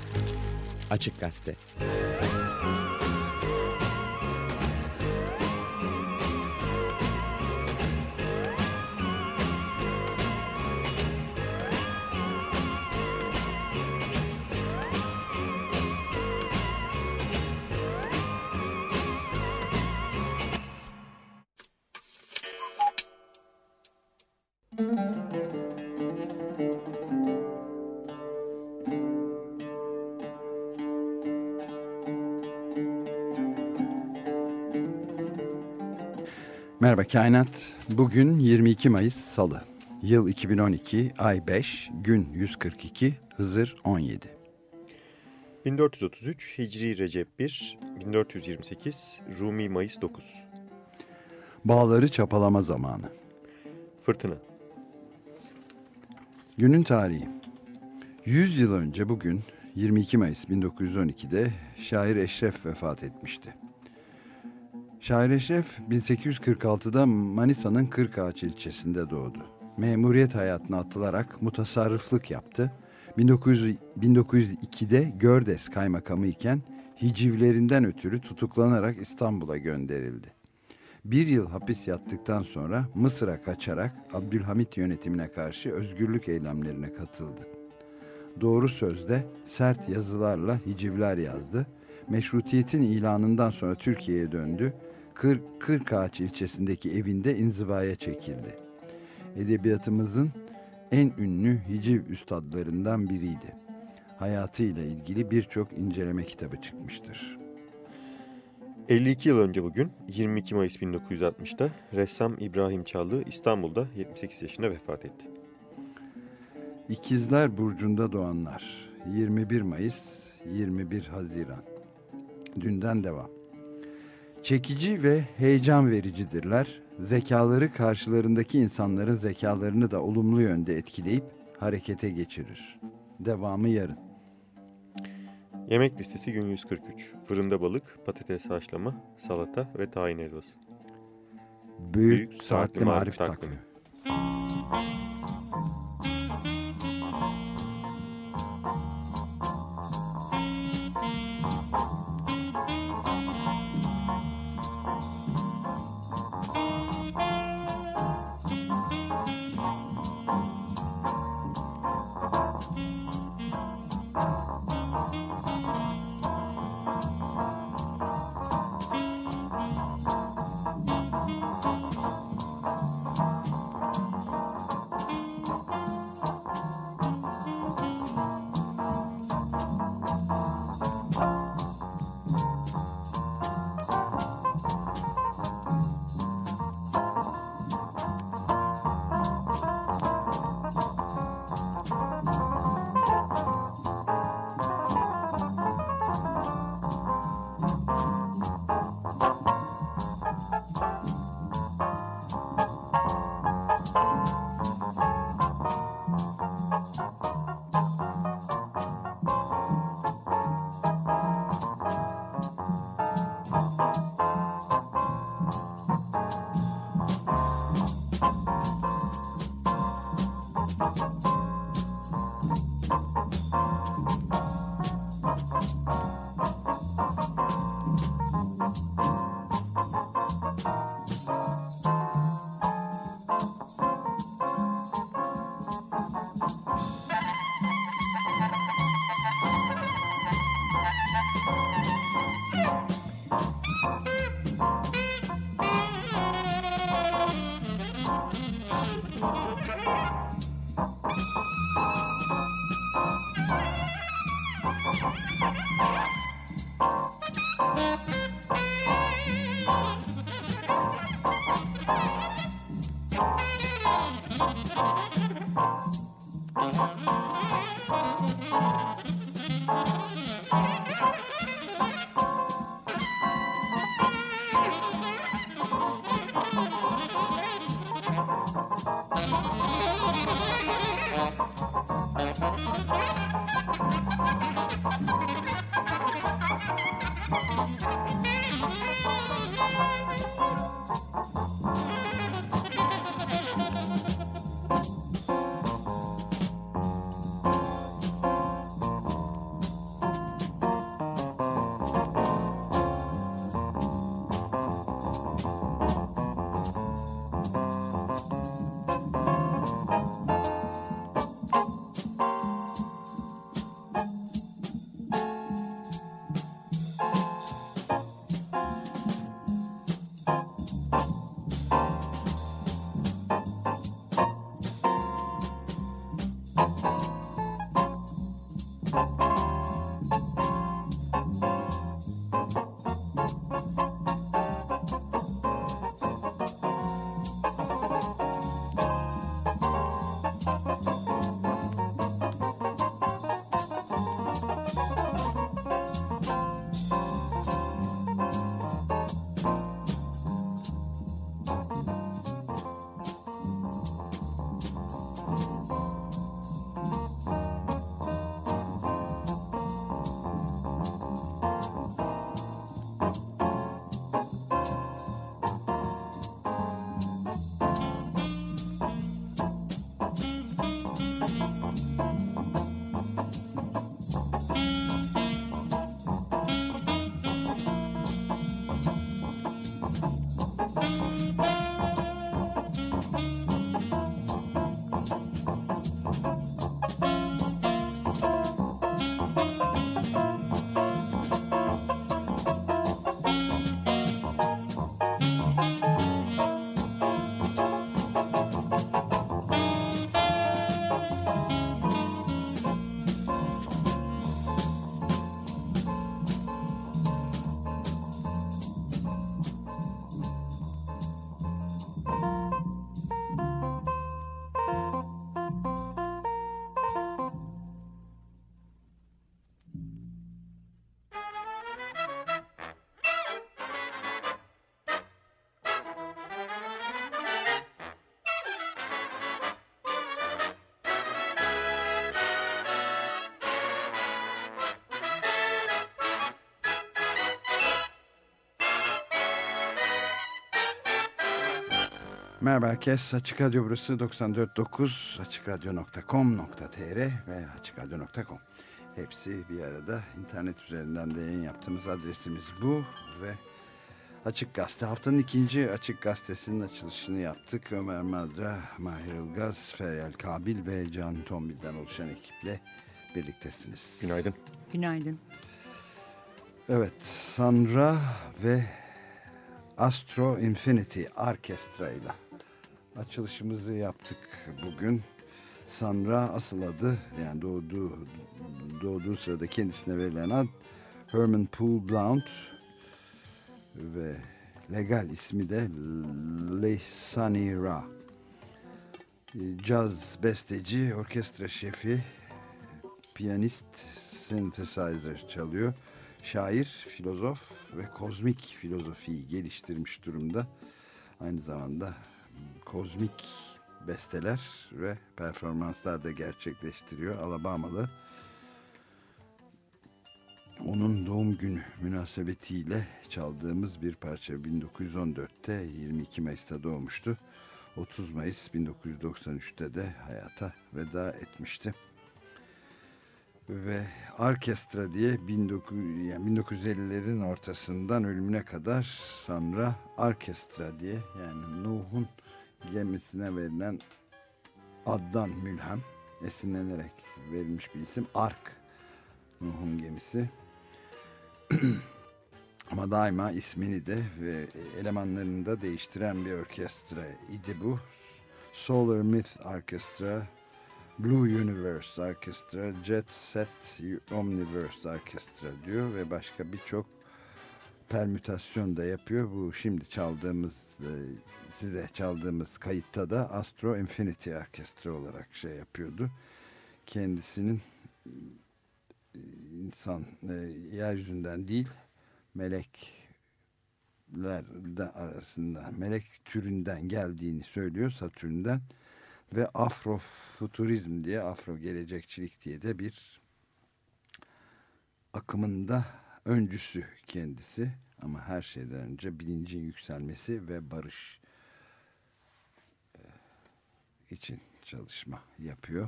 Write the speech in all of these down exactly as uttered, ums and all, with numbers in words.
Açık Gazete. Merhaba Kainat. Bugün yirmi iki Mayıs Salı. Yıl iki bin on iki, ay beş, gün yüz kırk iki, Hızır on yedi. bin dört yüz otuz üç Hicri Recep bir, bin dört yüz yirmi sekiz Rumi Mayıs dokuz. Bağları çapalama zamanı. Fırtına. Günün tarihi. yüz yıl önce bugün yirmi iki Mayıs bin dokuz yüz on iki'de şair Eşref vefat etmişti. Şair Eşref bin sekiz yüz kırk altı'da Manisa'nın Kırkağaç ilçesinde doğdu. Memuriyet hayatına atılarak mutasarrıflık yaptı. bin dokuz yüz, bin dokuz yüz iki'de Gördes kaymakamı iken hicivlerinden ötürü tutuklanarak İstanbul'a gönderildi. Bir yıl hapis yattıktan sonra Mısır'a kaçarak Abdülhamit yönetimine karşı özgürlük eylemlerine katıldı. Doğru sözde sert yazılarla hicivler yazdı. Meşrutiyetin ilanından sonra Türkiye'ye döndü. Kır, Kırkağaç ilçesindeki evinde inzivaya çekildi. Edebiyatımızın en ünlü hiciv üstadlarından biriydi. Hayatıyla ilgili birçok inceleme kitabı çıkmıştır. elli iki yıl önce bugün yirmi iki Mayıs bin dokuz yüz altmış'ta ressam İbrahim Çallı İstanbul'da yetmiş sekiz yaşında vefat etti. İkizler Burcu'nda doğanlar. yirmi bir Mayıs, yirmi bir Haziran. Dünden devam. Çekici ve heyecan vericidirler. Zekaları karşılarındaki insanların zekalarını da olumlu yönde etkileyip harekete geçirir. Devamı yarın. Yemek listesi gün yüz kırk üç. Fırında balık, patates haşlama, salata ve tahin helvası. Büyük, Büyük Saatli Marif Takvimi. Thank you. Merhaba herkes. Açık Radyo burası doksan dört nokta dokuz, açık radyo nokta com nokta tr ve açık radyo nokta com. Hepsi bir arada. İnternet üzerinden de yayın yaptığımız adresimiz bu ve Açık Gazete. Haftanın ikinci Açık Gazetesi'nin açılışını yaptık. Ömer Madra, Mahir Ilgaz, Feryal Kabil ve Can Tombil'den oluşan ekiple birliktesiniz. Günaydın. Günaydın. Evet, Sanra ve Astro Infinity Orkestra ile açılışımızı yaptık bugün. Sanra asıl adı, yani doğduğu, doğduğu sırada kendisine verilen ad Herman Poole Blount ve legal ismi de Leysanny Ra. Caz besteci, orkestra şefi, piyanist, synthesizer çalıyor. Şair, filozof ve kozmik filozofiyi geliştirmiş durumda. Aynı zamanda kozmik besteler ve performanslar da gerçekleştiriyor. Alabamalı. Onun doğum günü münasebetiyle çaldığımız bir parça. bin dokuz yüz on dörtte yirmi iki Mayıs'ta doğmuştu. otuz Mayıs bin dokuz yüz doksan üçte de hayata veda etmişti. Ve orkestra diye bin dokuz yüz, yani bin dokuz yüz ellilerin ortasından ölümüne kadar sonra orkestra diye, yani Nuh'un gemisine verilen addan mülhem, esinlenerek verilmiş bir isim. Ark, Nuh'un gemisi. Ama daima ismini de ve elemanlarını da değiştiren bir orkestra idi bu. Solar Myth Orkestra, Blue Universe Orkestra, Jet Set Omniverse Orkestra diyor ve başka birçok permütasyon da yapıyor. Bu şimdi çaldığımız, size çaldığımız kayıtta da Astro Infinity Orkestra olarak şey yapıyordu. Kendisinin insan, yeryüzünden değil, melekler de arasında, melek türünden geldiğini söylüyor, Satürn'den. Ve Afrofuturizm diye, Afro gelecekçilik diye de bir akımında öncüsü kendisi. Ama her şeyden önce bilincin yükselmesi ve barış için çalışma yapıyor.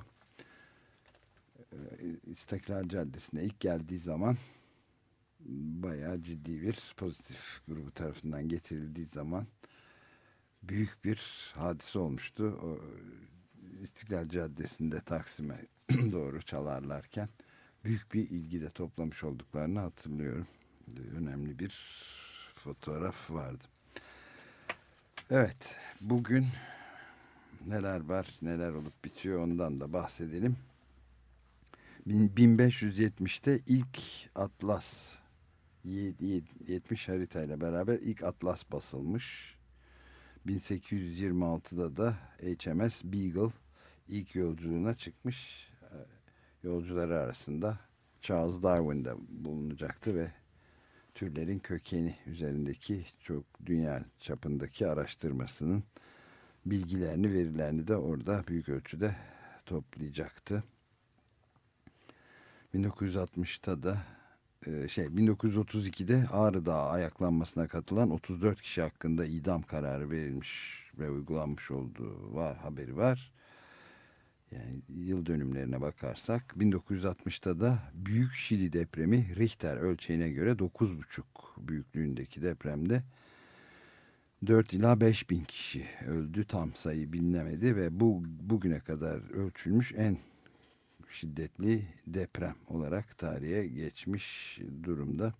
İstiklal Caddesi'ne ilk geldiği zaman bayağı ciddi bir pozitif grubu tarafından getirildiği zaman büyük bir hadise olmuştu. O İstiklal Caddesi'nde Taksim'e doğru çalarlarken büyük bir ilgi de toplamış olduklarını hatırlıyorum. Önemli bir fotoğraf vardı. Evet, bugün neler var, neler olup bitiyor ondan da bahsedelim. bin beş yüz yetmişte ilk Atlas, yetmiş haritayla beraber ilk Atlas basılmış. bin sekiz yüz yirmi altıda da H M S Beagle ilk yolculuğuna çıkmış. Yolcuları arasında Charles Darwin de bulunacaktı ve türlerin kökeni üzerindeki çok dünya çapındaki araştırmasının bilgilerini, verilerini de orada büyük ölçüde toplayacaktı. bin dokuz yüz altmışta da şey bin dokuz yüz otuz ikide Ağrı Dağı ayaklanmasına katılan otuz dört kişi hakkında idam kararı verilmiş ve uygulanmış olduğu var, haberi var. Yani yıl dönümlerine bakarsak bin dokuz yüz altmışta da Büyük Şili depremi Richter ölçeğine göre dokuz buçuk büyüklüğündeki depremde dört ila beş bin kişi öldü. Tam sayı bilinemedi ve bu bugüne kadar ölçülmüş en şiddetli deprem olarak tarihe geçmiş durumda.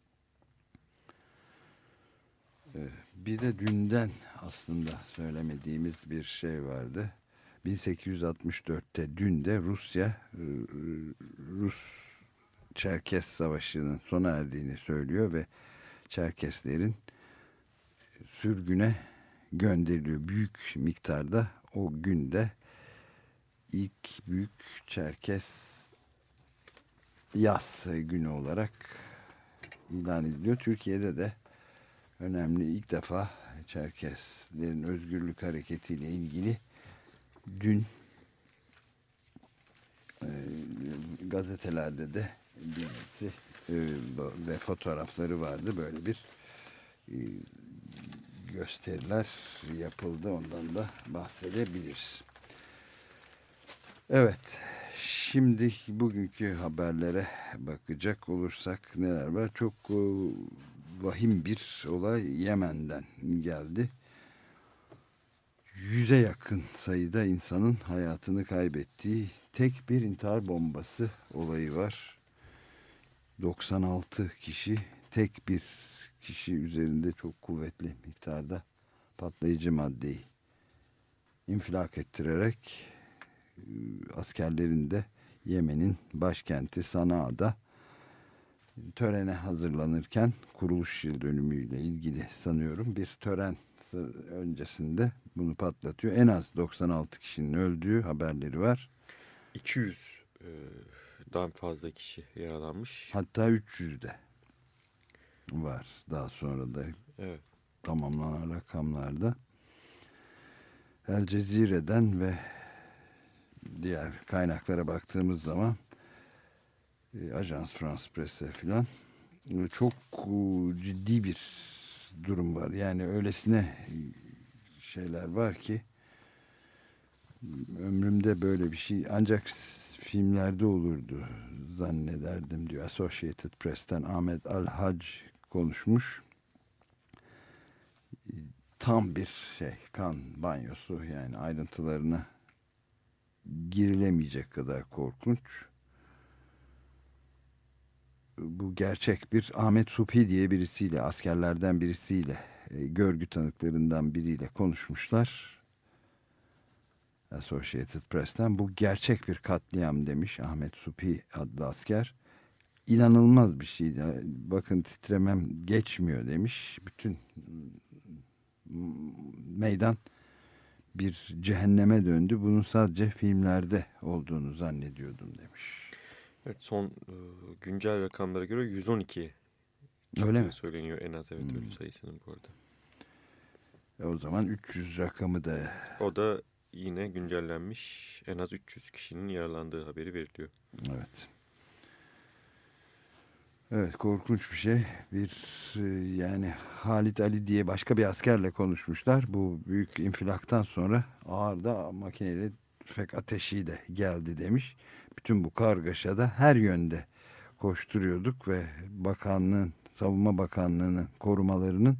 Bir de dünden aslında söylemediğimiz bir şey vardı. bin sekiz yüz altmış dörtte dün de Rusya Rus Çerkes Savaşı'nın sona erdiğini söylüyor ve Çerkeslerin sürgüne gönderiliyor büyük miktarda. O günde ilk büyük Çerkes yas günü olarak ilan ediliyor. Türkiye'de de önemli, ilk defa Çerkeslerin özgürlük hareketiyle ilgili dün e, gazetelerde de bilgisi e, ve fotoğrafları vardı. Böyle bir e, gösteriler yapıldı. Ondan da bahsedebiliriz. Evet, şimdi bugünkü haberlere bakacak olursak neler var? Çok e, vahim bir olay Yemen'den geldi. Yüze yakın sayıda insanın hayatını kaybettiği tek bir intihar bombası olayı var. doksan altı kişi tek bir kişi üzerinde çok kuvvetli miktarda patlayıcı maddeyi infilak ettirerek askerlerin de Yemen'in başkenti Sana'da törene hazırlanırken kuruluş yıl dönümüyle ilgili sanıyorum bir tören öncesinde bunu patlatıyor. En az doksan altı kişinin öldüğü haberleri var. iki yüzden fazla kişi yaralanmış. Hatta üç yüz de var daha sonra da evet. tamamlanan rakamlarda. El Cezire'den ve diğer kaynaklara baktığımız zaman e, Ajans France Presse filan e, çok e, ciddi bir durum var. Yani öylesine şeyler var ki ömrümde böyle bir şey ancak filmlerde olurdu zannederdim diyor. Associated Press'ten Ahmet Al-Hac konuşmuş. Tam bir şey kan banyosu, yani ayrıntılarına girilemeyecek kadar korkunç. Bu gerçek bir Ahmet Subhi diye birisiyle, askerlerden birisiyle, e, görgü tanıklarından biriyle konuşmuşlar. Associated Press'ten bu gerçek bir katliam demiş Ahmet Subhi adlı asker. İnanılmaz bir şeydi. Bakın titremem geçmiyor demiş. Bütün meydan bir cehenneme döndü. Bunun sadece filmlerde olduğunu zannediyordum demiş. Evet, son e, güncel rakamlara göre yüz on iki Öyle mi? söyleniyor en az, evet, hmm. ölü sayısının bu arada. E o zaman üç yüz rakamı da... O da yine güncellenmiş, en az üç yüz kişinin yaralandığı haberi veriliyor. Evet. Evet, korkunç bir şey. Bir yani Halit Ali diye başka bir askerle konuşmuşlar. Bu büyük infilaktan sonra ağır da makineli tüfek ateşi de geldi demiş. Bütün bu kargaşada her yönde koşturuyorduk ve bakanlığın, Savunma Bakanlığı'nın korumalarının,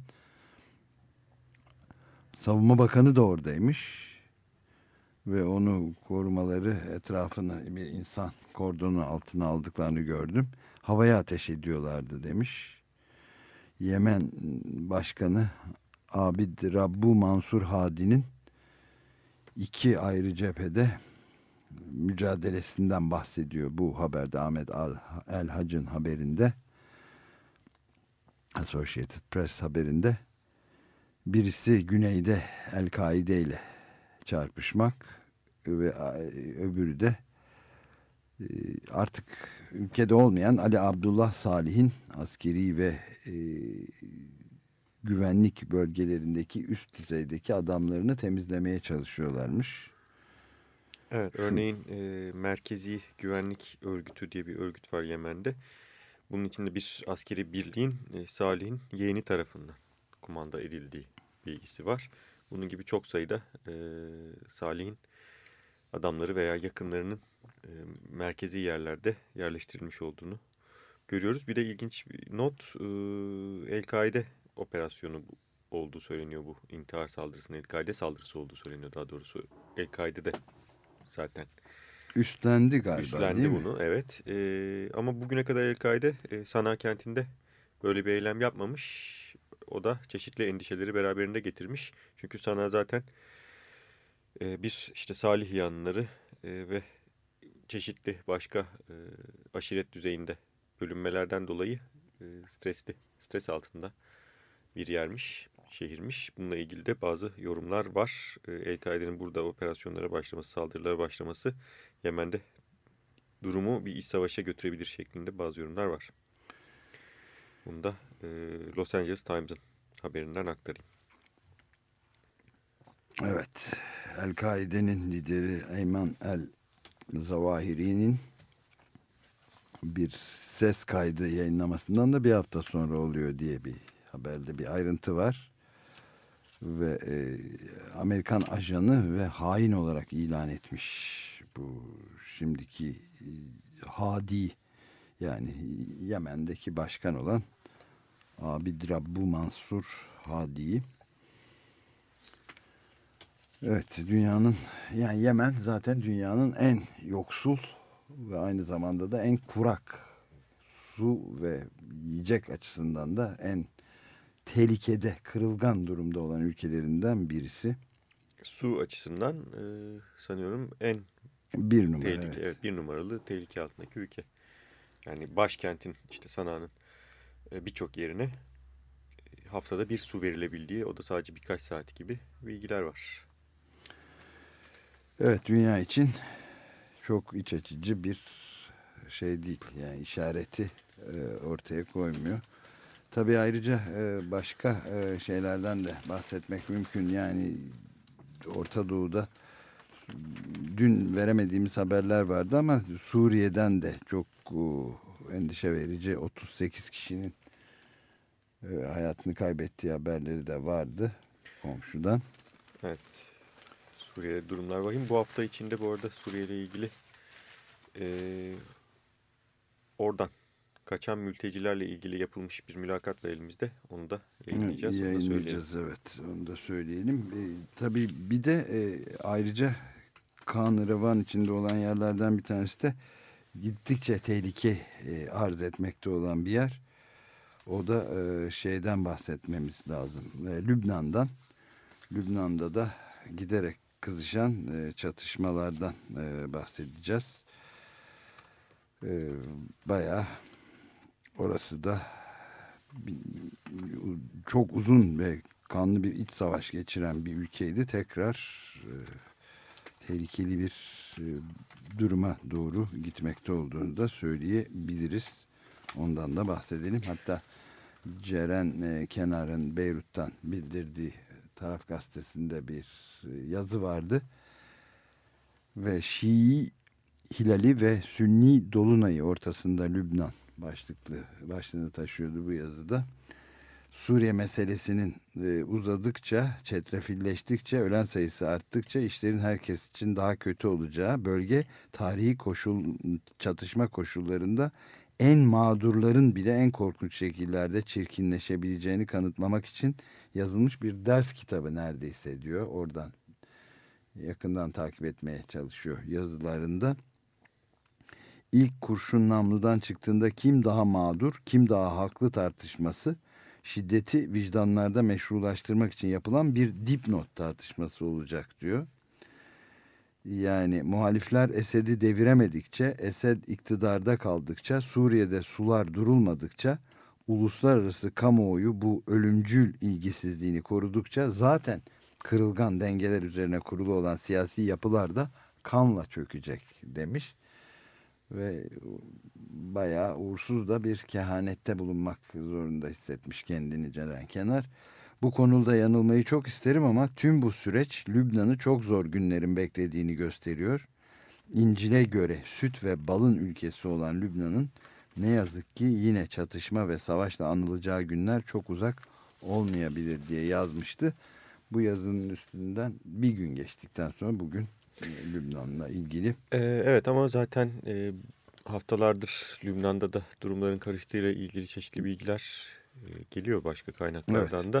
Savunma Bakanı da oradaymış. Ve onu korumaları etrafını bir insan kordonu altına aldıklarını gördüm. Havaya ateş ediyorlardı demiş. Yemen Başkanı Abid Rabbu Mansur Hadi'nin iki ayrı cephede mücadelesinden bahsediyor bu haberde, Ahmet El Hac'ın haberinde, Associated Press haberinde. Birisi güneyde El-Kaide ile çarpışmak ve öbürü de artık ülkede olmayan Ali Abdullah Salih'in askeri ve e, güvenlik bölgelerindeki üst düzeydeki adamlarını temizlemeye çalışıyorlarmış. Evet, Şu, örneğin e, Merkezi Güvenlik Örgütü diye bir örgüt var Yemen'de. Bunun içinde bir askeri birliğin e, Salih'in yeğeni tarafından kumanda edildiği bilgisi var. Bunun gibi çok sayıda e, Salih'in adamları veya yakınlarının e, merkezi yerlerde yerleştirilmiş olduğunu görüyoruz. Bir de ilginç bir not, e, El-Kaide operasyonu olduğu söyleniyor bu intihar saldırısının. El-Kaide saldırısı olduğu söyleniyor daha doğrusu. El-Kaide de zaten üstlendi galiba, üstlendi değil bunu, mi? evet. E, ama bugüne kadar El-Kaide e, Sana kentinde böyle bir eylem yapmamış. O da çeşitli endişeleri beraberinde getirmiş. Çünkü Sana zaten e, bir işte Salih yanları e, ve çeşitli başka e, aşiret düzeyinde bölünmelerden dolayı e, stresli, stres altında bir yermiş, şehirmiş. Bununla ilgili de bazı yorumlar var. E, El-Kaide'nin burada operasyonlara başlaması, saldırılara başlaması Yemen'de durumu bir iç savaşa götürebilir şeklinde bazı yorumlar var. Bunu da e, Los Angeles Times'ın haberinden aktarayım. Evet. El-Kaide'nin lideri Eyman El-Zawahiri'nin bir ses kaydı yayınlamasından da bir hafta sonra oluyor diye bir haberde bir ayrıntı var. ve e, Amerikan ajanı ve hain olarak ilan etmiş bu şimdiki e, Hadi, yani Yemen'deki başkan olan Abid Rabbu Mansur Hadi'yi. Evet, dünyanın, yani Yemen zaten dünyanın en yoksul ve aynı zamanda da en kurak, su ve yiyecek açısından da en tehlikede, kırılgan durumda olan ülkelerinden birisi. Su açısından e, sanıyorum en Bir numara, tehlike, evet. evet, bir numaralı tehlike altındaki ülke. Yani başkentin, işte Sana'nın e, birçok yerine e, haftada bir su verilebildiği, o da sadece birkaç saat gibi bilgiler var. Evet, dünya için çok iç açıcı bir şey değil. Yani işareti e, ortaya koymuyor. Tabii ayrıca e, başka e, şeylerden de bahsetmek mümkün. Yani Orta Doğu'da dün veremediğimiz haberler vardı ama Suriye'den de çok e, endişe verici otuz sekiz kişinin e, hayatını kaybettiği haberleri de vardı komşudan. Evet, Suriye'de durumlar vahim. Bu hafta içinde bu arada Suriye ile ilgili e, oradan kaçan mültecilerle ilgili yapılmış bir mülakat var elimizde. Onu da yayınlayacağız, onu da söyleyelim. Yayınlayacağız, evet, onu da söyleyelim. E, tabii bir de e, ayrıca kan revan içinde olan yerlerden bir tanesi de gittikçe tehlike e, arz etmekte olan bir yer. O da e, şeyden bahsetmemiz lazım. E, Lübnan'dan. Lübnan'da da giderek kızışan e, çatışmalardan e, bahsedeceğiz. E, bayağı orası da bir, çok uzun ve kanlı bir iç savaş geçiren bir ülkeydi. Tekrar e, tehlikeli bir e, duruma doğru gitmekte olduğunu da söyleyebiliriz. Ondan da bahsedelim. Hatta Ceren e, Kenar'ın Beyrut'tan bildirdiği Taraf Gazetesi'nde bir e, yazı vardı. Ve Şii Hilali ve Sünni Dolunay'ı ortasında Lübnan başlıklı başlığını taşıyordu bu yazıda. Suriye meselesinin e, uzadıkça, çetrefilleştikçe, ölen sayısı arttıkça işlerin herkes için daha kötü olacağı, bölge tarihi koşul, çatışma koşullarında en mağdurların bile en korkunç şekillerde çirkinleşebileceğini kanıtlamak için yazılmış bir ders kitabı neredeyse diyor. Oradan yakından takip etmeye çalışıyor yazılarında. İlk kurşun namludan çıktığında kim daha mağdur, kim daha haklı tartışması, şiddeti vicdanlarda meşrulaştırmak için yapılan bir dipnot tartışması olacak diyor. Yani muhalifler Esed'i deviremedikçe, Esed iktidarda kaldıkça, Suriye'de sular durulmadıkça, uluslararası kamuoyu bu ölümcül ilgisizliğini korudukça zaten kırılgan dengeler üzerine kurulu olan siyasi yapılar da kanla çökecek demiş. Ve bayağı uğursuz da bir kehanette bulunmak zorunda hissetmiş kendini Ceren Kenar. Bu konuda yanılmayı çok isterim ama tüm bu süreç Lübnan'ı çok zor günlerin beklediğini gösteriyor. İncil'e göre süt ve balın ülkesi olan Lübnan'ın ne yazık ki yine çatışma ve savaşla anılacağı günler çok uzak olmayabilir diye yazmıştı. Bu yazının üstünden bir gün geçtikten sonra bugün Lübnan'la ilgili. Ee, evet, ama zaten e, haftalardır Lübnan'da da durumların karıştığıyla ilgili çeşitli bilgiler e, geliyor başka kaynaklardan Evet. da.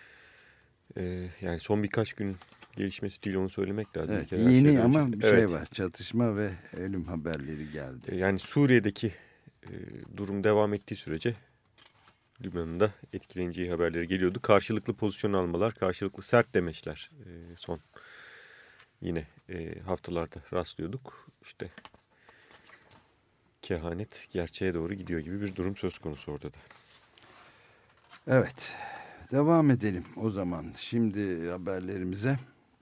E, yani son birkaç gün gelişmesi değil, onu söylemek lazım. Evet, Bir kere her yeni şeyden önce. ama bir şey Evet. var. Çatışma ve ölüm haberleri geldi. E, yani Suriye'deki e, durum devam ettiği sürece Lübnan'ın da etkileneceği haberleri geliyordu. Karşılıklı pozisyon almalar, karşılıklı sert demeçler e, son yine e, haftalarda rastlıyorduk. İşte kehanet gerçeğe doğru gidiyor gibi bir durum söz konusu orada da. Evet, devam edelim o zaman. Şimdi haberlerimize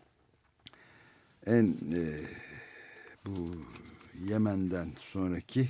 en e, bu Yemen'den sonraki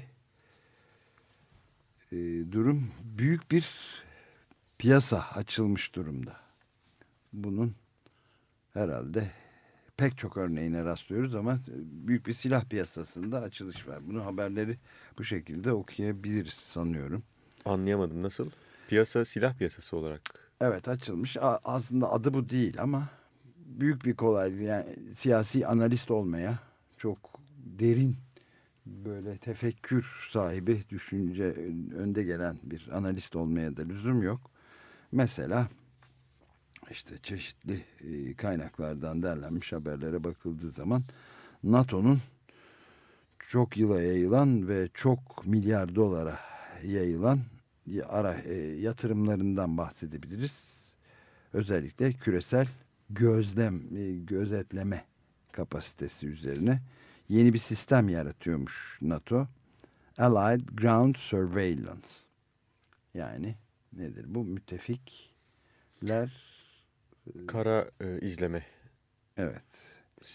e, durum, büyük bir piyasa açılmış durumda. Bunun herhalde pek çok örneğine rastlıyoruz ama büyük bir silah piyasasında açılış var. Bunu haberleri bu şekilde okuyabiliriz sanıyorum. Anlayamadım, nasıl? Piyasa silah piyasası olarak. Evet, açılmış. A- aslında adı bu değil ama büyük bir kolaylık. Yani siyasi analist olmaya, çok derin, böyle tefekkür sahibi, düşünce önde gelen bir analist olmaya da lüzum yok. Mesela işte çeşitli e, kaynaklardan derlenmiş haberlere bakıldığı zaman NATO'nun çok yıla yayılan ve çok milyar dolara yayılan ara e, yatırımlarından bahsedebiliriz. Özellikle küresel gözlem, e, gözetleme kapasitesi üzerine yeni bir sistem yaratıyormuş NATO. Allied Ground Surveillance. Yani nedir bu? Müttefikler, Kara e, izlemesi. evet,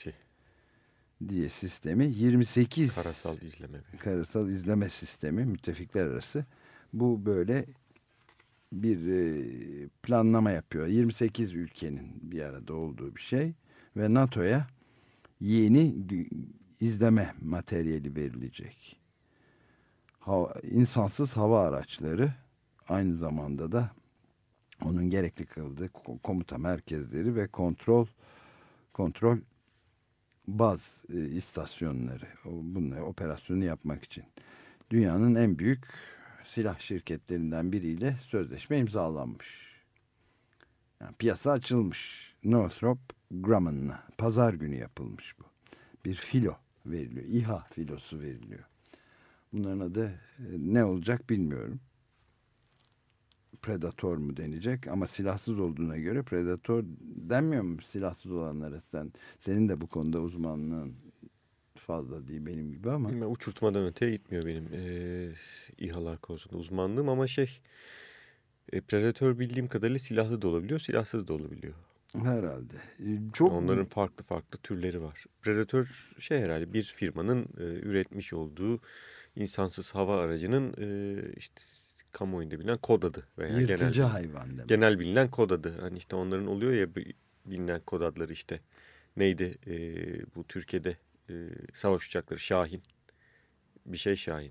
diye sistemi yirmi sekiz Karasal izleme. karasal izleme sistemi müttefikler arası. Bu böyle bir e, planlama yapıyor. yirmi sekiz ülkenin bir arada olduğu bir şey ve NATO'ya yeni izleme materyali verilecek. Hava, insansız hava araçları, aynı zamanda da onun gerekli kıldığı komuta merkezleri ve kontrol kontrol baz e, istasyonları, bunları operasyonu yapmak için dünyanın en büyük silah şirketlerinden biriyle sözleşme imzalanmış. Yani piyasa açılmış. Northrop Grumman'la pazar günü yapılmış bu. Bir filo veriliyor. İHA filosu veriliyor. Bunların adı e, ne olacak bilmiyorum. Predator mu denecek, ama silahsız olduğuna göre Predator denmiyor mu silahsız olanlara? Sen, senin de bu konuda uzmanlığın fazla değil benim gibi ama. Bilmem, uçurtmadan öteye gitmiyor benim e, İHA'lar konusunda uzmanlığım ama şey e, Predator bildiğim kadarıyla silahlı da olabiliyor, silahsız da olabiliyor. Herhalde. Çok Onların farklı farklı türleri var. Predator şey herhalde bir firmanın e, üretmiş olduğu insansız hava aracının e, işte kamuoyunda bilinen kod adı veya genel yırtıcı bilinen, hayvan demek. genel bilinen kod adı. Hani işte onların oluyor ya bilinen kod adları işte. Neydi e, bu Türkiye'de e, savaş uçakları Şahin. Bir şey Şahin.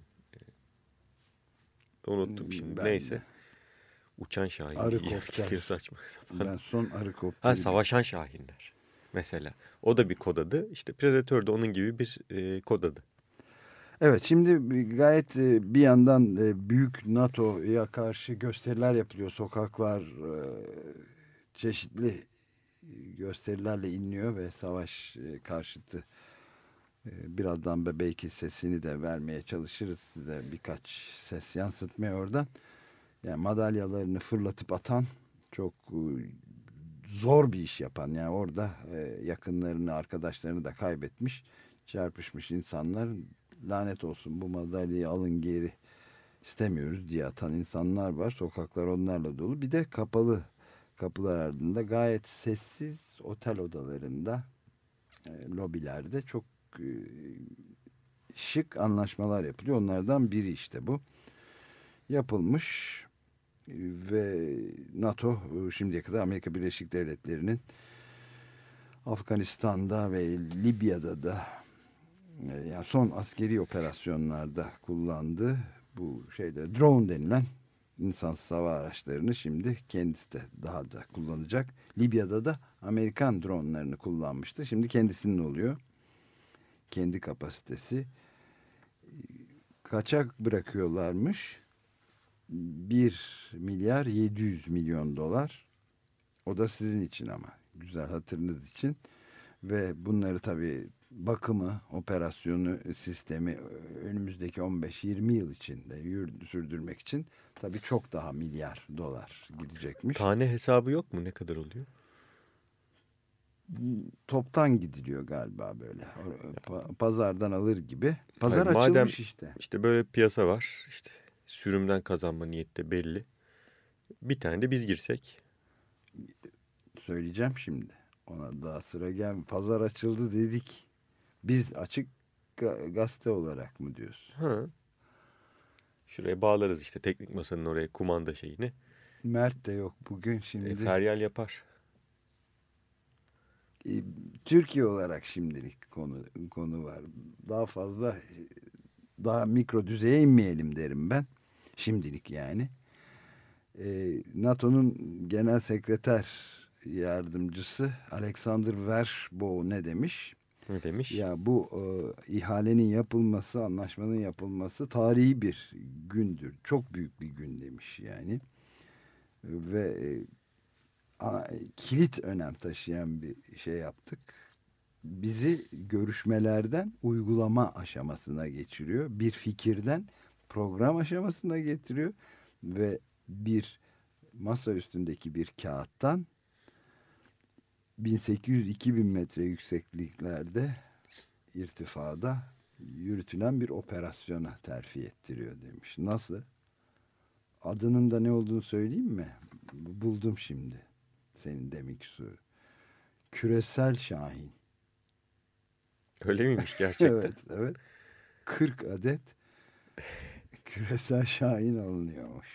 Unuttum şimdi. Ben Neyse. de. Uçan Şahin diye geliyor Arıkopter. saçma sapan. Ben son Ha, arıkopteri bir. savaşan Şahinler. Mesela. O da bir kod adı. İşte Predator da onun gibi bir e, kod adı. Evet, şimdi gayet e, bir yandan e, büyük NATO'ya karşı gösteriler yapılıyor. Sokaklar e, çeşitli gösterilerle inliyor ve savaş e, karşıtı. E, birazdan da belki sesini de vermeye çalışırız size, birkaç ses yansıtmaya oradan. Yani madalyalarını fırlatıp atan, çok e, zor bir iş yapan, yani orada e, yakınlarını, arkadaşlarını da kaybetmiş, çarpışmış insanlar, lanet olsun bu madalyayı alın geri, istemiyoruz diye atan insanlar var. Sokaklar onlarla dolu. Bir de kapalı kapılar ardında gayet sessiz otel odalarında, e, lobilerde çok e, şık anlaşmalar yapılıyor. Onlardan biri işte bu. Yapılmış ve NATO e, şimdiye kadar Amerika Birleşik Devletleri'nin Afganistan'da ve Libya'da da e, yani son askeri operasyonlarda kullandığı bu şeyler, drone denilen insansız hava araçlarını şimdi kendisi de daha da kullanacak. Libya'da da Amerikan dronlarını kullanmıştı. Şimdi kendisinin oluyor. Kendi kapasitesi. Kaçak bırakıyorlarmış. Bir milyar yedi yüz milyon dolar. O da sizin için ama. Güzel, hatırınız için. Ve bunları tabii bakımı, operasyonu, sistemi önümüzdeki on beş yirmi yıl içinde yürü, sürdürmek için tabii çok daha milyar dolar gidecekmiş. Tane hesabı yok mu? Ne kadar oluyor? Toptan gidiliyor galiba böyle. Pazardan alır gibi. Pazar Hayır, madem açılmış işte. işte böyle bir piyasa var. İşte sürümden kazanma niyette belli. Bir tane de biz girsek. Söyleyeceğim şimdi. Ona daha sıra gel. Pazar açıldı dedik. Biz açık gazete olarak mı diyorsun? Ha. Şuraya bağlarız işte teknik masanın oraya kumanda şeyini. Mert de yok bugün E, şimdi. Feryal yapar. E, Türkiye olarak şimdilik konu konu var. Daha fazla, daha mikro düzeye inmeyelim derim ben. Şimdilik yani. E, NATO'nun genel sekreter yardımcısı Alexander Vershbow ne demiş? Ne demiş? Ya bu e, ihalenin yapılması, anlaşmanın yapılması tarihi bir gündür. Çok büyük bir gün demiş yani. Ve e, ana- kilit önem taşıyan bir şey yaptık. Bizi görüşmelerden uygulama aşamasına geçiriyor. Bir fikirden program aşamasına getiriyor ve bir masa üstündeki bir kağıttan bin sekiz yüz iki bin metre yüksekliklerde irtifada yürütülen bir operasyona terfi ettiriyor demiş. Nasıl? Adının da ne olduğunu söyleyeyim mi? Buldum şimdi. Senin deminki soru. Küresel Şahin. Öyle miymiş gerçekten? Evet, evet. kırk adet Küresel Şahin alınıyormuş.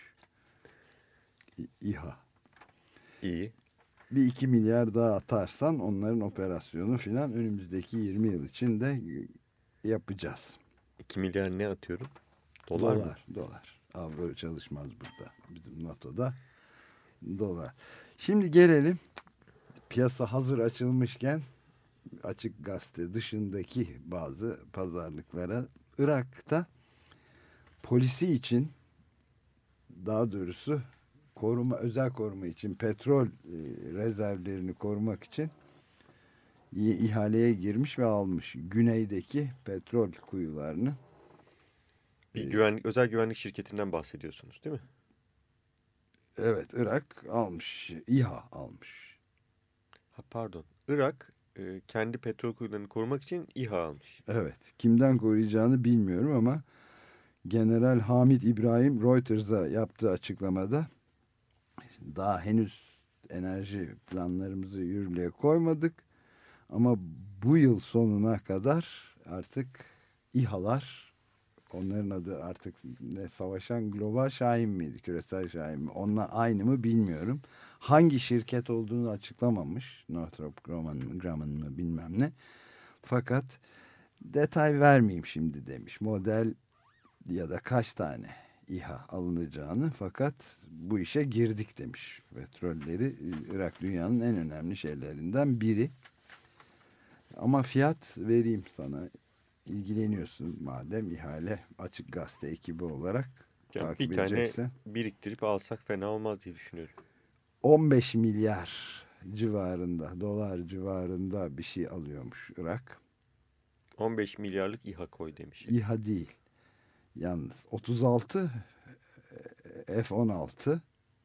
İ- İHA. İyi. Bir iki milyar daha atarsan onların operasyonu filan önümüzdeki yirmi yıl içinde yapacağız. iki milyar ne atıyorum? Dolar, Dolar, mı? dolar. Avro çalışmaz burada. Bizim NATO'da dolar. Şimdi gelelim piyasa hazır açılmışken Açık Gazete dışındaki bazı pazarlıklara. Irak'ta polisi için, daha doğrusu koruma, özel koruma için, petrol e, rezervlerini korumak için i- ihaleye girmiş ve almış. Güneydeki petrol kuyularını. Bir e, güvenlik, özel güvenlik şirketinden bahsediyorsunuz, değil mi? evet, Irak almış. İHA almış. Ha, pardon. Irak e, kendi petrol kuyularını korumak için İHA almış. Evet. Kimden koruyacağını bilmiyorum ama General Hamid İbrahim Reuters'a yaptığı açıklamada daha henüz enerji planlarımızı yürürlüğe koymadık ama bu yıl sonuna kadar artık İHA'lar, onların adı artık ne, savaşan global şahin miydi, küresel şahin mi, onunla aynı mı bilmiyorum. Hangi şirket olduğunu açıklamamış, Northrop Grumman, Grumman mı bilmem ne. Fakat detay vermeyeyim şimdi demiş. Model ya da kaç tane İHA alınacağını, fakat bu işe girdik demiş. Petrolleri, Irak dünyanın en önemli şeylerinden biri. Ama fiyat vereyim sana. İlgileniyorsun madem, ihale, Açık Gazete ekibi olarak Yani takip bir tane edeceksen. biriktirip alsak fena olmaz diye düşünüyorum. on beş milyar civarında, dolar civarında bir şey alıyormuş Irak. on beş milyarlık İHA koy demiş. İHA değil. Yalnız otuz altı F on altı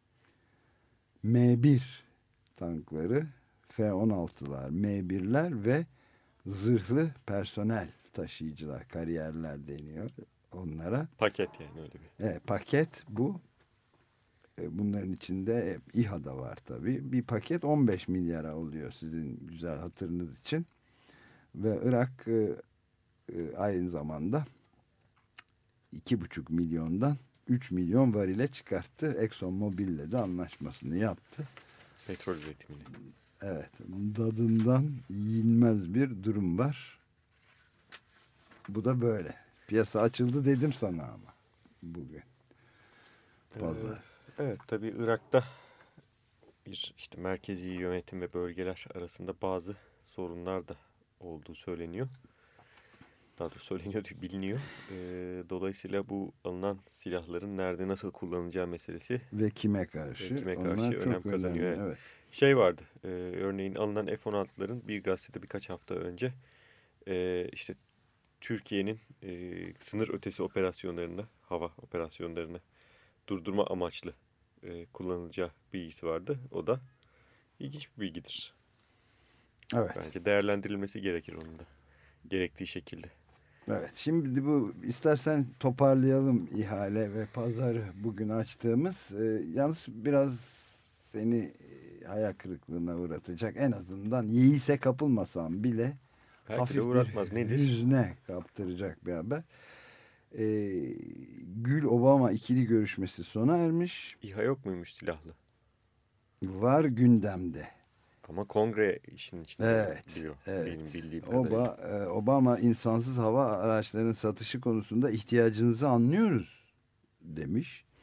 M bir tankları, F on altılar, M birler ve zırhlı personel taşıyıcılar, kariyerler deniyor onlara. Paket yani, öyle bir. E, paket bu. E, bunların içinde e, İHA da var tabii. Bir paket on beş milyara oluyor, sizin güzel hatırınız için. Ve Irak e, e, aynı zamanda iki buçuk milyondan üç milyon varile çıkarttı. Exxon Mobil'le de anlaşmasını yaptı. Petrol üretimini. Evet, dadından yenmez bir durum var. Bu da böyle. Piyasa açıldı dedim sana ama bugün. Pazar. Ee, evet, tabii Irak'ta bir işte merkezi yönetim ve bölgeler arasında bazı sorunlar da olduğu söyleniyor. Daha doğrusu söyleniyor değil, biliniyor. Ee, dolayısıyla bu alınan silahların nerede nasıl kullanılacağı meselesi Ve kime ve karşı? kime Onlar karşı önem çok kazanıyor. önemli. Evet. Evet. Şey vardı, e, örneğin alınan F on altıların bir gazetede birkaç hafta önce e, işte Türkiye'nin e, sınır ötesi operasyonlarını, hava operasyonlarını durdurma amaçlı e, kullanılacağı bilgisi vardı. O da ilginç bir bilgidir. Evet. Bence değerlendirilmesi gerekir onun da gerektiği şekilde. Evet. Şimdi bu, istersen toparlayalım ihale ve pazarı bugün açtığımız. Ee, yalnız biraz seni e, hayal kırıklığına uğratacak. En azından yeise kapılmasam bile Belki de hafif bir uğratmaz. Nedir? hüzne kaptıracak bir haber. Ee, Gül-Obama ikili görüşmesi sona ermiş. İHA yok muymuş silahlı? Var gündemde. Ama kongre işin içinde Evet, diyor evet. benim bildiğim kadarıyla. Oba, e, Obama insansız hava araçlarının satışı konusunda ihtiyacınızı anlıyoruz demiş.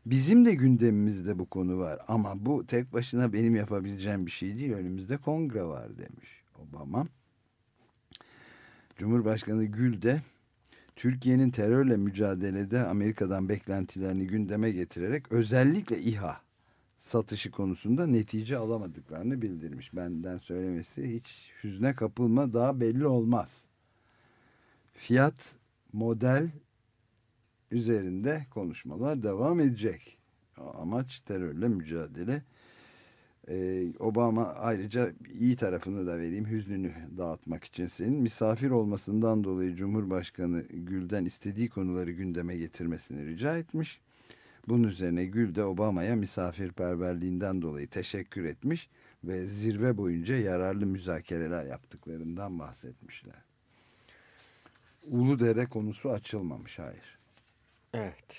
Bizim de gündemimizde bu konu var ama bu tek başına benim yapabileceğim bir şey değil. Önümüzde kongre var demiş Obama. Cumhurbaşkanı Gül de Türkiye'nin terörle mücadelede Amerika'dan beklentilerini gündeme getirerek özellikle İHA satışı konusunda netice alamadıklarını bildirmiş. Benden söylemesi, hiç hüzne kapılma, daha belli olmaz. Fiyat, model üzerinde konuşmalar devam edecek. Amaç terörle mücadele. Ee, Obama ayrıca iyi tarafını da vereyim, hüznünü dağıtmak için senin. Misafir olmasından dolayı Cumhurbaşkanı Gül'den istediği konuları gündeme getirmesini rica etmiş. Bunun üzerine Gül de Obama'ya misafirperverliğinden dolayı teşekkür etmiş ve zirve boyunca yararlı müzakereler yaptıklarından bahsetmişler. Uludere konusu açılmamış, hayır. Evet.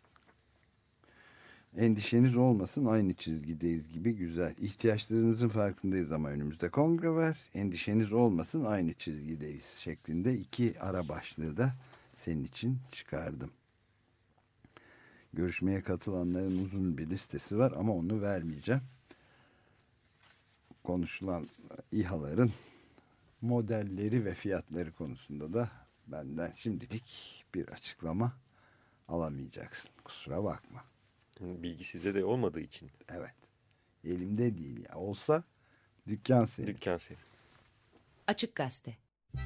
Endişeniz olmasın, aynı çizgideyiz gibi güzel. İhtiyaçlarınızın farkındayız ama önümüzde kongre var. Endişeniz olmasın, aynı çizgideyiz şeklinde iki ara başlığı da senin için çıkardım. Görüşmeye katılanların uzun bir listesi var ama onu vermeyeceğim. Konuşulan İHA'ların modelleri ve fiyatları konusunda da benden şimdilik bir açıklama alamayacaksın. Kusura bakma. Bilgi size de olmadığı için. Evet. Elimde değil ya. Olsa dükkan senin. Dükkan senin. Açık Gazete.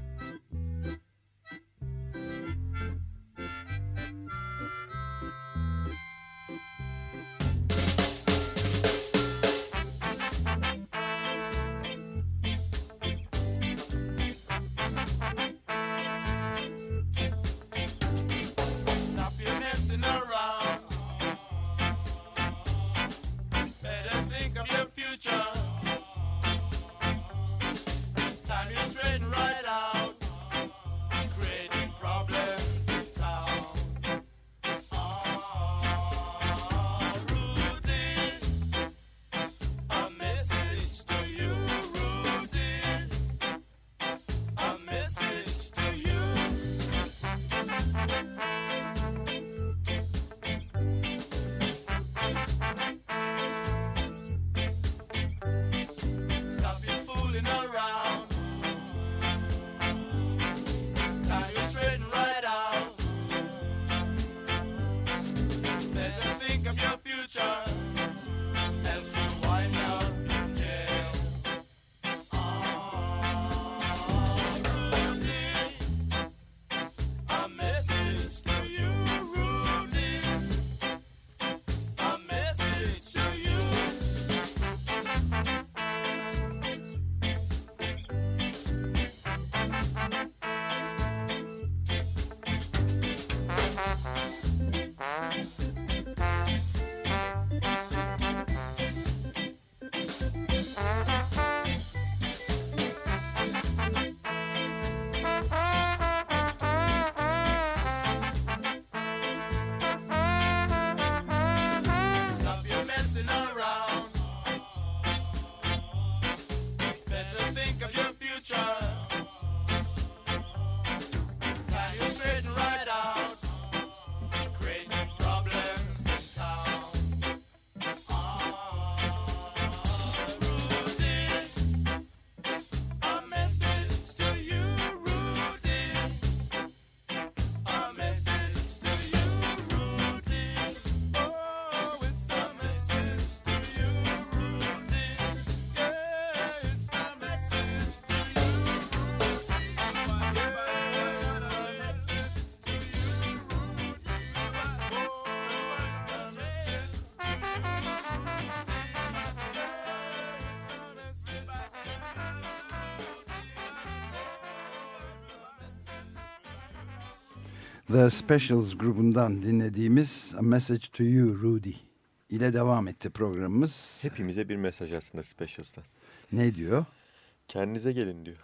The Specials grubundan dinlediğimiz A Message to You Rudy ile devam etti programımız. Hepimize bir mesaj aslında Specials'tan. Ne diyor? Kendinize gelin diyor.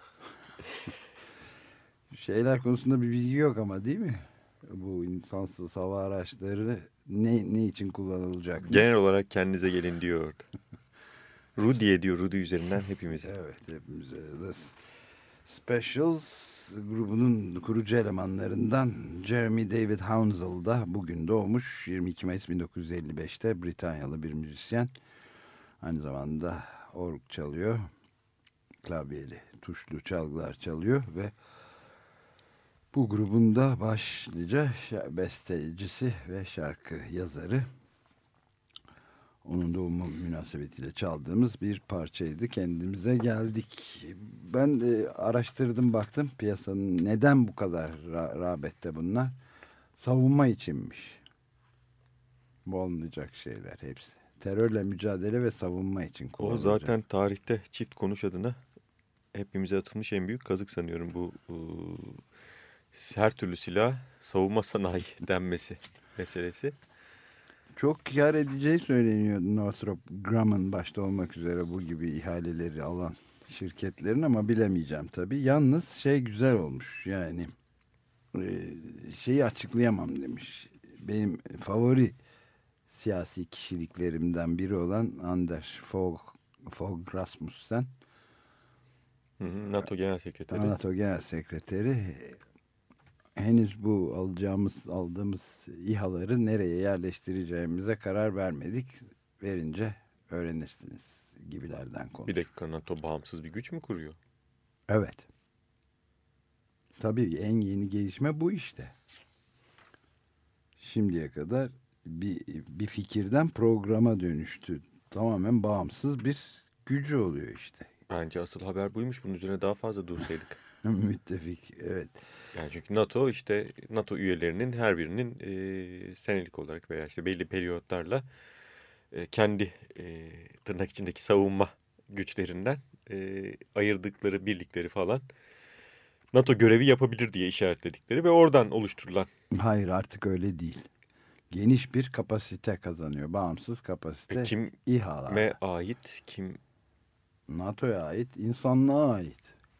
Şeyler konusunda bir bilgi yok ama, değil mi? Bu insansız hava araçları ne, ne için kullanılacak? Genel olarak kendinize gelin diyor orada. Rudy'ye diyor, Rudy üzerinden hepimize. Evet, hepimize. The, Specials grubunun kurucu elemanlarından Jeremy David Hounsel da bugün doğmuş. yirmi iki Mayıs bin dokuz yüz elli beşte Britanyalı bir müzisyen. Aynı zamanda org çalıyor. Klavyeli, tuşlu çalgılar çalıyor ve bu grubun da başlıca bestecisi ve şarkı yazarı. Onun doğumu münasebetiyle çaldığımız bir parçaydı. Kendimize geldik. Ben de araştırdım, baktım piyasanın neden bu kadar ra- rağbette bunlar. Savunma içinmiş. Bu olmayacak şeyler hepsi. Terörle mücadele ve savunma için O kullanılacak. zaten tarihte çift konuş adına hepimize atılmış en büyük kazık sanıyorum bu e, her türlü silah savunma sanayi denmesi meselesi. Çok kâr edeceği söyleniyor Northrop Grumman başta olmak üzere bu gibi ihaleleri alan şirketlerin, ama bilemeyeceğim tabii. Yalnız şey güzel olmuş, yani e, şeyi açıklayamam demiş. Benim favori siyasi kişiliklerimden biri olan Anders Fogh, Fogh Rasmussen, Hı hı, NATO Genel Sekreteri. NATO Genel Sekreteri, henüz bu alacağımız aldığımız İHA'ları nereye yerleştireceğimize karar vermedik. Verince öğrenirsiniz gibilerden konu. Bir dakika, NATO bağımsız bir güç mü kuruyor? Evet. Tabii en yeni gelişme bu işte. Şimdiye kadar bir, bir fikirden programa dönüştü. Tamamen bağımsız bir gücü oluyor işte. Bence asıl haber buymuş. Bunun üzerine daha fazla dursaydık. Müttefik, evet. Yani çünkü NATO işte NATO üyelerinin her birinin e, senelik olarak veya işte belli periyotlarla e, kendi e, tırnak içindeki savunma güçlerinden e, ayırdıkları birlikleri falan NATO görevi yapabilir diye işaretledikleri ve oradan oluşturulan. Hayır, artık öyle değil. Geniş bir kapasite kazanıyor. Bağımsız kapasite. E, kime İHA'lar. ait, kim? NATO'ya ait, insanlığa ait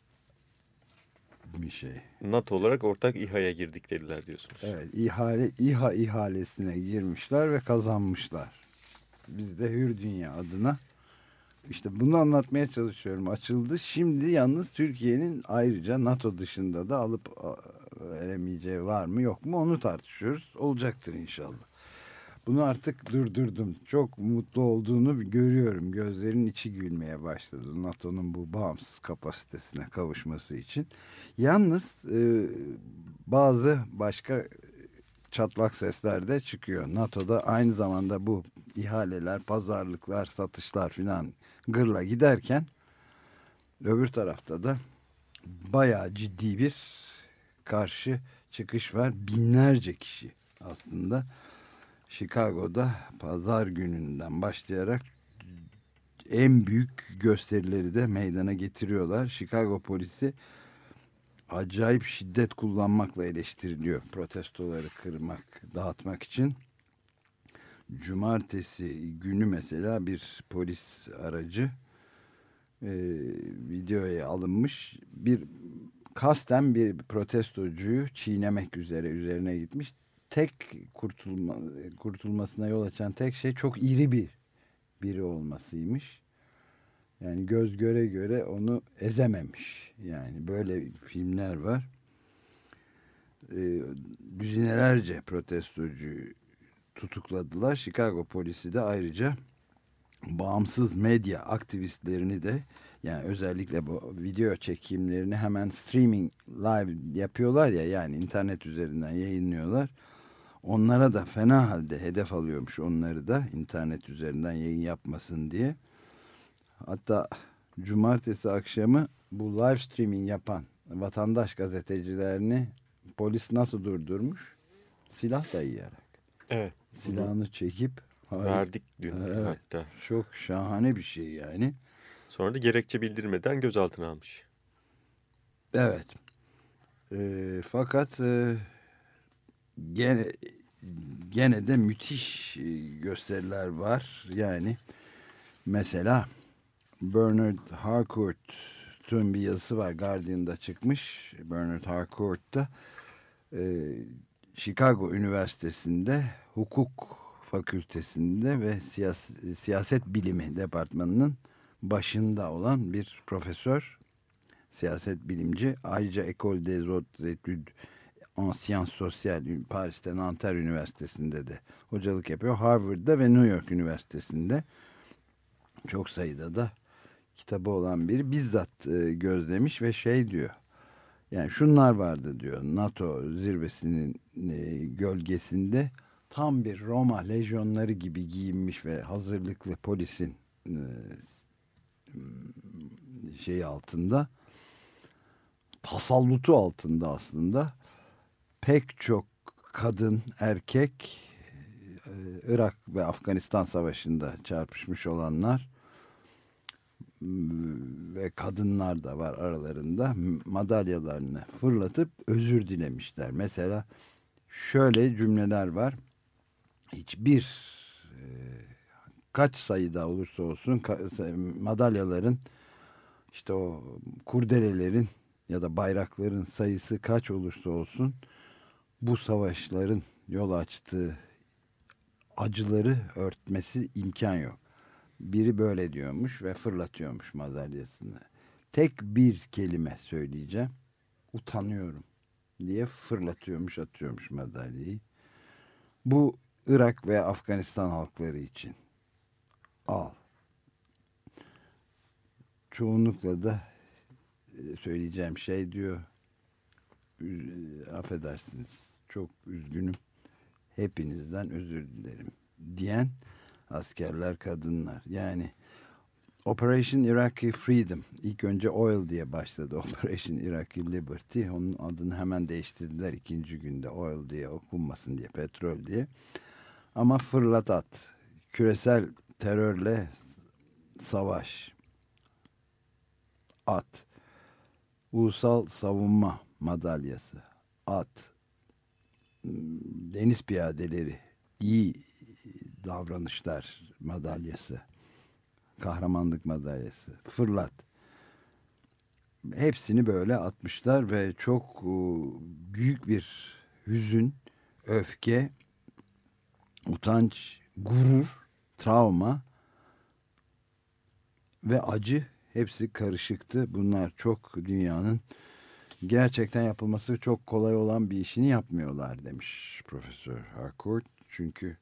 bir şey. NATO olarak ortak İHA'ya girdik dediler diyorsunuz. Evet, ihale, İHA ihalesine girmişler ve kazanmışlar. Biz de Hür Dünya adına işte bunu anlatmaya çalışıyorum. Açıldı. Şimdi yalnız Türkiye'nin ayrıca NATO dışında da alıp veremeyeceği var mı yok mu onu tartışıyoruz. Olacaktır inşallah. Bunu artık durdurdum. Çok mutlu olduğunu görüyorum. Gözlerin içi gülmeye başladı NATO'nun bu bağımsız kapasitesine kavuşması için. Yalnız e, bazı başka çatlak sesler de çıkıyor. NATO'da aynı zamanda bu ihaleler, pazarlıklar, satışlar filan gırla giderken öbür tarafta da bayağı ciddi bir karşı çıkış var. Binlerce kişi aslında Chicago'da pazar gününden başlayarak en büyük gösterileri de meydana getiriyorlar. Chicago polisi acayip şiddet kullanmakla eleştiriliyor. Protestoları kırmak, dağıtmak için. Cumartesi günü mesela bir polis aracı e, videoya alınmış. Bir kasten bir protestocuyu çiğnemek üzere üzerine gitmiş. Tek kurtulma, kurtulmasına yol açan tek şey çok iri bir biri olmasıymış. Yani göz göre göre onu ezememiş. Yani böyle filmler var. E, düzinelerce protestocuyu tutukladılar. Chicago polisi de ayrıca bağımsız medya aktivistlerini de, yani özellikle bu video çekimlerini hemen streaming live yapıyorlar ya, yani internet üzerinden yayınlıyorlar. Onlara da fena halde hedef alıyormuş, onları da internet üzerinden yayın yapmasın diye. Hatta cumartesi akşamı bu live streaming yapan vatandaş gazetecilerini polis nasıl durdurmuş? Silah dayayarak. Evet. Silahını çekip verdik dün evet, hatta. Çok şahane bir şey yani. Sonra da gerekçe bildirmeden gözaltına almış. Evet. E, fakat e, gene gene de müthiş gösteriler var. Yani mesela Bernard Harcourt'un bir yazısı var. Guardian'da çıkmış. Bernard Harcourt'ta e, Chicago Üniversitesi'nde hukuk fakültesinde ve siyas siyaset bilimi departmanının başında olan bir profesör, siyaset bilimci. Ayrıca École des Hautes Études en Sciences Sociales Paris'te Nanterre Üniversitesi'nde de hocalık yapıyor. Harvard'da ve New York Üniversitesi'nde çok sayıda da kitabı olan biri, bizzat e, gözlemiş ve şey diyor. Yani şunlar vardı diyor. NATO zirvesinin e, gölgesinde tam bir Roma lejyonları gibi giyinmiş ve hazırlıklı polisin e, şey altında, tasallutu altında aslında pek çok kadın, erkek, e, Irak ve Afganistan savaşında çarpışmış olanlar ve kadınlar da var aralarında, madalyalarını fırlatıp özür dilemişler. Mesela şöyle cümleler var. Hiçbir e, kaç sayıda olursa olsun madalyaların, işte o kurdelelerin ya da bayrakların sayısı kaç olursa olsun bu savaşların yol açtığı acıları örtmesi imkan yok. Biri böyle diyormuş ve fırlatıyormuş madalyasını. Tek bir kelime söyleyeceğim. Utanıyorum diye fırlatıyormuş, atıyormuş madalyayı. Bu Irak ve Afganistan halkları için. Al. Çoğunlukla da söyleyeceğim şey diyor. Affedersiniz. Çok üzgünüm. Hepinizden özür dilerim diyen askerler, kadınlar. Yani Operation Iraqi Freedom, ilk önce Oil diye başladı. Operation Iraqi Liberty, onun adını hemen değiştirdiler ikinci günde, Oil diye okunmasın diye, petrol diye. Ama fırlat at, küresel terörle savaş, at, ulusal savunma madalyası, at, deniz piyadeleri iyi davranışlar madalyası, kahramanlık madalyası, fırlat. Hepsini böyle atmışlar ve çok büyük bir hüzün, öfke, utanç, gurur, travma ve acı hepsi karışıktı. Bunlar çok, dünyanın gerçekten yapılması çok kolay olan bir işini yapmıyorlar demiş Profesör Harcourt. Çünkü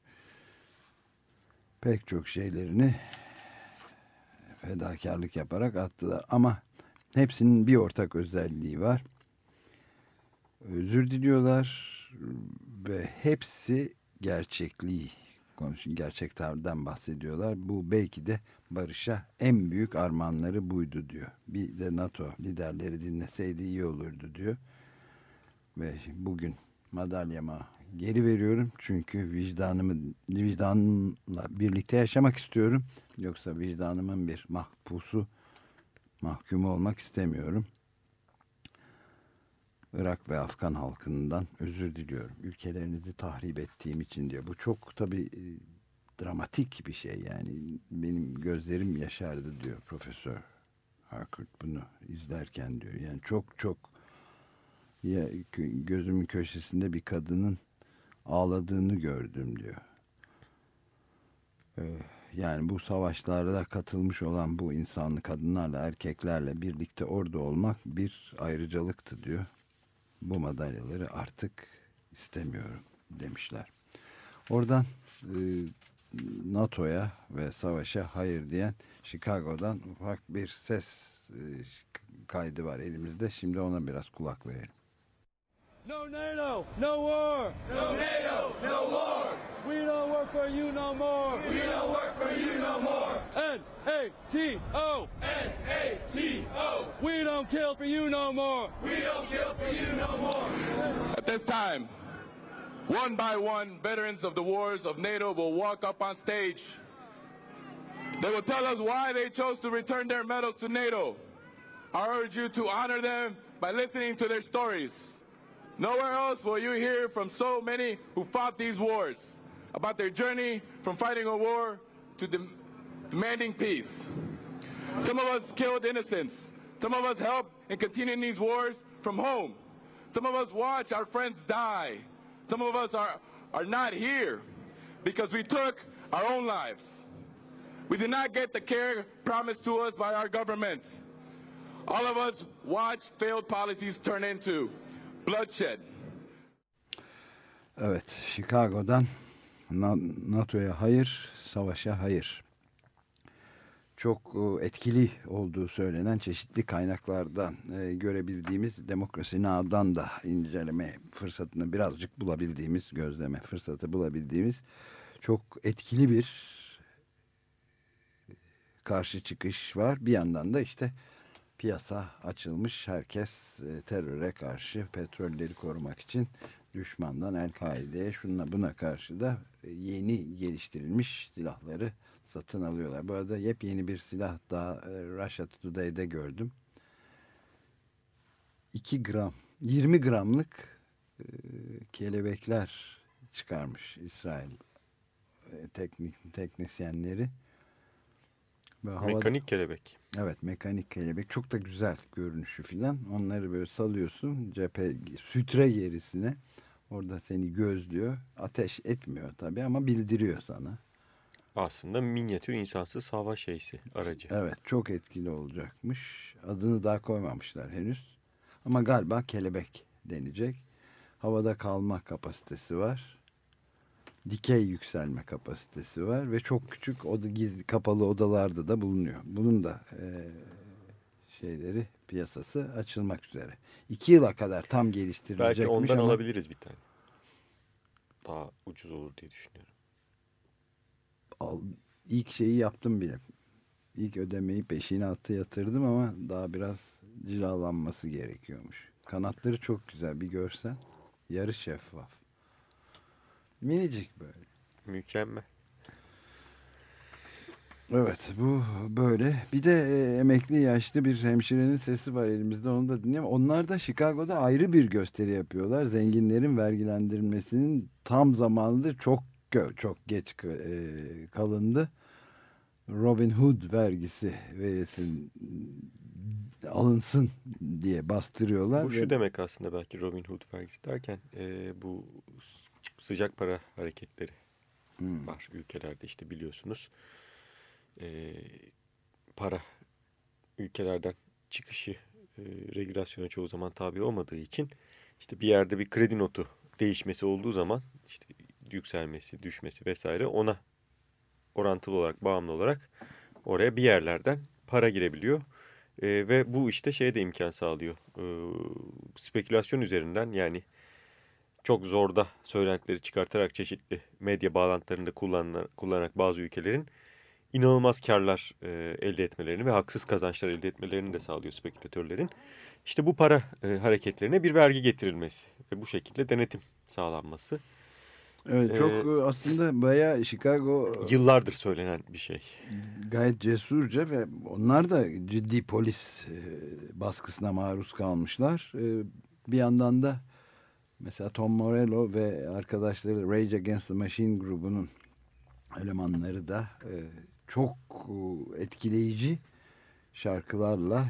pek çok şeylerini fedakarlık yaparak attılar. Ama hepsinin bir ortak özelliği var. Özür diliyorlar ve hepsi gerçekliği konuşun, gerçeklerden bahsediyorlar. Bu belki de barışa en büyük armağanları buydu diyor. Bir de NATO liderleri dinleseydi iyi olurdu diyor. Ve bugün madalyama geri veriyorum çünkü vicdanımı vicdanımla birlikte yaşamak istiyorum. Yoksa vicdanımın bir mahpusu, mahkumu olmak istemiyorum. Irak ve Afgan halkından özür diliyorum. Ülkelerinizi tahrip ettiğim için diyor. Bu çok tabii dramatik bir şey yani. Benim gözlerim yaşardı diyor Profesör Harcourt bunu izlerken diyor. Yani çok çok ya, gözümün köşesinde bir kadının ağladığını gördüm diyor. Ee, yani bu savaşlarda katılmış olan bu insanlı kadınlarla, erkeklerle birlikte orada olmak bir ayrıcalıktı diyor. Bu madalyaları artık istemiyorum demişler. Oradan e, NATO'ya ve savaşa hayır diyen Chicago'dan ufak bir ses e, kaydı var elimizde. Şimdi ona biraz kulak verelim. No NATO, no war. No NATO, no war. We don't work for you no more. We don't work for you no more. N A T O. N A T O. We don't kill for you no more. We don't kill for you no more. At this time, one by one, veterans of the wars of NATO will walk up on stage. They will tell us why they chose to return their medals to NATO. I urge you to honor them by listening to their stories. Nowhere else will you hear from so many who fought these wars about their journey from fighting a war to de demanding peace. Some of us killed innocents. Some of us helped in continuing these wars from home. Some of us watch our friends die. Some of us are, are not here because we took our own lives. We did not get the care promised to us by our government. All of us watch failed policies turn into bloodshed. Evet, Chicago'dan NATO'ya hayır, savaşa hayır. Çok etkili olduğu söylenen çeşitli kaynaklardan e, görebildiğimiz Demokrasi Now'dan da inceleme fırsatını birazcık bulabildiğimiz, gözleme fırsatı bulabildiğimiz çok etkili bir karşı çıkış var. Bir yandan da işte piyasa açılmış, herkes e, teröre karşı, petrolleri korumak için düşmandan El-Kaide'ye şuna buna karşı da yeni geliştirilmiş silahları satın alıyorlar. Bu arada yepyeni bir silah daha Russia Today'de gördüm. iki gram, yirmi gramlık e, kelebekler çıkarmış İsrail e, teknik teknisyenleri. Ve mekanik havada, kelebek. Evet, mekanik kelebek. Çok da güzel görünüşü filan. Onları böyle salıyorsun cephe sütre gerisine. Orada seni gözlüyor. Ateş etmiyor tabii ama bildiriyor sana. Aslında minyatür insansız hava şeysi, aracı. Evet, çok etkili olacakmış. Adını daha koymamışlar henüz. Ama galiba kelebek denecek. Havada kalma kapasitesi var. Dikey yükselme kapasitesi var ve çok küçük oda, gizli kapalı odalarda da bulunuyor. Bunun da e, şeyleri piyasası açılmak üzere. İki yıla kadar tam geliştirilecekmiş. Belki ondan ama alabiliriz bir tane. Daha ucuz olur diye düşünüyorum. Al, ilk şeyi yaptım bile. İlk ödemeyi peşinatı yatırdım ama daha biraz cilalanması gerekiyormuş. Kanatları çok güzel, bir görsen. Yarı şeffaf. Minicik böyle. Mükemmel. Evet, bu böyle. Bir de e, emekli yaşlı bir hemşirenin sesi var elimizde, onu da dinleyelim. Onlar da Chicago'da ayrı bir gösteri yapıyorlar. Zenginlerin vergilendirilmesinin tam zamanında çok çok geç e, kalındı. Robin Hood vergisi verilsin, alınsın diye bastırıyorlar. Bu şu ve... demek aslında belki Robin Hood vergisi derken e, bu sıcak para hareketleri hmm. var ülkelerde, işte biliyorsunuz. E, para ülkelerden çıkışı e, regülasyona çoğu zaman tabi olmadığı için işte bir yerde bir kredi notu değişmesi olduğu zaman işte yükselmesi, düşmesi vesaire, ona orantılı olarak, bağımlı olarak oraya bir yerlerden para girebiliyor. E, ve bu işte şeye de imkan sağlıyor. E, spekülasyon üzerinden, yani çok zorda söylentileri çıkartarak çeşitli medya bağlantılarında kullanarak, kullanarak bazı ülkelerin inanılmaz karlar e, elde etmelerini ve haksız kazançlar elde etmelerini de sağlıyor spekülatörlerin. İşte bu para e, hareketlerine bir vergi getirilmesi ve bu şekilde denetim sağlanması. Evet, çok ee, aslında bayağı Chicago yıllardır söylenen bir şey. Gayet cesurca ve onlar da ciddi polis e, baskısına maruz kalmışlar. E, bir yandan da mesela Tom Morello ve arkadaşları Rage Against the Machine grubunun elemanları da e, çok etkileyici şarkılarla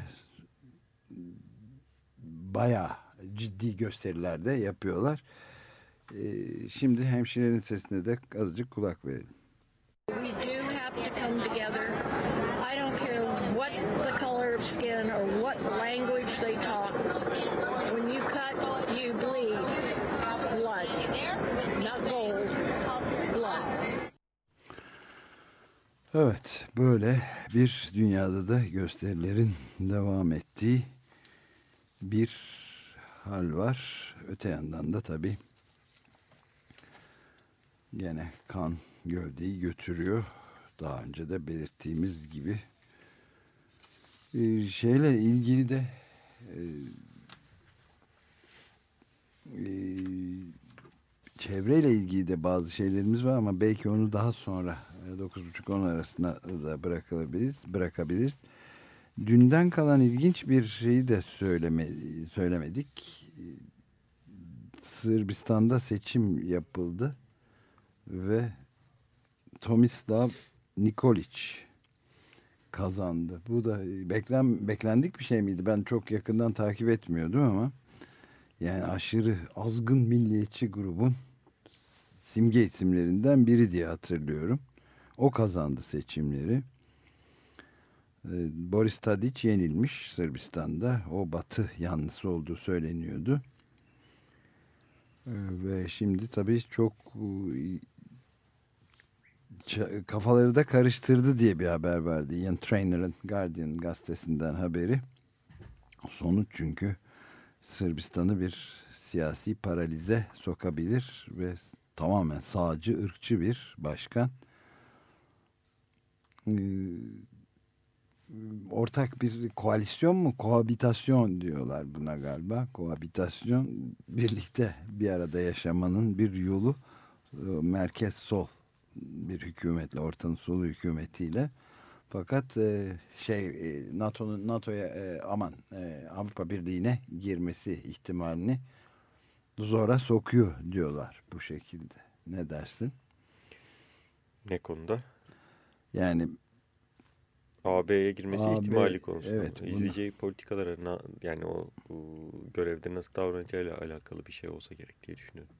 bayağı ciddi gösteriler de yapıyorlar. Ee, şimdi hemşirenin sesine de azıcık kulak verelim. We do have to come together. I don't care what the color of skin or what language they talk. When you cut, you bleed blood, not gold, blood. Evet, böyle bir dünyada da gösterilerin devam ettiği bir hal var. Öte yandan da tabii gene kan gövdeyi götürüyor. Daha önce de belirttiğimiz gibi. Ee, şeyle ilgili de e, e, çevreyle ilgili de bazı şeylerimiz var ama belki onu daha sonra dokuz buçuk on arasında da bırakabiliriz, bırakabiliriz. Dünden kalan ilginç bir şeyi de söyleme, söylemedik. Sırbistan'da seçim yapıldı ve Tomislav Nikolic kazandı. Bu da beklen, beklendik bir şey miydi? Ben çok yakından takip etmiyordum ama yani aşırı azgın milliyetçi grubun simge isimlerinden biri diye hatırlıyorum. O kazandı seçimleri. Boris Tadić yenilmiş Sırbistan'da. O Batı yanlısı olduğu söyleniyordu. Ve şimdi tabii çok kafaları da karıştırdı diye bir haber verdi. Ian Trainer'ın Guardian gazetesinden haberi. Sonuç çünkü Sırbistan'ı bir siyasi paralize sokabilir ve tamamen sağcı, ırkçı bir başkan. Ortak bir koalisyon mu? Kohabitasyon diyorlar buna galiba. Kohabitasyon, birlikte bir arada yaşamanın bir yolu. Merkez sol bir hükümetle, ortanın solu hükümetiyle. Fakat e, şey e, NATO'nun NATO'ya e, aman e, Avrupa Birliği'ne girmesi ihtimalini zora sokuyor diyorlar bu şekilde. Ne dersin? Ne konuda? Yani A B'ye girmesi A B, ihtimali konusunda. Evet, İzleyeceği politikalara, yani o, o görevde nasıl davranacağıyla alakalı bir şey olsa gerek diye düşünüyorum.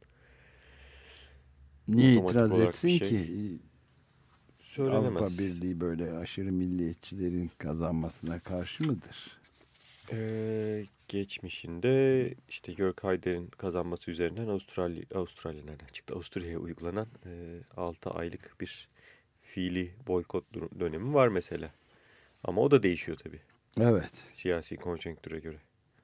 Niye Otomatik itiraz olarak etsin bir şey ki? söylenemez. Avrupa Birliği böyle aşırı milliyetçilerin kazanmasına karşı mıdır? Ee, geçmişinde işte Jörg Haider'in kazanması üzerinden Avustralya, Avustralya nereden çıktı? Avusturya'ya uygulanan e, altı aylık bir fiili boykot dönemi var mesela. Ama o da değişiyor tabii. Evet. Siyasi konjonktüre göre.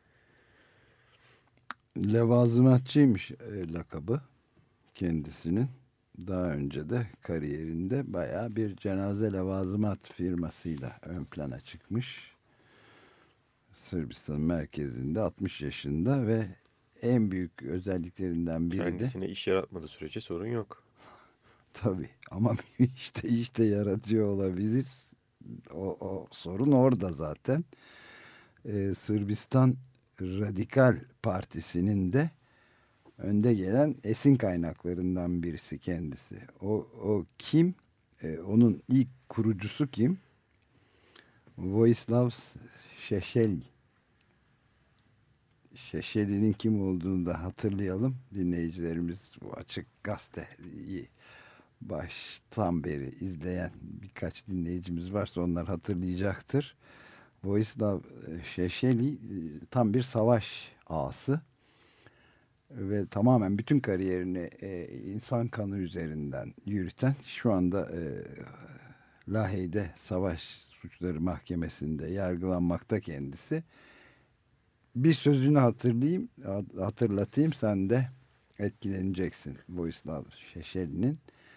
Levazımatçıymış e, lakabı kendisinin. Daha önce de kariyerinde bayağı bir cenaze levazımat firmasıyla ön plana çıkmış. Sırbistan merkezinde altmış yaşında ve en büyük özelliklerinden biri Kendisine de... Kendisine iş yaratmadığı sürece sorun yok. Tabii ama işte işte yaratıyor olabilir. O, o sorun orada zaten. Ee, Sırbistan Radikal Partisi'nin de önde gelen esin kaynaklarından birisi kendisi. O, o kim? Ee, onun ilk kurucusu kim? Vojislav Šešelj. Šešelj'in kim olduğunu da hatırlayalım. Dinleyicilerimiz bu Açık Gazete'yi baştan beri izleyen birkaç dinleyicimiz varsa onlar hatırlayacaktır. Vojislav Šešelj tam bir savaş ağası ve tamamen bütün kariyerini e, insan kanı üzerinden yürüten, şu anda e, Lahey'de savaş suçları mahkemesinde yargılanmakta kendisi. Bir sözünü hatırlayayım, hatırlatayım, sen de etkileneceksin Vojislav Šešelj'nin.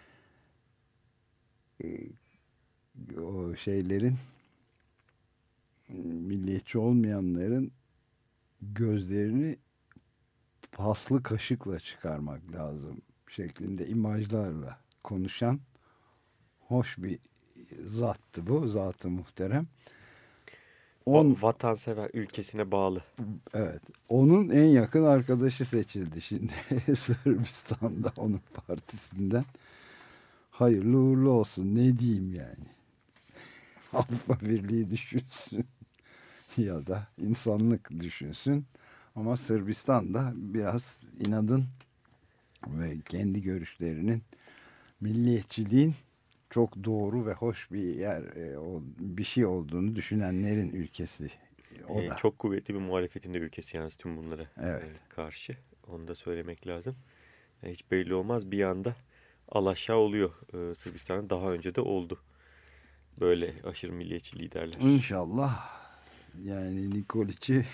O şeylerin, milliyetçi olmayanların gözlerini paslı kaşıkla çıkarmak lazım şeklinde imajlarla konuşan hoş bir zattı bu, zat-ı muhterem. On, vatansever, ülkesine bağlı. Evet. Onun en yakın arkadaşı seçildi şimdi Sırbistan'da, onun partisinden. Hayırlı uğurlu olsun. Ne diyeyim yani. Avrupa Birliği düşünsün ya da insanlık düşünsün. Ama Sırbistan'da biraz inadın ve kendi görüşlerinin, milliyetçiliğin çok doğru ve hoş bir yer, bir şey olduğunu düşünenlerin ülkesi. O ee, da. Çok kuvvetli bir muhalefetin de ülkesi yalnız tüm bunlara Evet. karşı. Onu da söylemek lazım. Yani hiç belli olmaz. Bir anda alaşağı oluyor ee, Sırbistan'da. Daha önce de oldu. Böyle aşırı milliyetçi liderler. İnşallah. Yani Nikoliç'i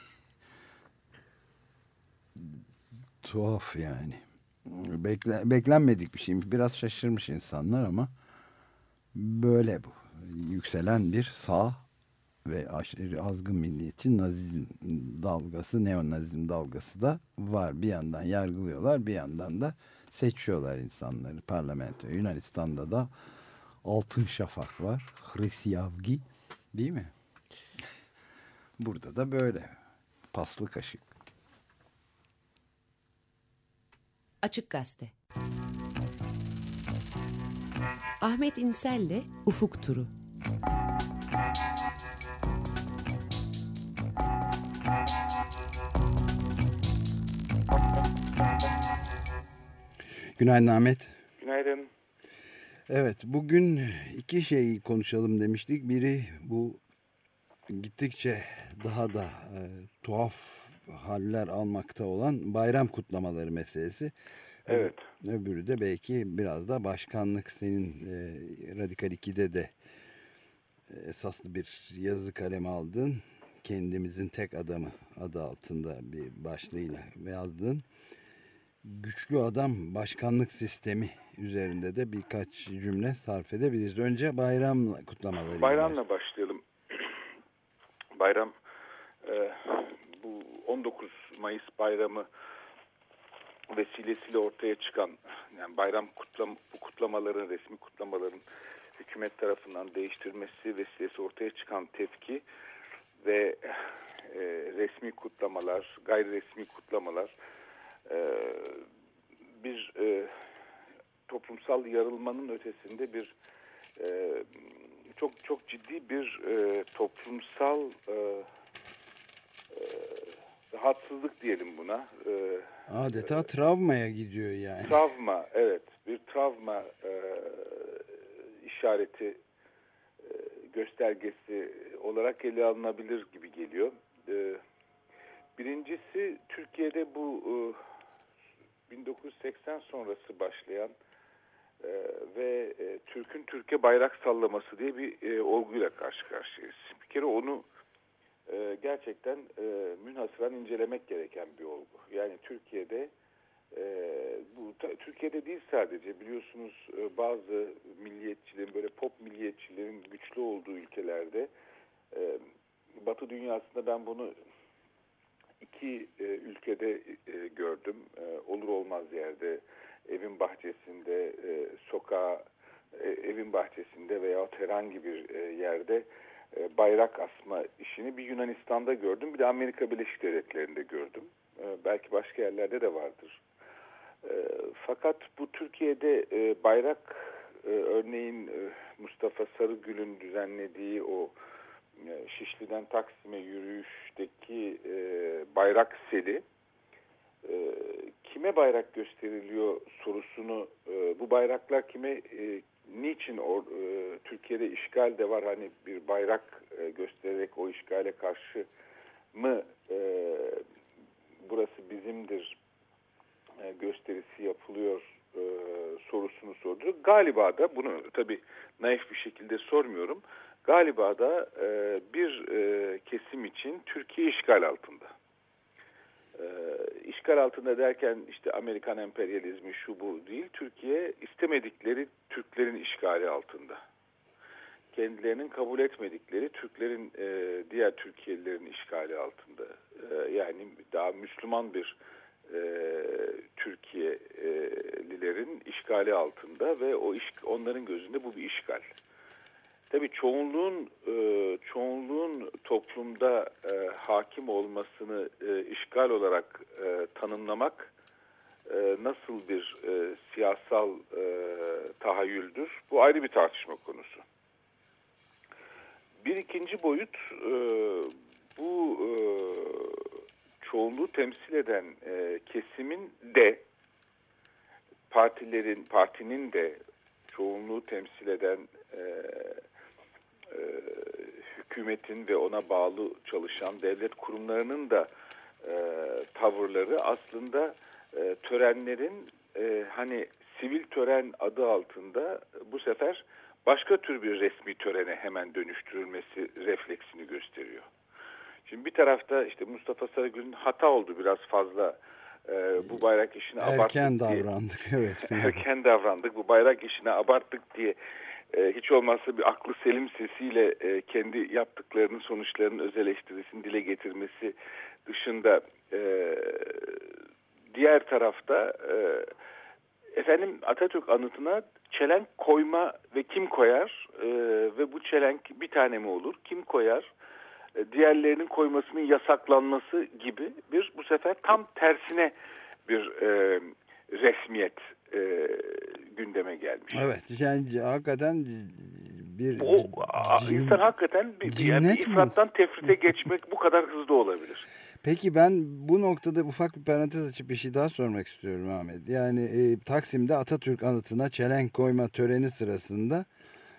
tuhaf yani. Bekle, beklenmedik bir şeymiş. Biraz şaşırmış insanlar ama böyle bu. Yükselen bir sağ ve aşırı azgın milliyetçi nazizm dalgası, neonazizm dalgası da var. Bir yandan yargılıyorlar, bir yandan da seçiyorlar insanları parlamento. Yunanistan'da da Altın Şafak var. Hrisyavgi, değil mi? Burada da böyle. Paslı kaşık. Açık Gazete. Ahmet İnsel'le Ufuk Turu. Günaydın Ahmet. Günaydın. Evet, bugün iki şey konuşalım demiştik. Biri bu gittikçe daha da e, tuhaf haller almakta olan bayram kutlamaları meselesi. Evet. Öbürü de belki biraz da başkanlık, senin e, Radikal iki'de de e, esaslı bir yazı kaleme aldın. Kendimizin tek adamı adı altında bir başlığıyla yazdın. Güçlü adam başkanlık sistemi üzerinde de birkaç cümle sarf edebiliriz. Önce bayram kutlamaları. Bayramla başlayalım. Bayram e, bu on dokuz Mayıs bayramı vesilesiyle ortaya çıkan, yani bayram kutlam bu kutlamaların, resmi kutlamaların hükümet tarafından değiştirilmesi vesilesi ortaya çıkan tepki ve e, resmi kutlamalar, gayri resmi kutlamalar e, bir e, toplumsal yarılmanın ötesinde bir e, çok çok ciddi bir e, toplumsal e, e, rahatsızlık diyelim buna. E, Adeta travmaya gidiyor yani. Travma, evet. Bir travma e, işareti, e, göstergesi olarak ele alınabilir gibi geliyor. E, birincisi, Türkiye'de bu e, bin dokuz yüz seksen sonrası başlayan e, ve e, Türk'ün Türkiye bayrak sallaması diye bir e, olguyla karşı karşıyayız. Bir kere onu e, gerçekten e, münhasıran incelemek gereken bir olgu. Yani Türkiye'de e, bu ta, Türkiye'de değil sadece, biliyorsunuz e, bazı milliyetçilerin, böyle pop milliyetçilerin güçlü olduğu ülkelerde, e, Batı dünyasında ben bunu iki e, ülkede e, gördüm. E, olur olmaz yerde, evin bahçesinde, e, sokağa, e, evin bahçesinde veya herhangi bir e, yerde e, bayrak asma işini bir Yunanistan'da gördüm. Bir de Amerika Birleşik Devletleri'nde gördüm. E, belki başka yerlerde de vardır. E, fakat bu Türkiye'de e, bayrak, e, örneğin e, Mustafa Sarıgül'ün düzenlediği o Şişli'den Taksim'e yürüyüşteki e, bayrak seli, e, kime bayrak gösteriliyor sorusunu, e, bu bayraklar kime, e, niçin or, e, Türkiye'de işgal de var, hani bir bayrak e, göstererek o işgale karşı mı e, burası bizimdir e, gösterisi yapılıyor e, sorusunu sordu. Galiba da, bunu tabii naif bir şekilde sormuyorum, galiba da e, bir e, kesim için Türkiye işgal altında. E, işgal altında derken işte Amerikan emperyalizmi şu bu değil. Türkiye istemedikleri Türklerin işgali altında. Kendilerinin kabul etmedikleri Türklerin, e, diğer Türkiye'lilerin işgali altında. E, yani daha Müslüman bir e, Türkiye'lilerin işgali altında ve o iş, onların gözünde bu bir işgal. Tabii çoğunluğun e, çoğunluğun toplumda e, hakim olmasını e, işgal olarak e, tanımlamak e, nasıl bir e, siyasal e, tahayyüldür? Bu ayrı bir tartışma konusu. Bir ikinci boyut, e, bu e, çoğunluğu temsil eden e, kesimin de, partilerin, partinin de çoğunluğu temsil eden e, e, hükümetin ve ona bağlı çalışan devlet kurumlarının da e, tavırları aslında e, törenlerin e, hani sivil tören adı altında bu sefer başka tür bir resmi törene hemen dönüştürülmesi refleksini gösteriyor. Şimdi bir tarafta işte Mustafa Sarıgül'ün hata oldu, biraz fazla e, bu bayrak işini abarttık Erken diye. davrandık, evet. Erken davrandık, bu bayrak işini abarttık diye e, hiç olmazsa bir aklı selim sesiyle e, kendi yaptıklarının sonuçlarının öz eleştirisini dile getirmesi dışında e, diğer tarafta e, efendim Atatürk anıtına çelenk koyma ve kim koyar e, ve bu çelenk bir tane mi olur, kim koyar, e, diğerlerinin koymasının yasaklanması gibi bir, bu sefer tam tersine bir e, resmiyet e, gündeme gelmiş. Evet, yani hakikaten bir o, cin, insan hakikaten bir, yani bir ifrattan tefrite geçmek bu kadar hızlı olabilir. Peki ben bu noktada ufak bir parantez açıp bir şey daha sormak istiyorum Ahmet. Yani e, Taksim'de Atatürk anıtına çelenk koyma töreni sırasında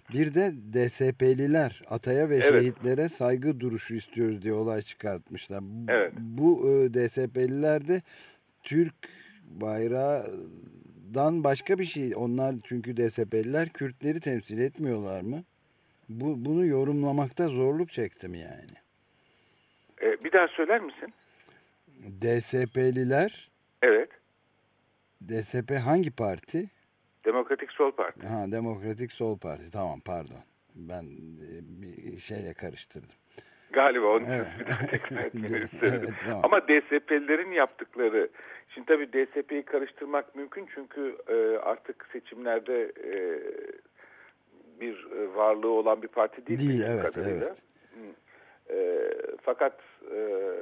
Bir de D S P'liler ataya ve Evet. şehitlere saygı duruşu istiyoruz diye olay çıkartmışlar. Bu, Evet. bu e, D S P'liler de Türk bayrağından başka bir şey. Onlar çünkü D S P'liler Kürtleri temsil etmiyorlar mı? Bu, bunu yorumlamakta zorluk çektim yani. E, bir daha söyler misin? D S P'liler. Evet. D S P hangi parti? Demokratik Sol Parti. Ha, Demokratik Sol Parti. Tamam, pardon. Ben bir şeyle karıştırdım. Galiba onu Evet. bir daha tekrar etmeni istedim. Evet, tamam. Ama D S P'lilerin yaptıkları, şimdi tabii D S P'yi karıştırmak mümkün çünkü e, artık seçimlerde e, bir e, varlığı olan bir parti değil. Değil, bildiğim evet, kadarıyla. evet. E, fakat e,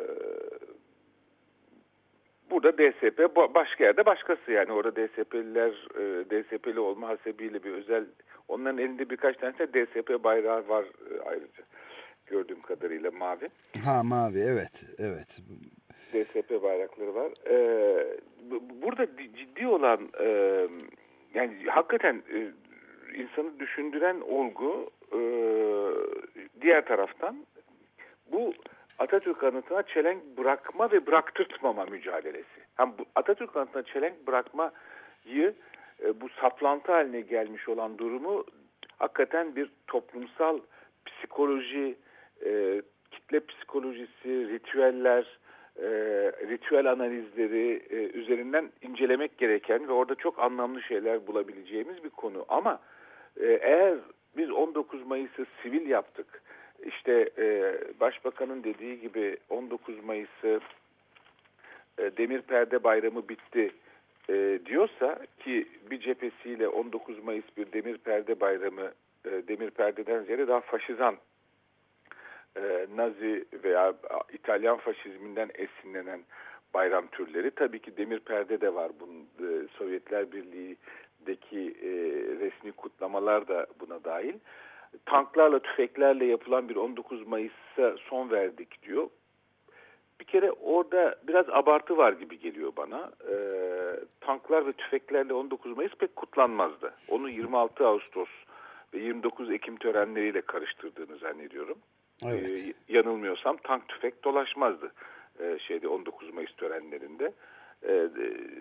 burada D S P başka yerde başkası, yani orada D S P'liler e, D S P'li olma hasebiyle bir özel, onların elinde birkaç tane de D S P bayrağı var e, ayrıca. Gördüğüm kadarıyla mavi. Ha, mavi, evet, evet. D S P bayrakları var. Ee, burada ciddi olan e, yani hakikaten e, insanı düşündüren olgu e, diğer taraftan bu Atatürk anıtına çelenk bırakma ve bıraktırtmama mücadelesi. Hem bu Atatürk anıtına çelenk bırakmayı e, bu saplantı haline gelmiş olan durumu hakikaten bir toplumsal psikoloji, e, kitle psikolojisi, ritüeller, e, ritüel analizleri e, üzerinden incelemek gereken ve orada çok anlamlı şeyler bulabileceğimiz bir konu. Ama e, eğer biz on dokuz Mayıs'ı sivil yaptık, işte e, Başbakanın dediği gibi on dokuz Mayıs'ı e, Demir Perde Bayramı bitti e, diyorsa, ki bir cephesiyle on dokuz Mayıs bir Demir Perde Bayramı, e, Demir Perde'den ziyade daha faşizan, e, Nazi veya İtalyan faşizminden esinlenen bayram türleri. Tabii ki Demir Perde de var. Bunun, e, Sovyetler Birliği'deki e, resmi kutlamalar da buna dahil. Tanklarla, tüfeklerle yapılan bir on dokuz Mayıs'a son verdik diyor. Bir kere orada biraz abartı var gibi geliyor bana. E, tanklar ve tüfeklerle on dokuz Mayıs pek kutlanmazdı. Onu yirmi altı Ağustos ve yirmi dokuz Ekim törenleriyle karıştırdığını zannediyorum. Evet. E, yanılmıyorsam tank tüfek dolaşmazdı e, şeyde on dokuz Mayıs törenlerinde. E, e,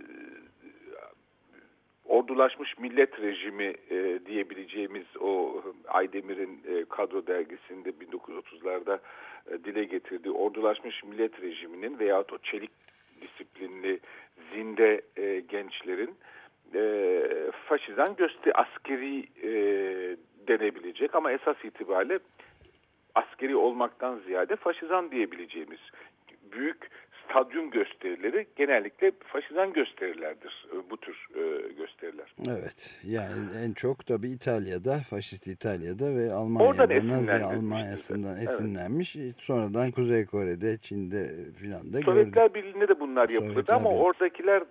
ordulaşmış millet rejimi e, diyebileceğimiz o Aydemir'in e, kadro dergisinde bin dokuz yüz otuzlarda e, dile getirdiği ordulaşmış millet rejiminin veyahut o çelik disiplinli zinde e, gençlerin e, faşizan gösteri askeri e, denebilecek ama esas itibariyle askeri olmaktan ziyade faşizan diyebileceğimiz büyük stadyum gösterileri genellikle faşizan gösterilerdir, bu tür e, gösteriler. Evet, yani en çok tabii İtalya'da, faşist İtalya'da ve Almanya'da, Nazi Almanya'sından esinlenmiş. Evet. Sonradan Kuzey Kore'de, Çin'de filan da Sovyetler gördük. Birliği'nde de bunlar yapıldı Sovyetler ama Birliği. Oradakiler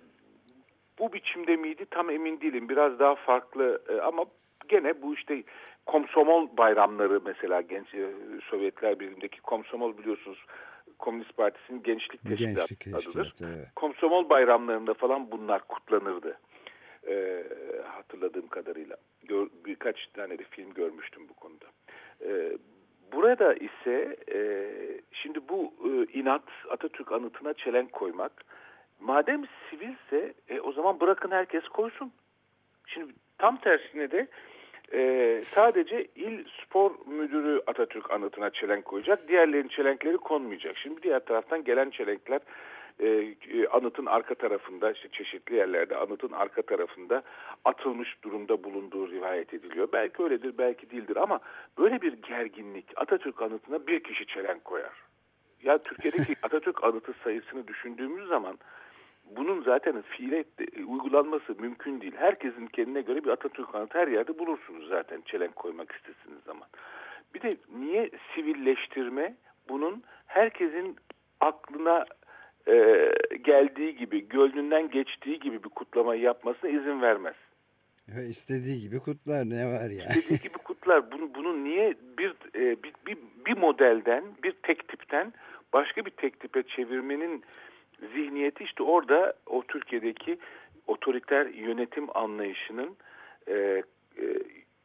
bu biçimde miydi tam emin değilim. Biraz daha farklı e, ama gene bu işte Komsomol bayramları mesela genç e, Sovyetler Birliği'ndeki Komsomol biliyorsunuz Komünist Partisi'nin gençlik teşkilatı adıdır. Evet. Komsomol bayramlarında falan bunlar kutlanırdı. Ee, hatırladığım kadarıyla. Gör, birkaç tane de film görmüştüm bu konuda. Ee, burada ise e, şimdi bu e, inat Atatürk anıtına çelenk koymak, madem sivilse e, o zaman bırakın herkes koysun. Şimdi tam tersine de Ee, sadece il spor müdürü Atatürk anıtına çelenk koyacak. Diğerlerinin çelenkleri konmayacak. Şimdi diğer taraftan gelen çelenkler e, anıtın arka tarafında, işte çeşitli yerlerde anıtın arka tarafında atılmış durumda bulunduğu rivayet ediliyor. Belki öyledir, belki değildir ama böyle bir gerginlik, Atatürk anıtına bir kişi çelenk koyar. Ya Türkiye'deki Atatürk anıtı sayısını düşündüğümüz zaman bunun zaten fiile uygulanması mümkün değil. Herkesin kendine göre bir Atatürk anıtı her yerde bulursunuz zaten çelenk koymak istediğiniz zaman. Bir de niye sivilleştirme bunun herkesin aklına e, geldiği gibi, gönlünden geçtiği gibi bir kutlamayı yapmasına izin vermez. Ve istediği gibi kutlar, ne var yani? İstediği gibi kutlar. Bunu, bunu niye bir, e, bir, bir, bir modelden, bir tek tipten başka bir tek tipe çevirmenin zihniyeti işte orada o Türkiye'deki otoriter yönetim anlayışının e, e,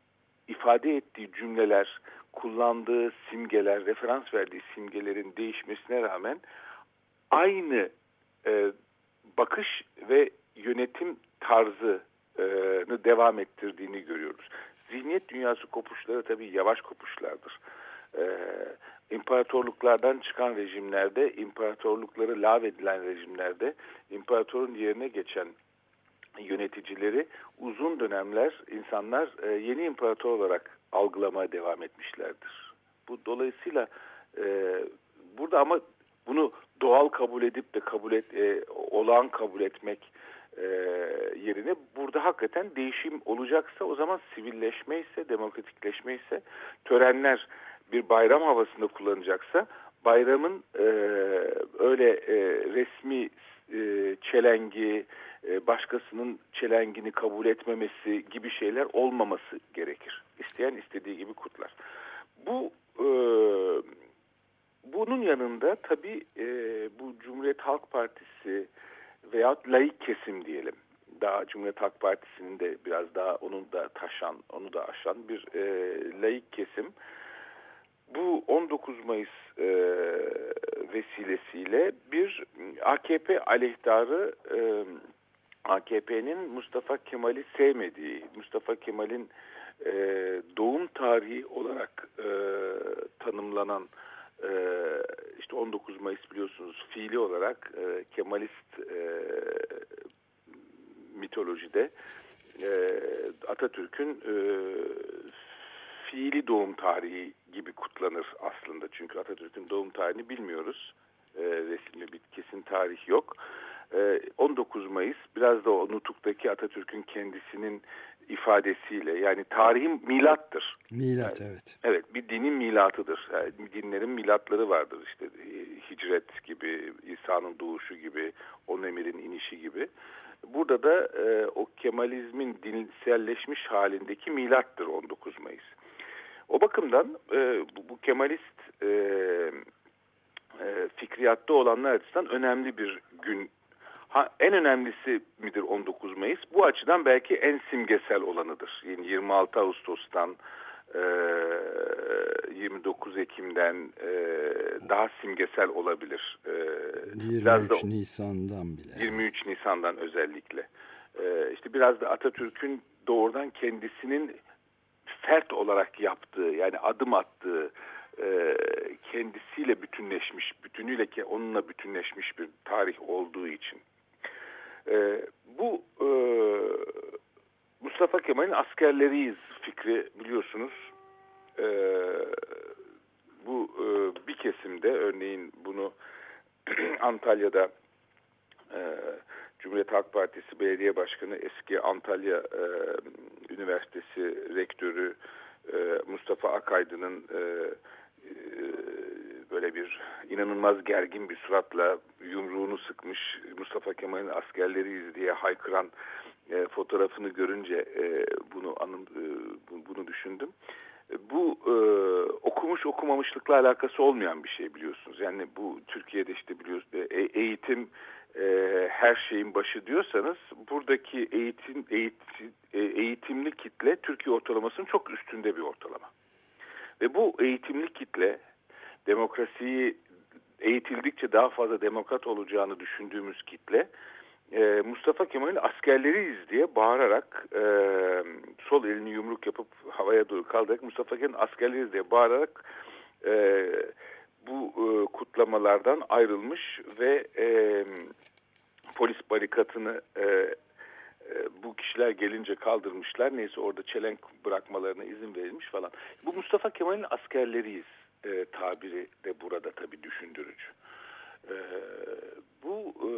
ifade ettiği cümleler, kullandığı simgeler, referans verdiği simgelerin değişmesine rağmen aynı e, bakış ve yönetim tarzını devam ettirdiğini görüyoruz. Zihniyet dünyası kopuşları tabii yavaş kopuşlardır. Ee, imparatorluklardan çıkan rejimlerde, imparatorlukları lağvedilen rejimlerde, imparatorun yerine geçen yöneticileri uzun dönemler insanlar e, yeni imparator olarak algılamaya devam etmişlerdir. Bu dolayısıyla e, burada ama bunu doğal kabul edip de kabul et, e, olağan kabul etmek e, yerine burada hakikaten değişim olacaksa o zaman sivilleşme ise, demokratikleşme ise, törenler bir bayram havasında kullanacaksa bayramın e, öyle e, resmi e, çelengi, e, başkasının çelengini kabul etmemesi gibi şeyler olmaması gerekir. İsteyen istediği gibi kutlar. Bu e, bunun yanında tabii e, bu Cumhuriyet Halk Partisi veyahut laik kesim diyelim. Daha Cumhuriyet Halk Partisi'nin de biraz daha onu da taşan, onu da aşan bir e, laik kesim. Bu on dokuz Mayıs e, vesilesiyle bir A K P aleyhtarı, e, A K P'nin Mustafa Kemal'i sevmediği, Mustafa Kemal'in e, doğum tarihi olarak e, tanımlanan e, işte on dokuz Mayıs biliyorsunuz fiili olarak e, Kemalist e, mitolojide e, Atatürk'ün e, fiili doğum tarihi gibi kutlanır aslında. Çünkü Atatürk'ün doğum tarihini bilmiyoruz. E, resimli bir kesin tarih yok. E, on dokuz Mayıs biraz da o nutuktaki Atatürk'ün kendisinin ifadesiyle, yani tarihin milattır. Milat, yani, evet. Evet, bir dinin milatıdır. Yani dinlerin milatları vardır. İşte hicret gibi, İsa'nın doğuşu gibi, on emirin inişi gibi. Burada da e, o Kemalizmin dinselleşmiş halindeki milattır on dokuz Mayıs. O bakımdan e, bu, bu Kemalist e, e, fikriyatta olanlar açısından önemli bir gün. Ha, en önemlisi midir on dokuz Mayıs? Bu açıdan belki en simgesel olanıdır. Yani yirmi altı Ağustos'tan e, yirmi dokuz Ekim'den e, daha simgesel olabilir. E, yirmi üç Nisan'dan bile. yirmi üç Nisan'dan özellikle. E, işte biraz da Atatürk'ün doğrudan kendisinin fert olarak yaptığı, yani adım attığı, e, kendisiyle bütünleşmiş, bütünüyle onunla bütünleşmiş bir tarih olduğu için. E, bu e, Mustafa Kemal'in askerleriyiz fikri biliyorsunuz. E, bu e, bir kesimde, örneğin bunu Antalya'da e, Cumhuriyet Halk Partisi Belediye Başkanı, eski Antalya e, Üniversitesi Rektörü e, Mustafa Akaydın'ın e, e, böyle bir inanılmaz gergin bir suratla yumruğunu sıkmış Mustafa Kemal'in askerleriyiz diye haykıran e, fotoğrafını görünce e, bunu anım, e, bunu düşündüm. Bu e, okumuş okumamışlıkla alakası olmayan bir şey biliyorsunuz. Yani bu Türkiye'de işte biliyorsunuz e, eğitim e, her şeyin başı diyorsanız buradaki eğitim, eğitim eğitimli kitle Türkiye ortalamasının çok üstünde bir ortalama. Ve bu eğitimli kitle demokrasiyi eğitildikçe daha fazla demokrat olacağını düşündüğümüz kitle e, Mustafa Kemal'in askerleriyiz diye bağırarak e, sol elini yumruk yapıp havaya doğru kaldırarak Mustafa Kemal'in askerleriyiz diye bağırarak e, bu e, kutlamalardan ayrılmış ve e, polis barikatını e, e, bu kişiler gelince kaldırmışlar. Neyse orada çelenk bırakmalarına izin verilmiş falan. Bu Mustafa Kemal'in askerleriyiz e, tabiri de burada tabii düşündürücü. E, bu e,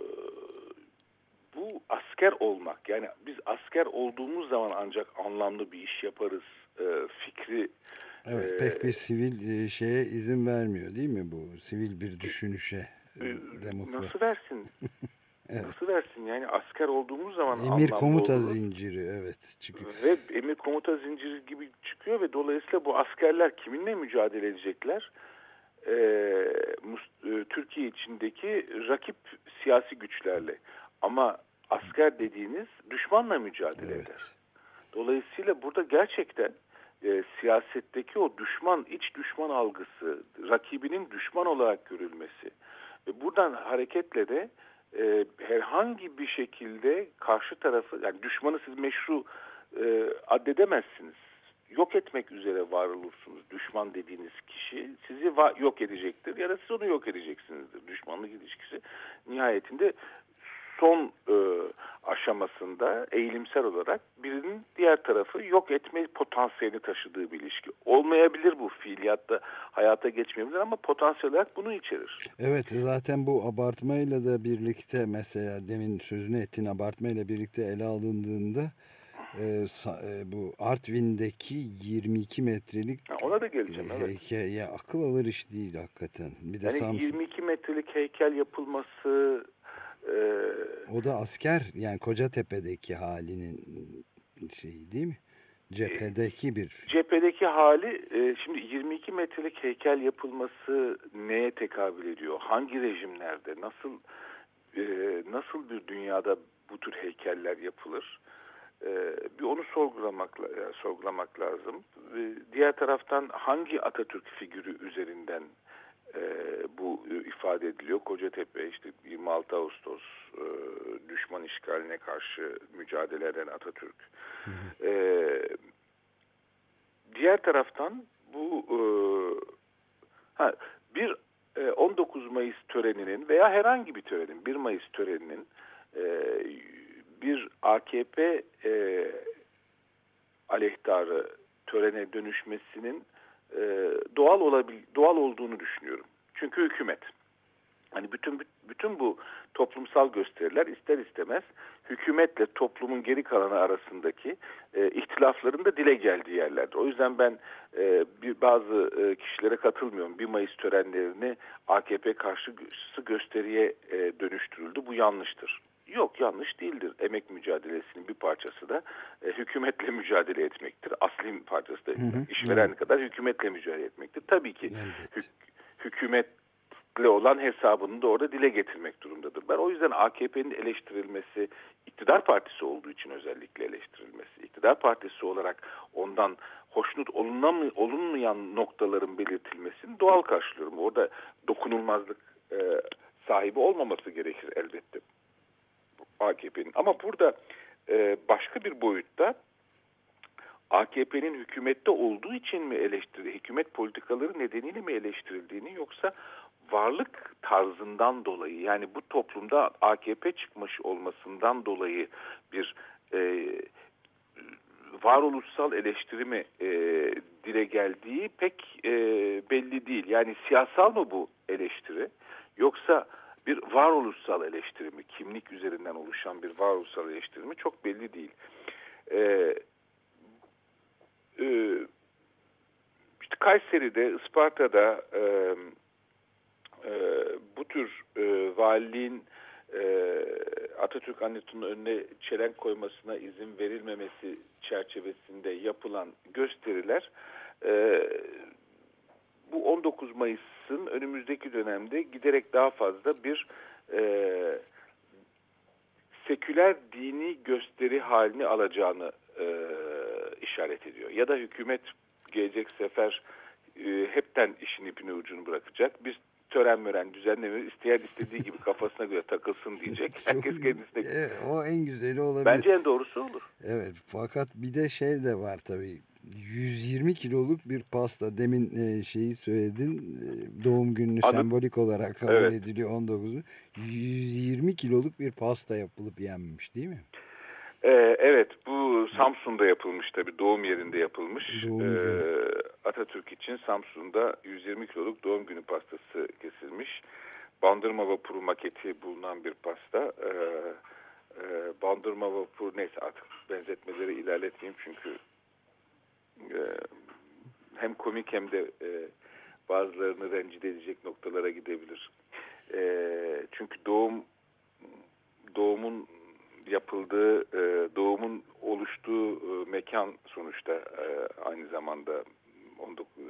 bu asker olmak, yani biz asker olduğumuz zaman ancak anlamlı bir iş yaparız e, fikri. Evet, pek bir sivil şeye izin vermiyor değil mi bu? Sivil bir düşünüşe. Demokrat. Nasıl versin? Evet. Nasıl versin? Yani asker olduğumuz zaman emir komuta olur. zinciri, evet, çıkıyor. Ve emir komuta zinciri gibi çıkıyor ve dolayısıyla bu askerler kiminle mücadele edecekler? Ee, Türkiye içindeki rakip siyasi güçlerle. Ama asker dediğiniz düşmanla mücadele evet. eder. Dolayısıyla burada gerçekten e, siyasetteki o düşman, iç düşman algısı, rakibinin düşman olarak görülmesi. E, buradan hareketle de e, herhangi bir şekilde karşı tarafı, yani düşmanı siz meşru e, addedemezsiniz. Yok etmek üzere var olursunuz. Düşman dediğiniz kişi sizi va- yok edecektir ya da siz onu yok edeceksinizdir. Düşmanlık ilişkisi nihayetinde son e, aşamasında eğilimsel olarak birinin diğer tarafı yok etme potansiyelini taşıdığı bir ilişki. Olmayabilir bu fiiliyatta, hayata geçmeyebilir ama potansiyel olarak bunu içerir. Evet, zaten bu abartmayla da birlikte, mesela demin sözünü ettiğin abartmayla birlikte ele alındığında e, sa- e, bu Artvin'deki yirmi iki metrelik Ha, ona da geleceğim, evet. heykel, ya akıl alır iş değil hakikaten. Bir de Yani Samsun, yirmi iki metrelik heykel yapılması, e, o da asker, yani Kocatepe'deki halinin şeyi değil mi? Cephedeki bir... Cephedeki hali, e, şimdi yirmi iki metrelik heykel yapılması neye tekabül ediyor? Hangi rejimlerde, nasıl e, nasıl bir dünyada bu tür heykeller yapılır? E, bir onu sorgulamak, yani sorgulamak lazım. E, diğer taraftan hangi Atatürk figürü üzerinden e, bu e, ifade ediliyor? Kocatepe, işte yirmi altı Ağustos, e, düşman işgaline karşı mücadele eden Atatürk. Hı hı. E, Diğer taraftan bu e, ha, bir e, on dokuz Mayıs töreninin veya herhangi bir törenin, bir Mayıs töreninin e, bir A K P e, aleyhtarı törene dönüşmesinin e, doğal olabil, doğal olduğunu düşünüyorum. Çünkü hükümet. Hani bütün bütün bu toplumsal gösteriler ister istemez hükümetle toplumun geri kalanı arasındaki e, ihtilafların da dile geldiği yerlerdir. O yüzden ben e, bir bazı e, kişilere katılmıyorum. bir Mayıs törenlerini A K P karşısı gösteriye e, dönüştürüldü. Bu yanlıştır. Yok, yanlış değildir. Emek mücadelesinin bir parçası da e, hükümetle mücadele etmektir. Asli parçası da hı hı, işveren hı. kadar hükümetle mücadele etmektir. Tabii ki hük, hükümet olan hesabını da orada dile getirmek durumdadır. Ben o yüzden A K P'nin eleştirilmesi, iktidar partisi olduğu için özellikle eleştirilmesi, iktidar partisi olarak ondan hoşnut olunmayan noktaların belirtilmesini doğal karşılıyorum. Orada dokunulmazlık e, sahibi olmaması gerekir elbette A K P'nin. Ama burada e, başka bir boyutta A K P'nin hükümette olduğu için mi eleştirildiğini, hükümet politikaları nedeniyle mi eleştirildiğini, yoksa varlık tarzından dolayı, yani bu toplumda A K P çıkmış olmasından dolayı bir e, varoluşsal eleştiri mi e, dile geldiği pek e, belli değil. Yani siyasal mı bu eleştiri, yoksa bir varoluşsal eleştiri mi, kimlik üzerinden oluşan bir varoluşsal eleştiri mi, çok belli değil. E, e, işte Kayseri'de, Isparta'da e, Ee, bu tür e, valiliğin e, Atatürk anıtının önüne çelenk koymasına izin verilmemesi çerçevesinde yapılan gösteriler e, bu on dokuz Mayıs'ın önümüzdeki dönemde giderek daha fazla bir e, seküler dini gösteri halini alacağını e, işaret ediyor. Ya da hükümet gelecek sefer e, hepten işin ipini ucunu bırakacak. Biz tören mören düzenlemiyor, isteyen istediği gibi kafasına göre takılsın diyecek. Herkes kendisine. Evet, o en güzeli olabilir. Bence en doğrusu olur. Evet, fakat bir de şey de var tabii. yüz yirmi kiloluk bir pasta. Demin e, şeyi söyledin. E, doğum gününü Anı... sembolik olarak kabul evet. ediliyor on dokuzu. yüz yirmi kiloluk bir pasta yapılıp yenmiş değil mi? Ee, evet, bu Samsun'da yapılmış tabii, doğum yerinde yapılmış. Doğum ee, Atatürk için Samsun'da yüz yirmi kiloluk doğum günü pastası kesilmiş. Bandırma vapuru maketi bulunan bir pasta. Ee, e, bandırma vapuru, neyse artık benzetmeleri ilerletmeyeyim çünkü e, hem komik hem de e, bazılarını rencide edecek noktalara gidebilir. E, çünkü doğum doğumun yapıldığı, doğumun oluştuğu mekan sonuçta aynı zamanda on dokuz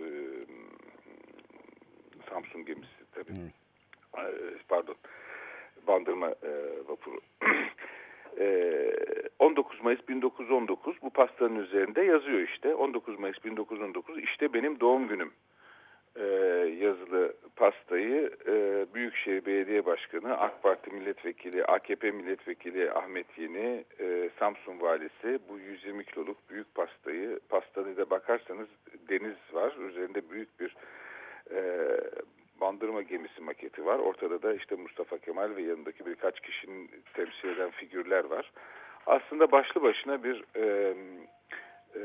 Samsun gemisi tabii. Hmm. Pardon. Bandırma vapuru. on dokuz Mayıs bin dokuz yüz on dokuz bu pastanın üzerinde yazıyor işte. on dokuz Mayıs bin dokuz yüz on dokuz işte benim doğum günüm e, yazılı pastayı e, Büyükşehir Belediye Başkanı, AK Parti Milletvekili, A K P Milletvekili Ahmet Yeni, e, Samsun Valisi bu yüz yirmi kiloluk büyük pastayı, pastanı da bakarsanız deniz var. Üzerinde büyük bir e, bandırma gemisi maketi var. Ortada da işte Mustafa Kemal ve yanındaki birkaç kişinin temsil eden figürler var. Aslında başlı başına bir e, e,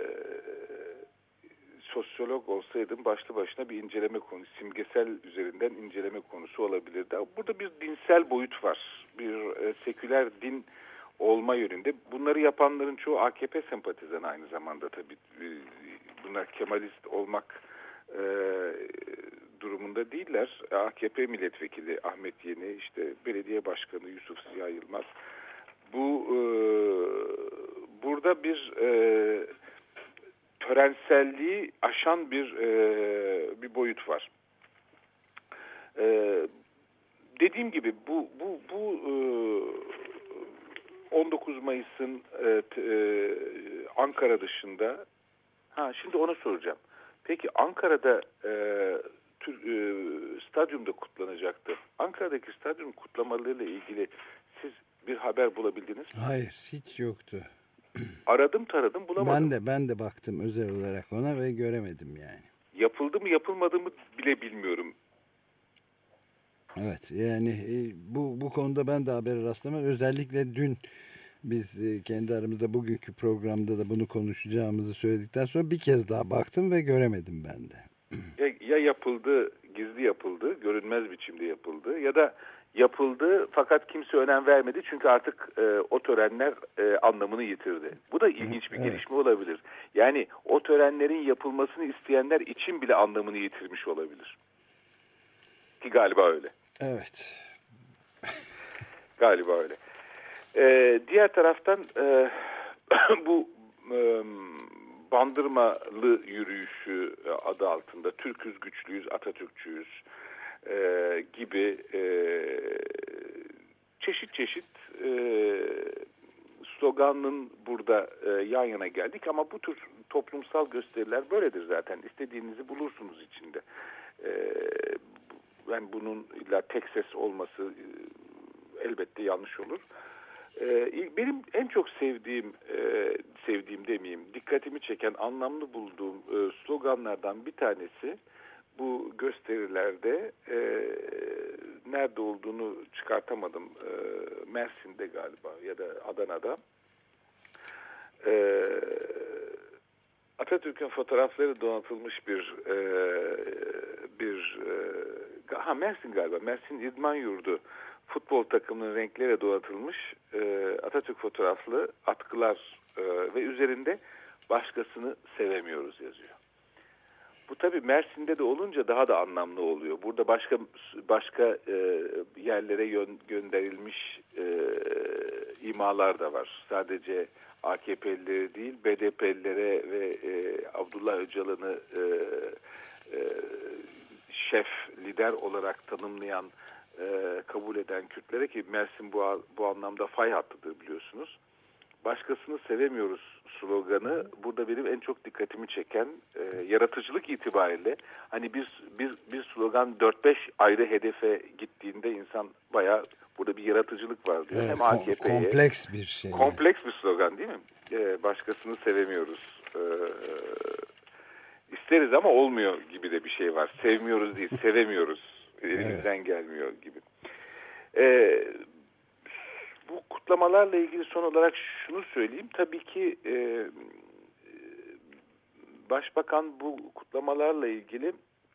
sosyolog olsaydım başlı başına bir inceleme konusu, simgesel üzerinden inceleme konusu olabilirdi. Burada bir dinsel boyut var. Bir e, seküler din olma yönünde. Bunları yapanların çoğu A K P sempatizanı aynı zamanda tabii. E, bunlar Kemalist olmak e, durumunda değiller. A K P milletvekili Ahmet Yeni, işte belediye başkanı Yusuf Ziya Yılmaz. Bu e, burada bir e, törenselliği aşan bir e, bir boyut var. E, dediğim gibi bu bu bu e, on dokuz Mayıs'ın e, e, Ankara dışında, ha şimdi ona soracağım. Peki Ankara'da e, tür, e, stadyumda kutlanacaktı. Ankara'daki stadyum kutlamalarıyla ilgili siz bir haber bulabildiniz? Hayır, hiç yoktu. Aradım taradım bulamadım. Ben de ben de baktım özel olarak ona ve göremedim yani. Yapıldı mı yapılmadı mı bile bilmiyorum. Evet, yani e, bu bu konuda ben de habere rastlamadım. Özellikle dün biz e, kendi aramızda bugünkü programda da bunu konuşacağımızı söyledikten sonra bir kez daha baktım ve göremedim ben de. Ya, ya yapıldı, gizli yapıldı, görünmez biçimde yapıldı ya da yapıldı fakat kimse önem vermedi çünkü artık e, o törenler e, anlamını yitirdi. Bu da ilginç bir evet. gelişme olabilir. Yani o törenlerin yapılmasını isteyenler için bile anlamını yitirmiş olabilir. Ki galiba öyle. Evet. Galiba öyle. E, diğer taraftan e, bu e, bandırmalı yürüyüşü adı altında Türküz, güçlüyüz, Atatürkçüyüz e, gibi e, çeşit çeşit e, sloganın burada e, yan yana geldik ama bu tür toplumsal gösteriler böyledir zaten. İstediğinizi bulursunuz içinde. E, yani bunun illa tek ses olması e, elbette yanlış olur. Benim en çok sevdiğim, sevdiğim demeyeyim, dikkatimi çeken, anlamlı bulduğum sloganlardan bir tanesi bu gösterilerde, nerede olduğunu çıkartamadım, Mersin'de galiba ya da Adana'da, Atatürk'ün fotoğrafları donatılmış bir bir ha Mersin galiba, Mersin İdman Yurdu futbol takımının renkleriyle donatılmış e, Atatürk fotoğraflı atkılar e, ve üzerinde başkasını sevemiyoruz yazıyor. Bu tabii Mersin'de de olunca daha da anlamlı oluyor. Burada başka başka e, yerlere yön, gönderilmiş e, imalar da var. Sadece A K P'lilere değil, B D P'lilere ve e, Abdullah Öcalan'ı e, e, şef, lider olarak tanımlayan, E, kabul eden Kürtlere ki Mersin bu, bu anlamda fay hattıdır biliyorsunuz. Başkasını sevemiyoruz sloganı burada benim en çok dikkatimi çeken e, yaratıcılık itibariyle hani bir, bir, bir slogan dört beş ayrı hedefe gittiğinde insan bayağı burada bir yaratıcılık var diyor. Evet, hem A K P'ye kompleks bir şey. Kompleks bir slogan değil mi? E, başkasını sevemiyoruz. E, isteriz ama olmuyor gibi de bir şey var. Sevmiyoruz değil, sevemiyoruz. Elimizden evet. gelmiyor gibi. Ee, bu kutlamalarla ilgili son olarak şunu söyleyeyim. Tabii ki e, Başbakan bu kutlamalarla ilgili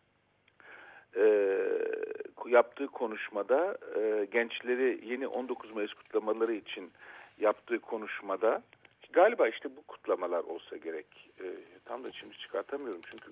e, yaptığı konuşmada e, gençleri yeni on dokuz Mayıs kutlamaları için yaptığı konuşmada galiba işte bu kutlamalar olsa gerek. E, tam da şimdi çıkartamıyorum çünkü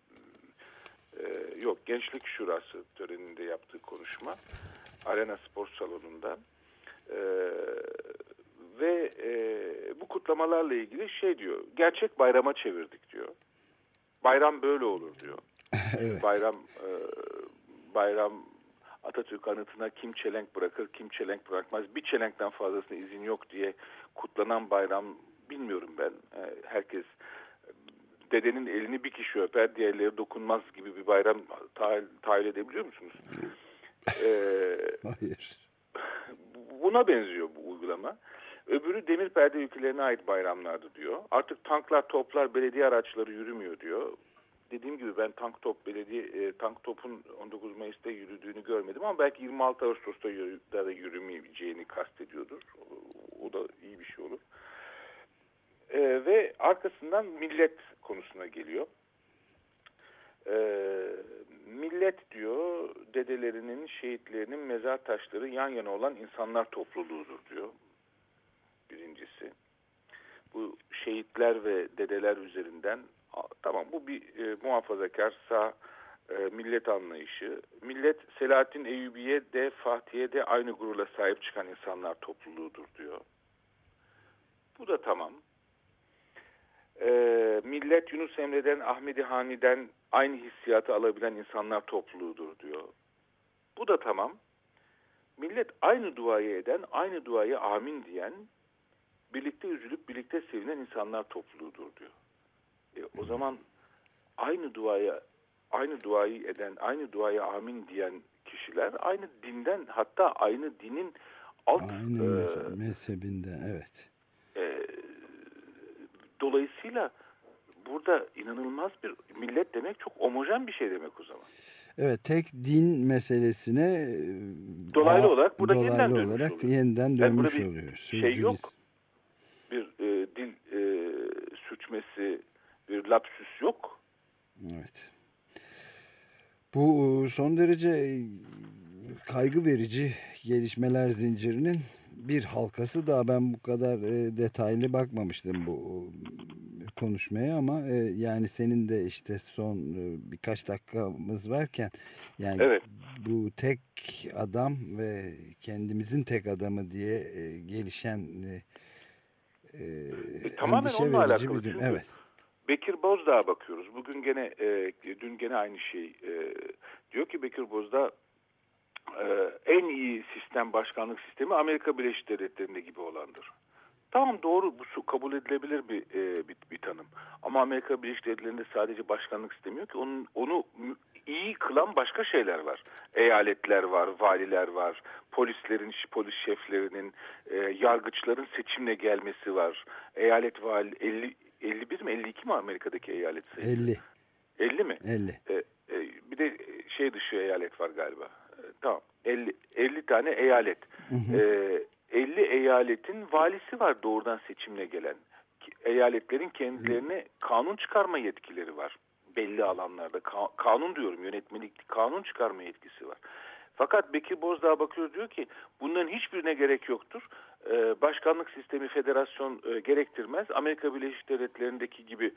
Ee, yok Gençlik Şurası töreninde yaptığı konuşma Arena Spor Salonu'nda ee, ve e, bu kutlamalarla ilgili şey diyor, gerçek bayrama çevirdik diyor, bayram böyle olur diyor. Evet. bayram e, bayram Atatürk anıtına kim çelenk bırakır, kim çelenk bırakmaz. Bir çelenkten fazlasına izin yok diye kutlanan bayram, bilmiyorum ben. Herkes dedenin elini bir kişi öper, diğerleri dokunmaz gibi bir bayram tahayyül, tahayyül edebiliyor musunuz? Ee, Hayır. Buna benziyor bu uygulama. Öbürü demir perde ülkelerine ait bayramlardı diyor. Artık tanklar, toplar, belediye araçları yürümüyor diyor. Dediğim gibi ben tank top belediye e, tank topun on dokuz Mayıs'ta yürüdüğünü görmedim ama belki yirmi altı Ağustos'ta yürü, da yürümeyeceğini kastediyordur. O, o da iyi bir şey olur. E, ve arkasından millet konusuna geliyor. E, millet diyor, dedelerinin, şehitlerinin mezar taşları yan yana olan insanlar topluluğudur diyor. Birincisi. Bu şehitler ve dedeler üzerinden, tamam, bu bir e, muhafazakar sağ e, millet anlayışı. Millet Selahattin Eyyubi'ye de Fatih'e de aynı gururla sahip çıkan insanlar topluluğudur diyor. Bu da tamam. E, millet Yunus Emre'den, Ahmedi Hani'den aynı hissiyatı alabilen insanlar topluluğudur diyor. Bu da tamam. Millet aynı duayı eden, aynı duayı amin diyen, birlikte üzülüp birlikte sevinen insanlar topluluğudur diyor. E, o zaman aynı duaya, aynı duayı eden, aynı duaya amin diyen kişiler aynı dinden, hatta aynı dinin alt aynı e, mezhebinden, evet. E, dolayısıyla burada inanılmaz bir millet demek çok homojen bir şey demek o zaman. Evet, tek din meselesine dolaylı olarak burada dolaylı yeniden dönmüş olarak oluyor. yeniden dönmüş yani oluyor. Şey Sürcülüz. yok. Bir e, dil e, sürçmesi, bir lapsus yok. Evet. Bu son derece kaygı verici gelişmeler zincirinin bir halkası. Daha ben bu kadar detaylı bakmamıştım bu konuşmaya ama yani senin de işte son birkaç dakikamız varken yani evet. Bu tek adam ve kendimizin tek adamı diye gelişen e, e, tamamen onunla alakalı. Bir evet. Bekir Bozdağ'a bakıyoruz. Bugün gene, e, dün gene aynı şey e, diyor ki Bekir Bozdağ, e, en iyi sistem, başkanlık sistemi Amerika Birleşik Devletleri'nde gibi olandır. Tamam, doğru, bu kabul edilebilir bir, e, bir, bir tanım. Ama Amerika Birleşik Devletleri'nde sadece başkanlık sistemi yok ki, onun, onu iyi kılan başka şeyler var. Eyaletler var, valiler var, polislerin, polis şeflerinin, e, yargıçların seçimle gelmesi var. Eyalet vali elli elli bir mi elli iki mi Amerika'daki eyalet sayısı? elli. elli mi? elli. E, e, bir de şey dışı eyalet var galiba. E, tamam. elli elli tane eyalet. Hı hı. E, elli eyaletin valisi var doğrudan seçimle gelen. Eyaletlerin kendilerine kanun çıkarma yetkileri var. Belli alanlarda. Ka- kanun diyorum, yönetmelik, kanun çıkarma yetkisi var. Fakat Bekir Bozdağ bakıyor, diyor ki bunların hiçbirine gerek yoktur. Ee, başkanlık sistemi, federasyon e, gerektirmez. Amerika Birleşik Devletleri'ndeki gibi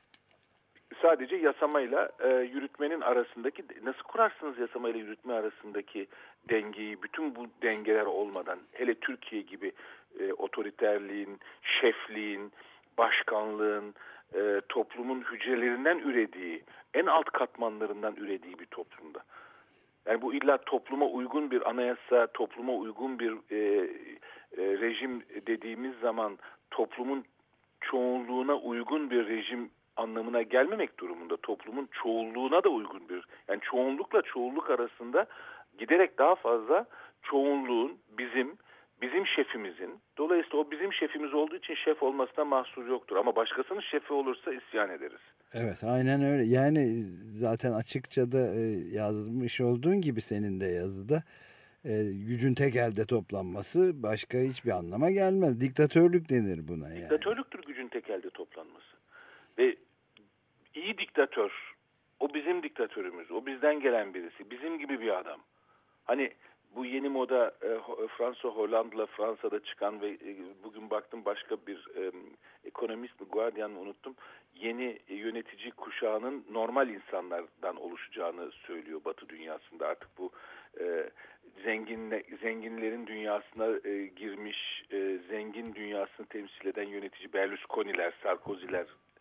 sadece yasamayla e, yürütmenin arasındaki, nasıl kurarsınız yasamayla yürütme arasındaki dengeyi, bütün bu dengeler olmadan, hele Türkiye gibi e, otoriterliğin, şefliğin, başkanlığın, e, toplumun hücrelerinden ürediği, en alt katmanlarından ürediği bir toplumda. Yani bu illa topluma uygun bir anayasa, topluma uygun bir e, e, rejim dediğimiz zaman toplumun çoğunluğuna uygun bir rejim anlamına gelmemek durumunda. Toplumun çoğunluğuna da uygun bir, yani çoğunlukla çoğunluk arasında giderek daha fazla çoğunluğun, bizim bizim şefimizin, dolayısıyla o bizim şefimiz olduğu için şef olmasına mahsur yoktur. Ama başkasının şefi olursa isyan ederiz. Evet, aynen öyle. Yani zaten açıkça da yazmış olduğun gibi senin de yazıda gücün tek elde toplanması başka hiçbir anlama gelmez. Diktatörlük denir buna yani. Diktatörlüktür gücün tek elde toplanması. Ve iyi diktatör, o bizim diktatörümüz, o bizden gelen birisi, bizim gibi bir adam. Hani bu yeni moda e, Fransa Hollandalı Fransa'da çıkan ve e, bugün baktım başka bir e, ekonomist mi, Guardian mı unuttum, yeni e, yönetici kuşağının normal insanlardan oluşacağını söylüyor Batı dünyasında. Artık bu e, zengin zenginlerin dünyasına e, girmiş, e, zengin dünyasını temsil eden yönetici Berlusconi'ler, Sarkozy'ler,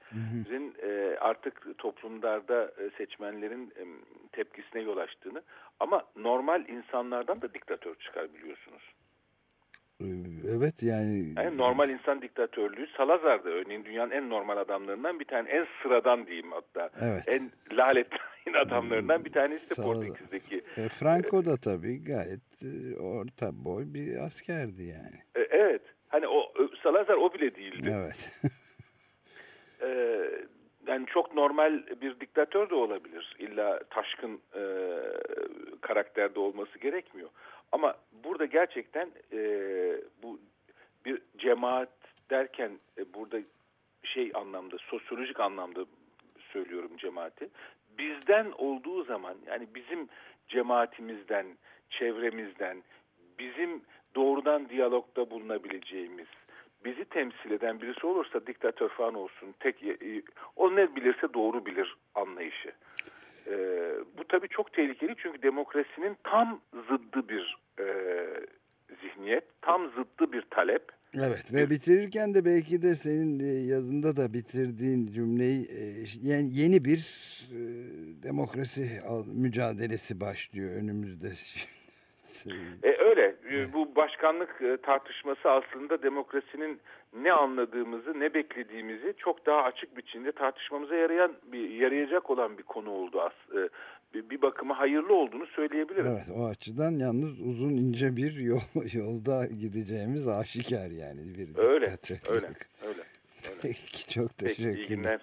Hı hı. Artık toplumlarda seçmenlerin tepkisine yol açtığını, ama normal insanlardan da diktatör çıkar biliyorsunuz. Evet yani. Yani normal insan diktatörlüğü, Salazar da örneğin dünyanın en normal adamlarından bir tane, en sıradan diyeyim hatta. Evet. En laletli adamlarından bir tanesi de Portekiz'deki. E, Franco da tabii gayet orta boy bir askerdi yani. E, evet. Hani o Salazar o bile değildi. Evet. e, yani çok normal bir diktatör de olabilir. İlla taşkın e, karakterde olması gerekmiyor. Ama burada gerçekten e, bu bir cemaat derken e, burada şey anlamda, sosyolojik anlamda söylüyorum cemaati. Bizden olduğu zaman, yani bizim cemaatimizden, çevremizden, bizim doğrudan diyalogda bulunabileceğimiz, bizi temsil eden birisi olursa diktatör falan olsun, tek o ne bilirse doğru bilir anlayışı. Ee, bu tabii çok tehlikeli, çünkü demokrasinin tam zıddı bir e, zihniyet, tam zıddı bir talep. Evet, ve bitirirken de belki de senin yazında da bitirdiğin cümleyi, yani yeni bir e, demokrasi mücadelesi başlıyor önümüzde. E, öyle. Evet. Bu başkanlık tartışması aslında demokrasinin ne anladığımızı, ne beklediğimizi çok daha açık biçimde tartışmamıza yarayan, bir, yarayacak olan bir konu oldu aslında. Bir, bir bakıma hayırlı olduğunu söyleyebilirim. Evet, o açıdan yalnız uzun ince bir yol, yolda gideceğimiz aşikar yani. Bir öyle, öyle, öyle, öyle. Peki, çok teşekkürler. Peki, iyi günler.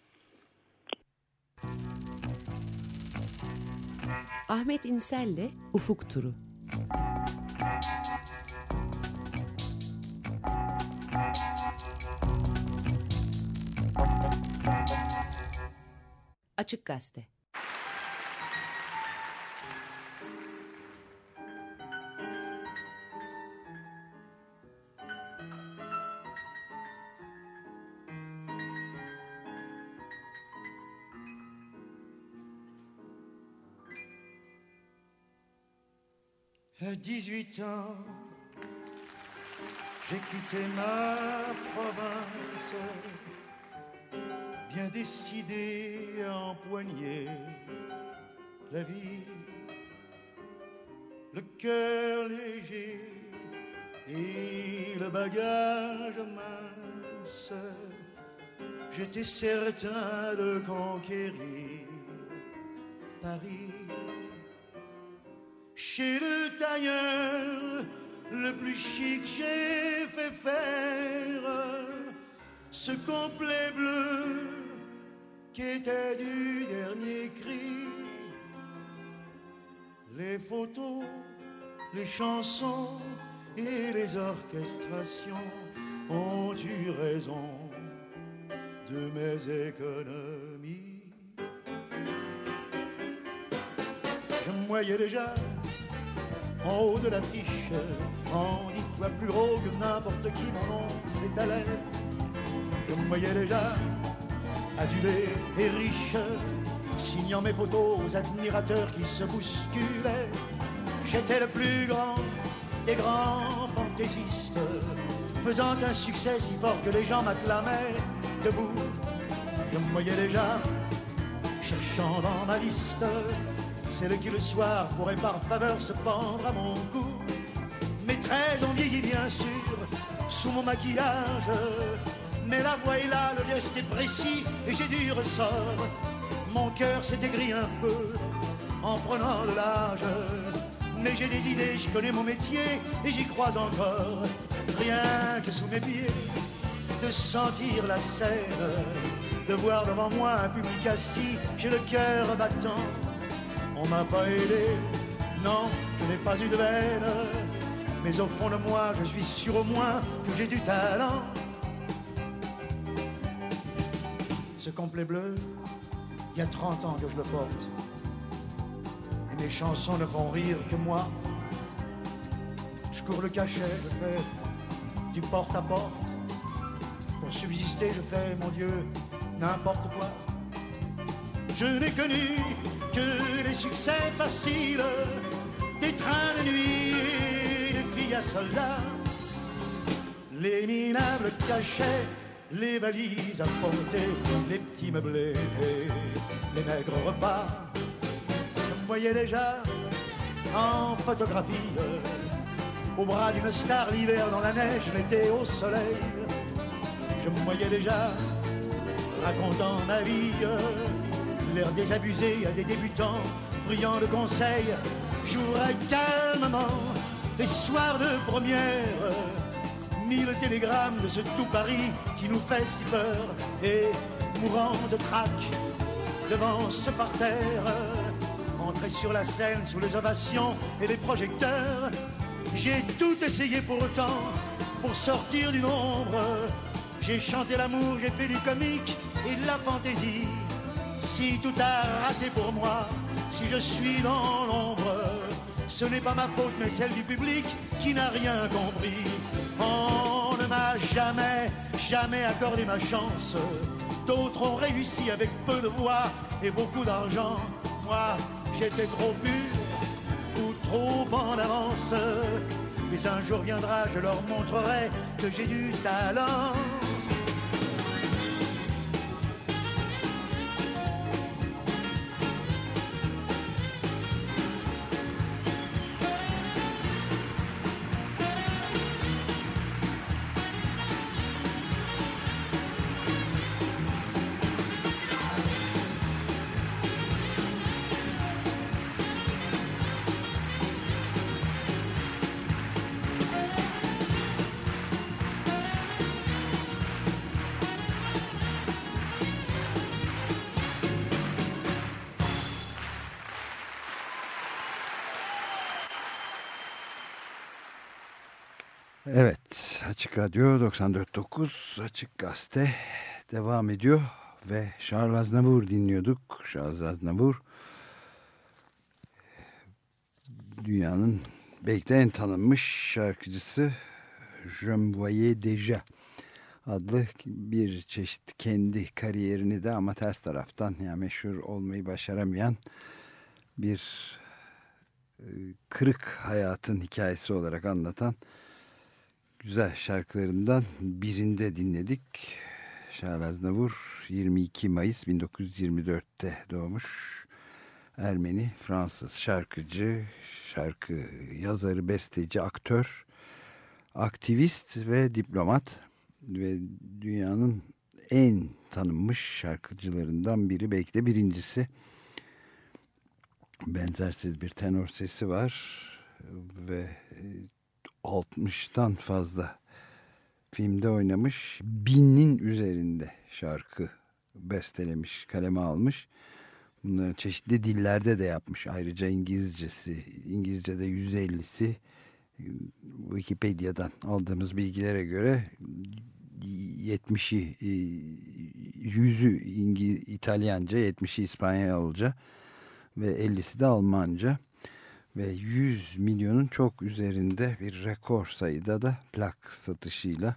Ahmet İnsel'le Ufuk Turu. Açık Gazete. À dix-huit ans, j'ai quitté ma province, bien décidé à empoigner la vie, le cœur léger et le bagage mince. J'étais certain de conquérir Paris. Chez le tailleur le plus chic, j'ai fait faire ce complet bleu qui était du dernier cri. Les photos, les chansons et les orchestrations ont eu raison de mes économies. Je me voyais déjà en haut de l'affiche, en dix fois plus gros que n'importe qui, mon nom s'étalait. Je me voyais déjà adulé et riche, signant mes photos aux admirateurs qui se bousculaient. J'étais le plus grand des grands fantaisistes, faisant un succès si fort que les gens m'acclamaient debout. Je me voyais déjà cherchant dans ma liste celle qui le soir pourrait par faveur se pendre à mon cou. Mes traits ont vieilli bien sûr sous mon maquillage, mais la voix est là, le geste est précis et j'ai du ressort. Mon cœur s'est aigri un peu en prenant de l'âge, mais j'ai des idées, je connais mon métier et j'y crois encore. Rien que sous mes pieds, de sentir la scène, de voir devant moi un public assis, j'ai le cœur battant. On m'a pas aidé, non, je n'ai pas eu de veine, mais au fond de moi, je suis sûr au moins que j'ai du talent. Ce complet bleu, il y a trente ans que je le porte, et mes chansons ne font rire que moi. Je cours le cachet, je fais du porte-à-porte, pour subsister, je fais, mon Dieu, n'importe quoi. Je n'ai connu que des succès faciles, des trains de nuit et des filles à soldats. Les minables cachets les valises à porter, les petits meublés, les maigres repas. Je me voyais déjà en photographie, au bras d'une star l'hiver dans la neige, l'été au soleil. Je me voyais déjà racontant ma vie, l'air désabusé à des débutants, friands de conseils. Jouerais calmement les soirs de première, mille télégrammes de ce tout Paris qui nous fait si peur, et mourant de trac devant ce parterre, entrer sur la scène sous les ovations et les projecteurs. J'ai tout essayé pourtant pour sortir du nombre. J'ai chanté l'amour, j'ai fait du comique et de la fantaisie. Si tout a raté pour moi, si je suis dans l'ombre, ce n'est pas ma faute mais celle du public qui n'a rien compris. On ne m'a jamais, jamais accordé ma chance. D'autres ont réussi avec peu de voix et beaucoup d'argent. Moi, j'étais trop pur ou trop en avance. Mais un jour viendra, je leur montrerai que j'ai du talent. Evet, Açık Radyo doksan dört nokta dokuz Açık Gazete devam ediyor ve Charles Aznavour dinliyorduk. Charles Aznavour dünyanın belki de en tanınmış şarkıcısı. Je me voyais déjà adlı bir çeşit kendi kariyerini de ama ters taraftan, yani meşhur olmayı başaramayan bir kırık hayatın hikayesi olarak anlatan güzel şarkılarından birinde dinledik. Charles Aznavour yirmi iki Mayıs bin dokuz yüz yirmi dörtte doğmuş. Ermeni, Fransız şarkıcı, şarkı yazarı, besteci, aktör, aktivist ve diplomat ve dünyanın en tanınmış şarkıcılarından biri, belki de birincisi. Benzersiz bir tenor sesi var ve altmıştan fazla filmde oynamış, binin üzerinde şarkı bestelemiş, kaleme almış. Bunları çeşitli dillerde de yapmış. Ayrıca İngilizcesi, İngilizce'de yüz ellisi, Wikipedia'dan aldığımız bilgilere göre yetmişi, yüzü İngiliz, İtalyanca, yetmişi İspanyolca ve ellisi de Almanca. Ve yüz milyonun çok üzerinde bir rekor sayıda da plak satışıyla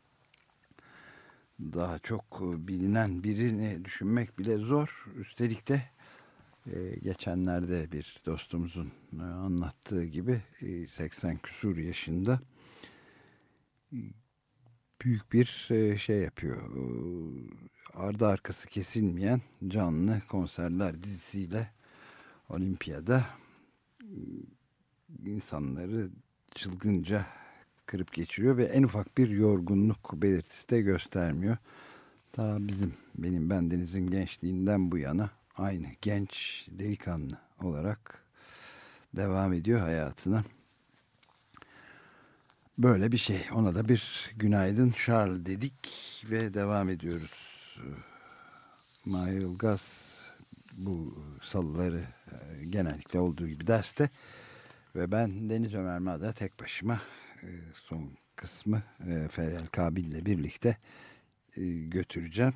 daha çok bilinen birini düşünmek bile zor. Üstelik de e, geçenlerde bir dostumuzun e, anlattığı gibi e, seksen küsur yaşında e, büyük bir e, şey yapıyor. E, ardı arkası kesilmeyen canlı konserler dizisiyle Olimpiyada insanları çılgınca kırıp geçiriyor ve en ufak bir yorgunluk belirtisi de göstermiyor. Ta bizim, benim bendenizin gençliğinden bu yana aynı genç delikanlı olarak devam ediyor hayatına. Böyle bir şey. Ona da bir günaydın Charles dedik ve devam ediyoruz. Mahir Ilgaz bu salıları genellikle olduğu gibi derste ve ben Deniz Ömer Madra tek başıma son kısmı Feryal Kabil ile birlikte götüreceğim.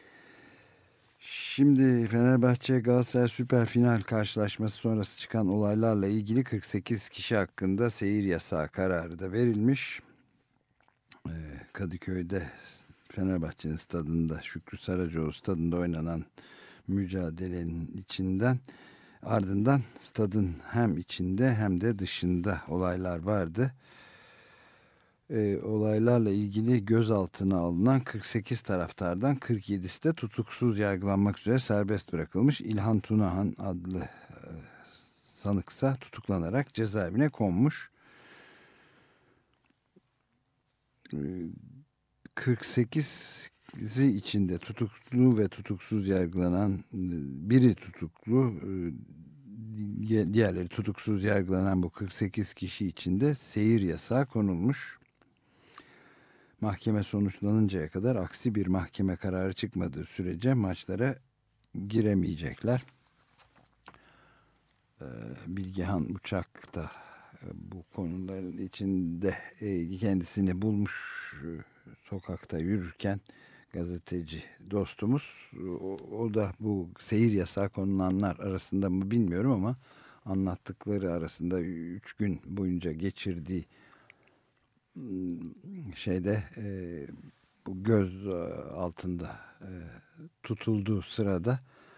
Şimdi Fenerbahçe Galatasaray Süper Final karşılaşması sonrası çıkan olaylarla ilgili kırk sekiz kişi hakkında seyir yasağı kararı da verilmiş. Kadıköy'de Fenerbahçe'nin stadında, Şükrü Saracoğlu stadında oynanan mücadelenin içinden ardından stadın hem içinde hem de dışında olaylar vardı. e, olaylarla ilgili gözaltına alınan kırk sekiz taraftardan kırk yedisi de tutuksuz yargılanmak üzere serbest bırakılmış. İlhan Tunahan adlı e, sanıksa tutuklanarak cezaevine konmuş. E, kırk sekizi içinde tutuklu ve tutuksuz yargılanan, biri tutuklu, diğerleri tutuksuz yargılanan bu kırk sekiz kişi içinde seyir yasağı konulmuş. Mahkeme sonuçlanıncaya kadar aksi bir mahkeme kararı çıkmadığı sürece maçlara giremeyecekler. Bilgehan Uçak da bu konuların içinde kendisini bulmuş, sokakta yürürken gazeteci dostumuz. O, o da bu seyir yasağı konulanlar arasında mı bilmiyorum ama anlattıkları arasında üç gün boyunca geçirdiği şeyde e, bu göz altında e, tutulduğu sırada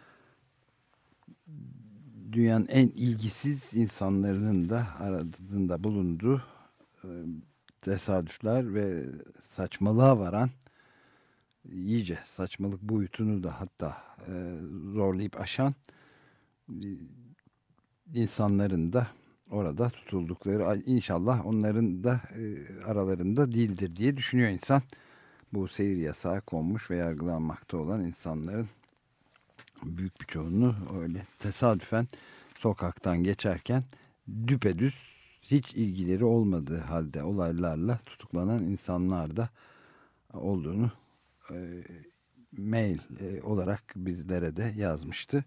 dünyanın en ilgisiz insanların da aradığında bulunduğu e, tesadüfler ve saçmalığa varan, iyice saçmalık boyutunu da hatta e, zorlayıp aşan e, insanların da orada tutuldukları, inşallah onların da e, aralarında değildir diye düşünüyor insan. Bu seyir yasağı konmuş ve yargılanmakta olan insanların büyük bir çoğunluğu öyle tesadüfen sokaktan geçerken düpedüz hiç ilgileri olmadığı halde olaylarla tutuklanan insanlar da olduğunu e, mail e, olarak bizlere de yazmıştı.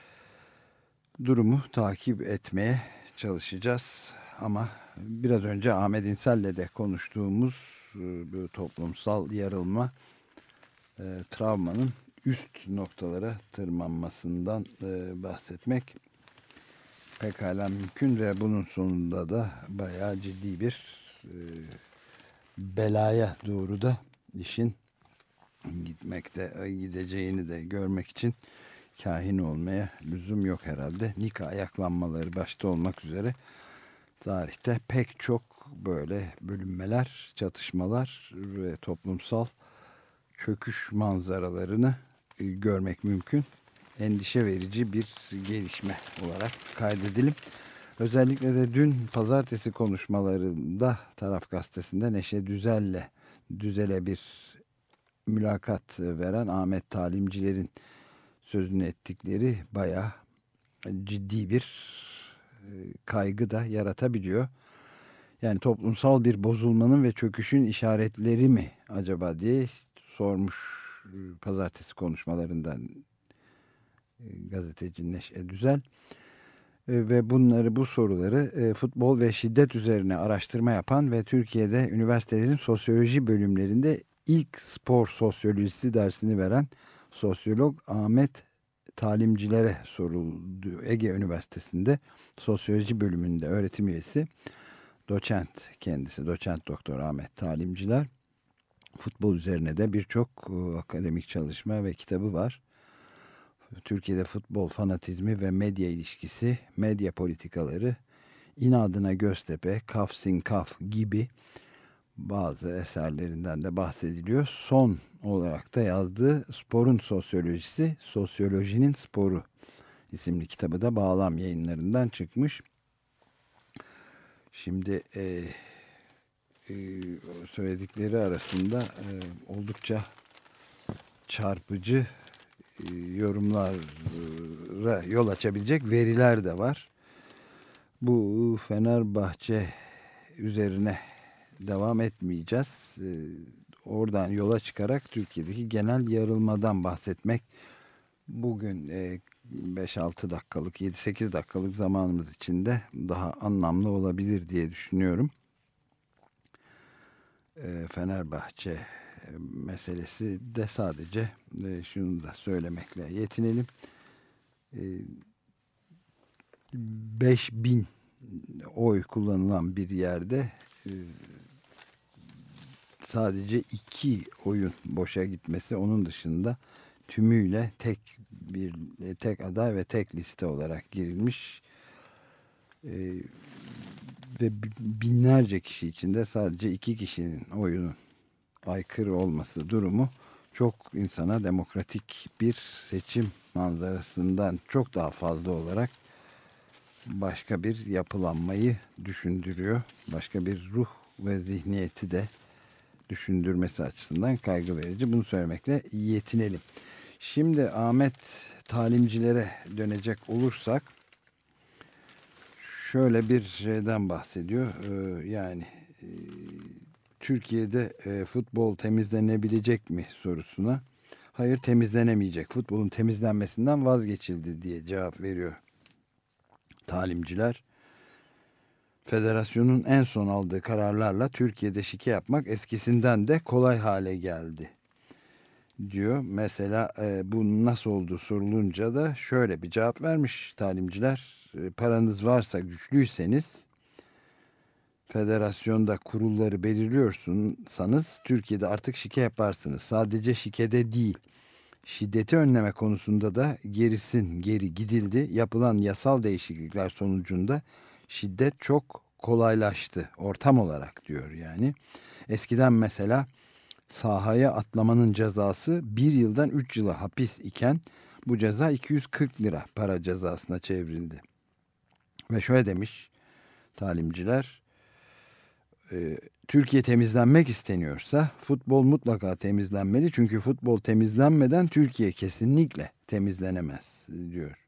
Durumu takip etmeye çalışacağız ama biraz önce Ahmet İnsel'le de konuştuğumuz e, bu toplumsal yarılma, e, travmanın üst noktalara tırmanmasından e, bahsetmek pekala mümkün ve bunun sonunda da bayağı ciddi bir e, belaya doğru da işin gitmekte, gideceğini de görmek için kahin olmaya lüzum yok herhalde. Nika ayaklanmaları başta olmak üzere tarihte pek çok böyle bölünmeler, çatışmalar ve toplumsal çöküş manzaralarını görmek mümkün. Endişe verici bir gelişme olarak kaydedelim. Özellikle de dün pazartesi konuşmalarında Taraf Gazetesi'nde Neşe Düzel'le Düzel'e bir mülakat veren Ahmet Talimciler'in sözünü ettikleri bayağı ciddi bir kaygı da yaratabiliyor. Yani toplumsal bir bozulmanın ve çöküşün işaretleri mi acaba diye sormuş pazartesi konuşmalarından gazeteci Neşe Düzel. Ve bunları, bu soruları futbol ve şiddet üzerine araştırma yapan ve Türkiye'de üniversitelerin sosyoloji bölümlerinde ilk spor sosyolojisi dersini veren sosyolog Ahmet Talimcilere soruldu. Ege Üniversitesi'nde sosyoloji bölümünde öğretim üyesi, doçent kendisi, doçent doktor Ahmet Talimciler. Futbol üzerine de birçok akademik çalışma ve kitabı var. Türkiye'de futbol fanatizmi ve medya ilişkisi, medya politikaları, İnadına Göztepe, Kafsin Kaf gibi bazı eserlerinden de bahsediliyor. Son olarak da yazdığı Sporun Sosyolojisi, Sosyolojinin Sporu isimli kitabı da Bağlam Yayınlarından çıkmış. Şimdi e, e, söyledikleri arasında e, oldukça çarpıcı e, yorumlara yol açabilecek veriler de var. Bu Fenerbahçe üzerine devam etmeyeceğiz. E, oradan yola çıkarak Türkiye'deki genel yarılmadan bahsetmek bugün e, beş altı dakikalık, yedi sekiz dakikalık zamanımız içinde daha anlamlı olabilir diye düşünüyorum. E, Fenerbahçe meselesi de sadece e, şunu da söylemekle yetinelim. E, beş bin oy kullanılan bir yerde e, sadece iki oyun boşa gitmesi, onun dışında tümüyle tek bir tek aday ve tek liste olarak girilmiş. Ee, ve binlerce kişi içinde sadece iki kişinin oyunun aykırı olması durumu çok insana demokratik bir seçim manzarasından çok daha fazla olarak başka bir yapılanmayı düşündürüyor. Başka bir ruh ve zihniyeti de düşündürmesi açısından kaygı verici. Bunu söylemekle yetinelim. Şimdi Ahmet talimcilere dönecek olursak şöyle bir şeyden bahsediyor. Ee, yani e, Türkiye'de e, futbol temizlenebilecek mi sorusuna hayır temizlenemeyecek. Futbolun temizlenmesinden vazgeçildi diye cevap veriyor talimciler. Federasyonun en son aldığı kararlarla Türkiye'de şike yapmak eskisinden de kolay hale geldi diyor. Mesela e, bu nasıl oldu sorulunca da şöyle bir cevap vermiş talimciler. E, paranız varsa, güçlüyseniz, federasyonda kurulları belirliyorsanız Türkiye'de artık şike yaparsınız. Sadece şikede değil, şiddeti önleme konusunda da gerisin geri gidildi. Yapılan yasal değişiklikler sonucunda şiddet çok kolaylaştı ortam olarak diyor yani. Eskiden mesela sahaya atlamanın cezası bir yıldan üç yıla hapis iken bu ceza iki yüz kırk lira para cezasına çevrildi. Ve şöyle demiş talimciler, e, Türkiye temizlenmek isteniyorsa futbol mutlaka temizlenmeli. Çünkü futbol temizlenmeden Türkiye kesinlikle temizlenemez diyor.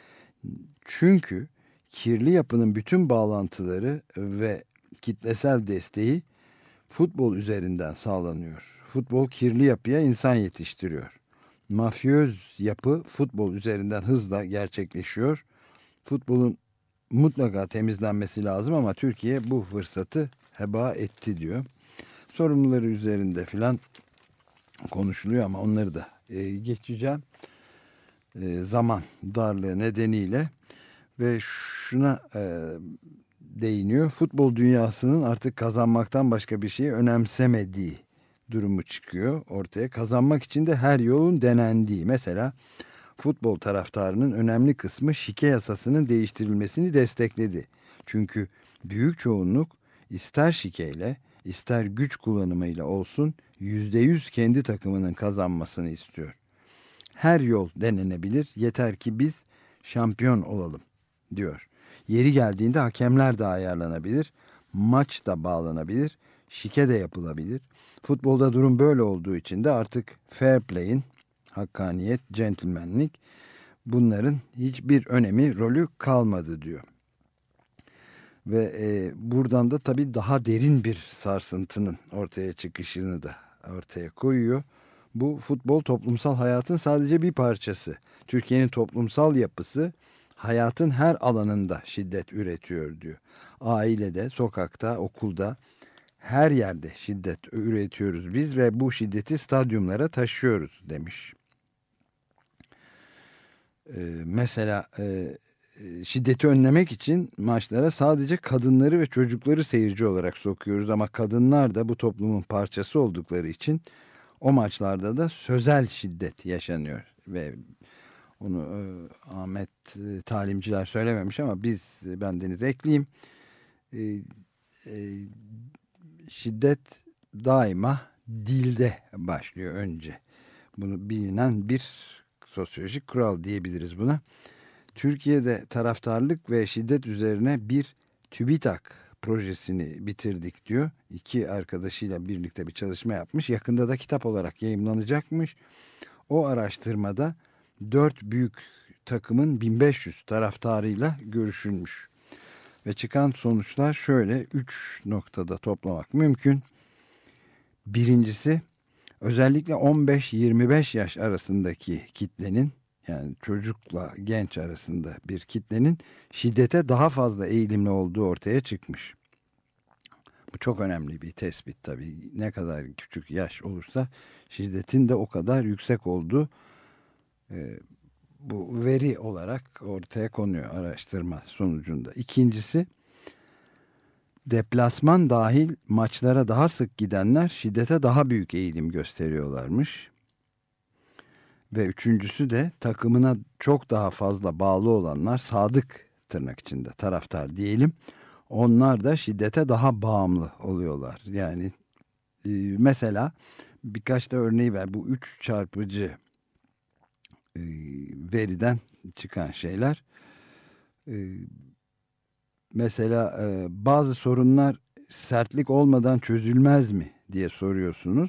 Çünkü kirli yapının bütün bağlantıları ve kitlesel desteği futbol üzerinden sağlanıyor. Futbol kirli yapıya insan yetiştiriyor. Mafyöz yapı futbol üzerinden hızla gerçekleşiyor. Futbolun mutlaka temizlenmesi lazım ama Türkiye bu fırsatı heba etti diyor. Sorumluları üzerinde filan konuşuluyor ama onları da e, geçeceğim. E, zaman darlığı nedeniyle ve şuna e, değiniyor. Futbol dünyasının artık kazanmaktan başka bir şeyi önemsemediği durumu çıkıyor ortaya. Kazanmak için de her yolun denendiği. Mesela futbol taraftarının önemli kısmı şike yasasının değiştirilmesini destekledi. Çünkü büyük çoğunluk ister şikeyle ister güç kullanımıyla olsun yüzde yüz kendi takımının kazanmasını istiyor. Her yol denenebilir, yeter ki biz şampiyon olalım diyor. Yeri geldiğinde hakemler de ayarlanabilir, maç da bağlanabilir, şike de yapılabilir. Futbolda durum böyle olduğu için de artık fair play'in, hakkaniyet, centilmenlik, bunların hiçbir önemi, rolü kalmadı diyor. Ve e, buradan da tabii daha derin bir sarsıntının ortaya çıkışını da ortaya koyuyor. Bu futbol toplumsal hayatın sadece bir parçası. Türkiye'nin toplumsal yapısı hayatın her alanında şiddet üretiyor diyor. Ailede, sokakta, okulda, her yerde şiddet üretiyoruz biz ve bu şiddeti stadyumlara taşıyoruz demiş. Ee, mesela e, şiddeti önlemek için maçlara sadece kadınları ve çocukları seyirci olarak sokuyoruz ama kadınlar da bu toplumun parçası oldukları için o maçlarda da sözel şiddet yaşanıyor ve onu e, Ahmet e, talimciler söylememiş ama biz, ben Deniz ekleyeyim, e, e, şiddet daima dilde başlıyor önce. Bunu bilinen bir sosyolojik kural diyebiliriz buna. Türkiye'de taraftarlık ve şiddet üzerine bir TÜBİTAK projesini bitirdik diyor. İki arkadaşıyla birlikte bir çalışma yapmış. Yakında da kitap olarak yayımlanacakmış. O araştırmada dört büyük takımın bin beş yüz taraftarıyla görüşülmüş. Ve çıkan sonuçlar şöyle, üç noktada toplamak mümkün. Birincisi, özellikle on beş yirmi beş yaş arasındaki kitlenin, yani çocukla genç arasında bir kitlenin şiddete daha fazla eğilimli olduğu ortaya çıkmış. Bu çok önemli bir tespit tabii. Ne kadar küçük yaş olursa şiddetin de o kadar yüksek olduğu e, bu veri olarak ortaya konuyor araştırma sonucunda. İkincisi, deplasman dahil maçlara daha sık gidenler şiddete daha büyük eğilim gösteriyorlarmış. Ve üçüncüsü de takımına çok daha fazla bağlı olanlar, sadık tırnak içinde taraftar diyelim, onlar da şiddete daha bağımlı oluyorlar. Yani e, mesela birkaç da örneği ver. Bu üç çarpıcı e, veriden çıkan şeyler. E, mesela e, bazı sorunlar sertlik olmadan çözülmez mi diye soruyorsunuz.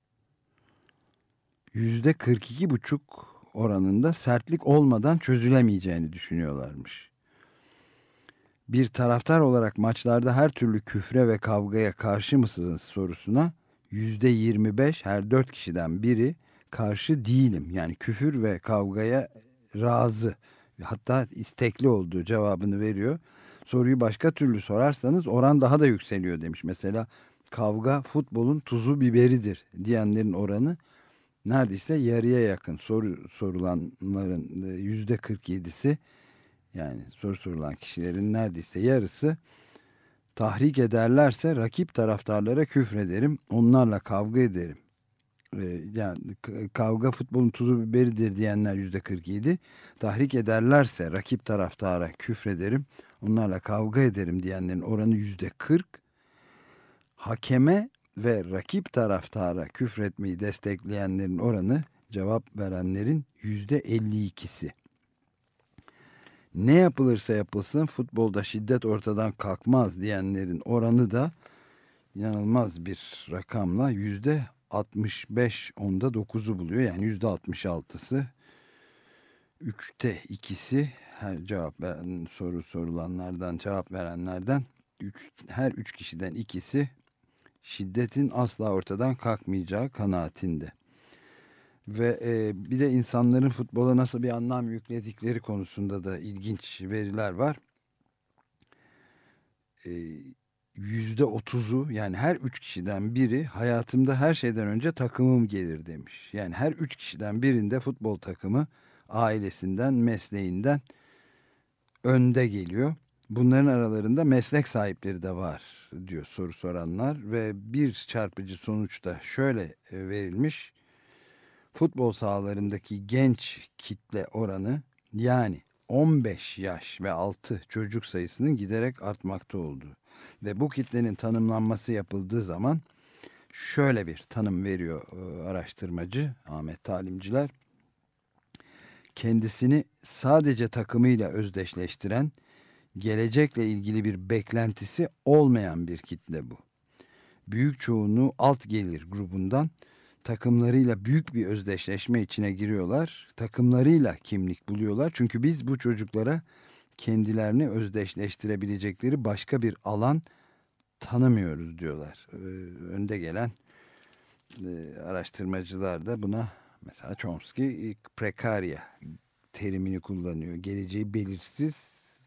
Yüzde kırk iki buçuk oranında sertlik olmadan çözülemeyeceğini düşünüyorlarmış. Bir taraftar olarak maçlarda her türlü küfre ve kavgaya karşı mısınız sorusuna yüzde yirmi beş, her dört kişiden biri karşı değilim. Yani küfür ve kavgaya razı, hatta istekli olduğu cevabını veriyor. Soruyu başka türlü sorarsanız oran daha da yükseliyor demiş. Mesela kavga futbolun tuzu biberidir diyenlerin oranı neredeyse yarıya yakın. Soru sorulanların yüzde kırk yedisi, yani soru sorulan kişilerin neredeyse yarısı tahrik ederlerse rakip taraftarlara küfrederim, onlarla kavga ederim. Ee, yani kavga futbolun tuzu biberidir diyenler yüzde kırk yedi, tahrik ederlerse rakip taraftara küfrederim, onlarla kavga ederim diyenlerin oranı yüzde kırk. Hakeme ve rakip taraftara küfretmeyi destekleyenlerin oranı, cevap verenlerin yüzde elli ikisi. Ne yapılırsa yapılsın futbolda şiddet ortadan kalkmaz diyenlerin oranı da inanılmaz bir rakamla yüzde altmış beş, onda dokuzu buluyor. Yani yüzde altmış altısı, üçte ikisi her cevap veren, soru sorulanlardan cevap verenlerden üç, her üç kişiden ikisi şiddetin asla ortadan kalkmayacağı kanaatinde. Ve e, bir de insanların futbola nasıl bir anlam yükledikleri konusunda da ilginç veriler var. E, yüzde otuzu, yani her üç kişiden biri hayatımda her şeyden önce takımım gelir demiş. Yani her üç kişiden birinde futbol takımı ailesinden, mesleğinden önde geliyor. Bunların aralarında meslek sahipleri de var diyor soru soranlar ve bir çarpıcı sonuçta şöyle verilmiş. Futbol sahalarındaki genç kitle oranı, yani on beş yaş ve altı çocuk sayısının giderek artmakta olduğu ve bu kitlenin tanımlanması yapıldığı zaman şöyle bir tanım veriyor araştırmacı Ahmet Talimciler. Kendisini sadece takımıyla özdeşleştiren, gelecekle ilgili bir beklentisi olmayan bir kitle bu. Büyük çoğunluğu alt gelir grubundan, takımlarıyla büyük bir özdeşleşme içine giriyorlar. Takımlarıyla kimlik buluyorlar. Çünkü biz bu çocuklara kendilerini özdeşleştirebilecekleri başka bir alan tanımıyoruz diyorlar. Ee, önde gelen e, araştırmacılar da buna, mesela Chomsky prekarya terimini kullanıyor. Geleceği belirsiz,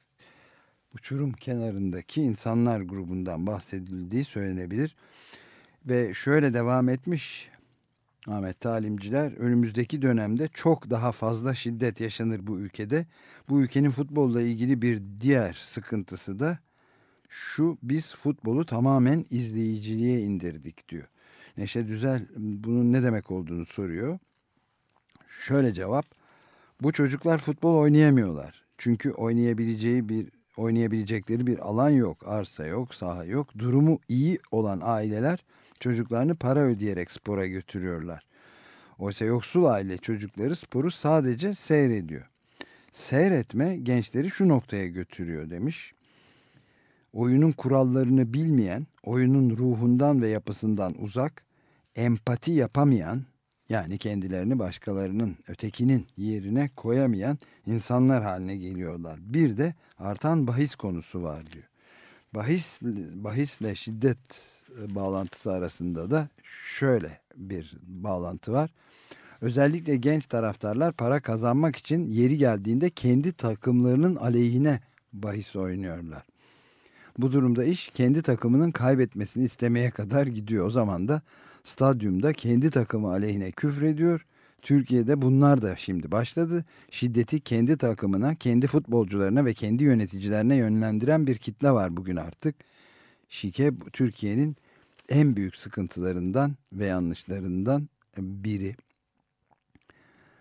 uçurum kenarındaki insanlar grubundan bahsedildiği söylenebilir. Ve şöyle devam etmiş Ahmet Talimciler, önümüzdeki dönemde çok daha fazla şiddet yaşanır bu ülkede. Bu ülkenin futbolla ilgili bir diğer sıkıntısı da şu: biz futbolu tamamen izleyiciliğe indirdik diyor. Neşe Düzel bunun ne demek olduğunu soruyor. Şöyle cevap: bu çocuklar futbol oynayamıyorlar. Çünkü oynayabileceği bir oynayabilecekleri bir alan yok, arsa yok, saha yok. Durumu iyi olan aileler çocuklarını para ödeyerek spora götürüyorlar. Oysa yoksul aile çocukları sporu sadece seyrediyor. Seyretme gençleri şu noktaya götürüyor demiş. Oyunun kurallarını bilmeyen, oyunun ruhundan ve yapısından uzak, empati yapamayan, yani kendilerini başkalarının, ötekinin yerine koyamayan insanlar haline geliyorlar. Bir de artan bahis konusu var diyor. Bahis, bahisle şiddet bağlantısı arasında da şöyle bir bağlantı var. Özellikle genç taraftarlar para kazanmak için yeri geldiğinde kendi takımlarının aleyhine bahis oynuyorlar. Bu durumda iş kendi takımının kaybetmesini istemeye kadar gidiyor. O zaman da stadyumda kendi takımı aleyhine küfrediyor. Türkiye'de bunlar da şimdi başladı. Şiddeti kendi takımına, kendi futbolcularına ve kendi yöneticilerine yönlendiren bir kitle var bugün artık. Şike Türkiye'nin en büyük sıkıntılarından ve yanlışlarından biri.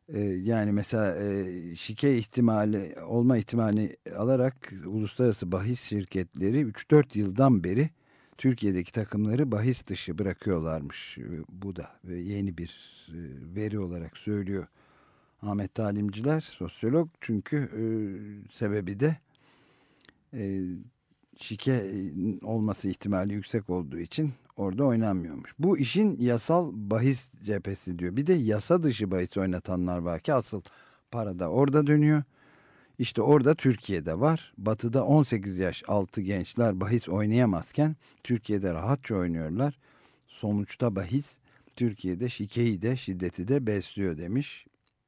Ee, yani mesela e, şike ihtimali olma ihtimalini alarak uluslararası bahis şirketleri üç dört yıldan beri Türkiye'deki takımları bahis dışı bırakıyorlarmış. Bu da yeni bir e, veri olarak söylüyor Ahmet Talimciler, sosyolog. Çünkü e, sebebi de e, şike olması ihtimali yüksek olduğu için orada oynanmıyormuş. Bu işin yasal bahis cephesi diyor. Bir de yasa dışı bahis oynatanlar var ki asıl para da orada dönüyor. İşte orada Türkiye'de var. Batı'da on sekiz yaş altı gençler bahis oynayamazken Türkiye'de rahatça oynuyorlar. Sonuçta bahis Türkiye'de şikeyi de şiddeti de besliyor demiş.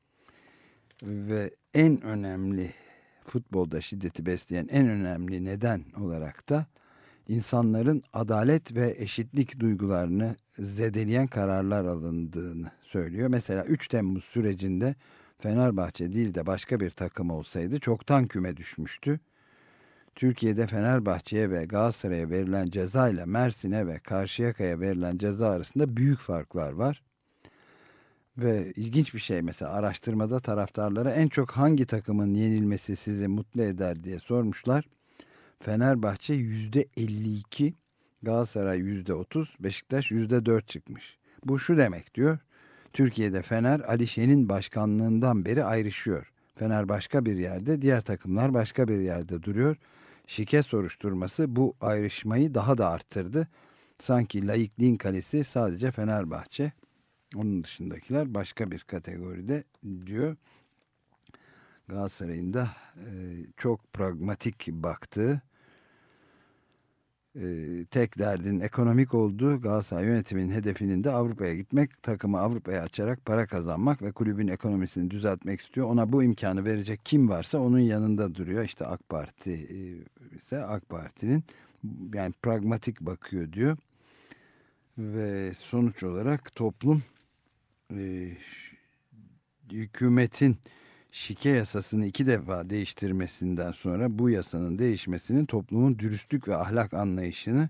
Ve en önemli futbolda şiddeti besleyen en önemli neden olarak da insanların adalet ve eşitlik duygularını zedeleyen kararlar alındığını söylüyor. Mesela üç Temmuz sürecinde Fenerbahçe değil de başka bir takım olsaydı çoktan küme düşmüştü. Türkiye'de Fenerbahçe'ye ve Galatasaray'a verilen ceza ile Mersin'e ve Karşıyaka'ya verilen ceza arasında büyük farklar var. Ve ilginç bir şey, mesela araştırmada taraftarlara en çok hangi takımın yenilmesi sizi mutlu eder diye sormuşlar. Fenerbahçe yüzde elli iki, Galatasaray yüzde otuz, Beşiktaş yüzde dört çıkmış. Bu şu demek diyor. Türkiye'de Fener Ali Şen'in başkanlığından beri ayrışıyor. Fener başka bir yerde, diğer takımlar başka bir yerde duruyor. Şike soruşturması bu ayrışmayı daha da arttırdı. Sanki laikliğin kalesi sadece Fenerbahçe. Onun dışındakiler başka bir kategoride diyor. Galatasaray'ın da e, çok pragmatik baktığı, e, tek derdin ekonomik olduğu, Galatasaray yönetiminin hedefinin de Avrupa'ya gitmek, takımı Avrupa'ya açarak para kazanmak ve kulübün ekonomisini düzeltmek istiyor. Ona bu imkanı verecek kim varsa onun yanında duruyor. İşte AK Parti e, ise AK Parti'nin, yani pragmatik bakıyor diyor. Ve sonuç olarak toplum e, hükümetin şike yasasını iki defa değiştirmesinden sonra bu yasanın değişmesinin toplumun dürüstlük ve ahlak anlayışını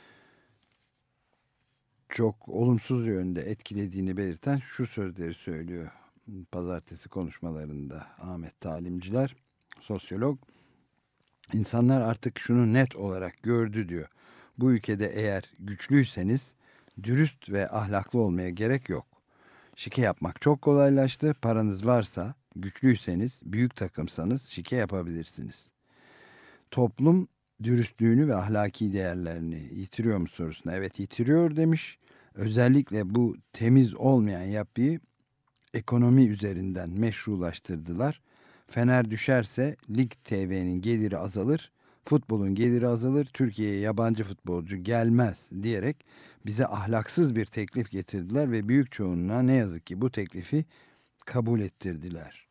çok olumsuz yönde etkilediğini belirten şu sözleri söylüyor pazartesi konuşmalarında Ahmet Talimciler, sosyolog. İnsanlar artık şunu net olarak gördü diyor. Bu ülkede eğer güçlüyseniz dürüst ve ahlaklı olmaya gerek yok. Şike yapmak çok kolaylaştı. Paranız varsa, güçlüyseniz, büyük takımsanız şike yapabilirsiniz. Toplum dürüstlüğünü ve ahlaki değerlerini yitiriyor mu sorusuna evet yitiriyor demiş. Özellikle bu temiz olmayan yapıyı ekonomi üzerinden meşrulaştırdılar. Fener düşerse Lig T V'nin geliri azalır, futbolun geliri azalır, Türkiye'ye yabancı futbolcu gelmez diyerek bize ahlaksız bir teklif getirdiler ve büyük çoğunluğa ne yazık ki bu teklifi kabul ettirdiler.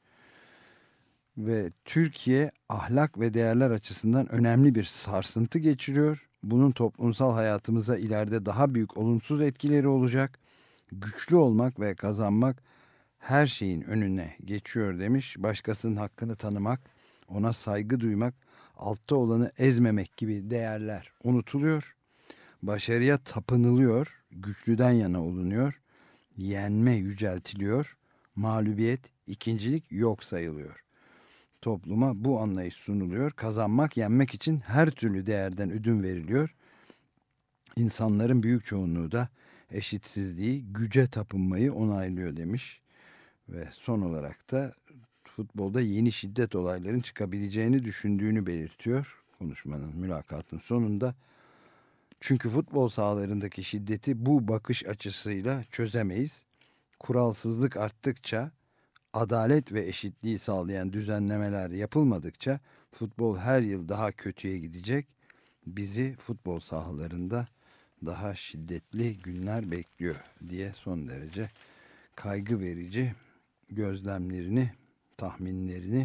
Ve Türkiye ahlak ve değerler açısından önemli bir sarsıntı geçiriyor. Bunun toplumsal hayatımıza ileride daha büyük olumsuz etkileri olacak. Güçlü olmak ve kazanmak her şeyin önüne geçiyor demiş. Başkasının hakkını tanımak, ona saygı duymak, altta olanı ezmemek gibi değerler unutuluyor. Başarıya tapınılıyor, güçlüden yana olunuyor, yenme yüceltiliyor, mağlubiyet, ikincilik yok sayılıyor. Topluma bu anlayış sunuluyor. Kazanmak, yenmek için her türlü değerden ödün veriliyor. İnsanların büyük çoğunluğu da eşitsizliği, güce tapınmayı onaylıyor demiş. Ve son olarak da futbolda yeni şiddet olayların çıkabileceğini düşündüğünü belirtiyor konuşmanın, mülakatın sonunda. Çünkü futbol sahalarındaki şiddeti bu bakış açısıyla çözemeyiz. Kuralsızlık arttıkça, adalet ve eşitliği sağlayan düzenlemeler yapılmadıkça futbol her yıl daha kötüye gidecek. Bizi futbol sahalarında daha şiddetli günler bekliyor diye son derece kaygı verici gözlemlerini, tahminlerini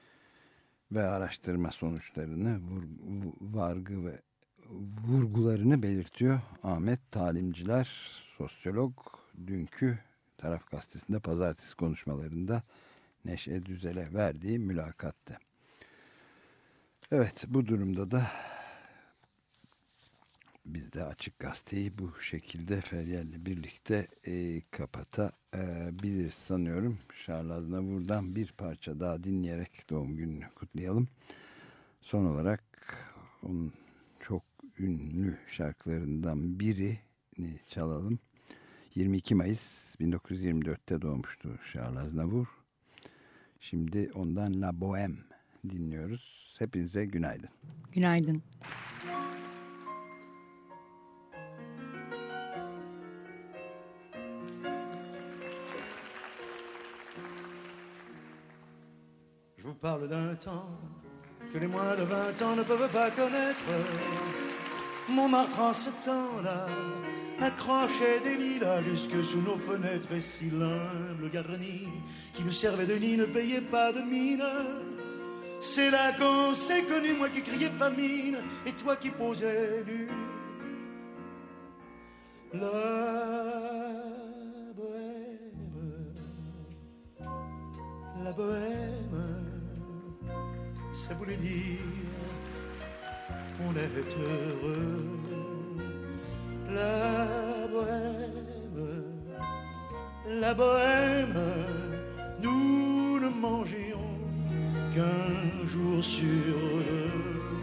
ve araştırma sonuçlarını, vargı ve vurgularını belirtiyor Ahmet Talimciler, sosyolog. Dünkü Taraf Gazetesi'nde pazartesi konuşmalarında Neşe Düzel'e verdiği mülakatte. Evet, bu durumda da biz de Açık Gazete'yi bu şekilde Feryal'le birlikte e, kapatabiliriz sanıyorum. Charles Aznavour'dan bir parça daha dinleyerek doğum gününü kutlayalım. Son olarak onun çok ünlü şarkılarından birini çalalım. yirmi iki Mayıs bin dokuz yüz yirmi dörtte doğmuştu Charles Aznavour. Şimdi ondan La Bohème dinliyoruz. Hepinize günaydın. Günaydın. Je vous parle d'un temps que les moins de vingt ans ne peuvent pas connaître. Montmartre en ce temps-là accrochait des lilas jusque sous nos fenêtres, et si l'humble garni qui nous servait de nid ne payait pas de mine. C'est là qu'on s'est connu, moi qui criais famine et toi qui posais nu. La bohème, la bohème, ça voulait dire qu'on est heureux. La bohème, la bohème, nous ne mangions qu'un jour sur deux.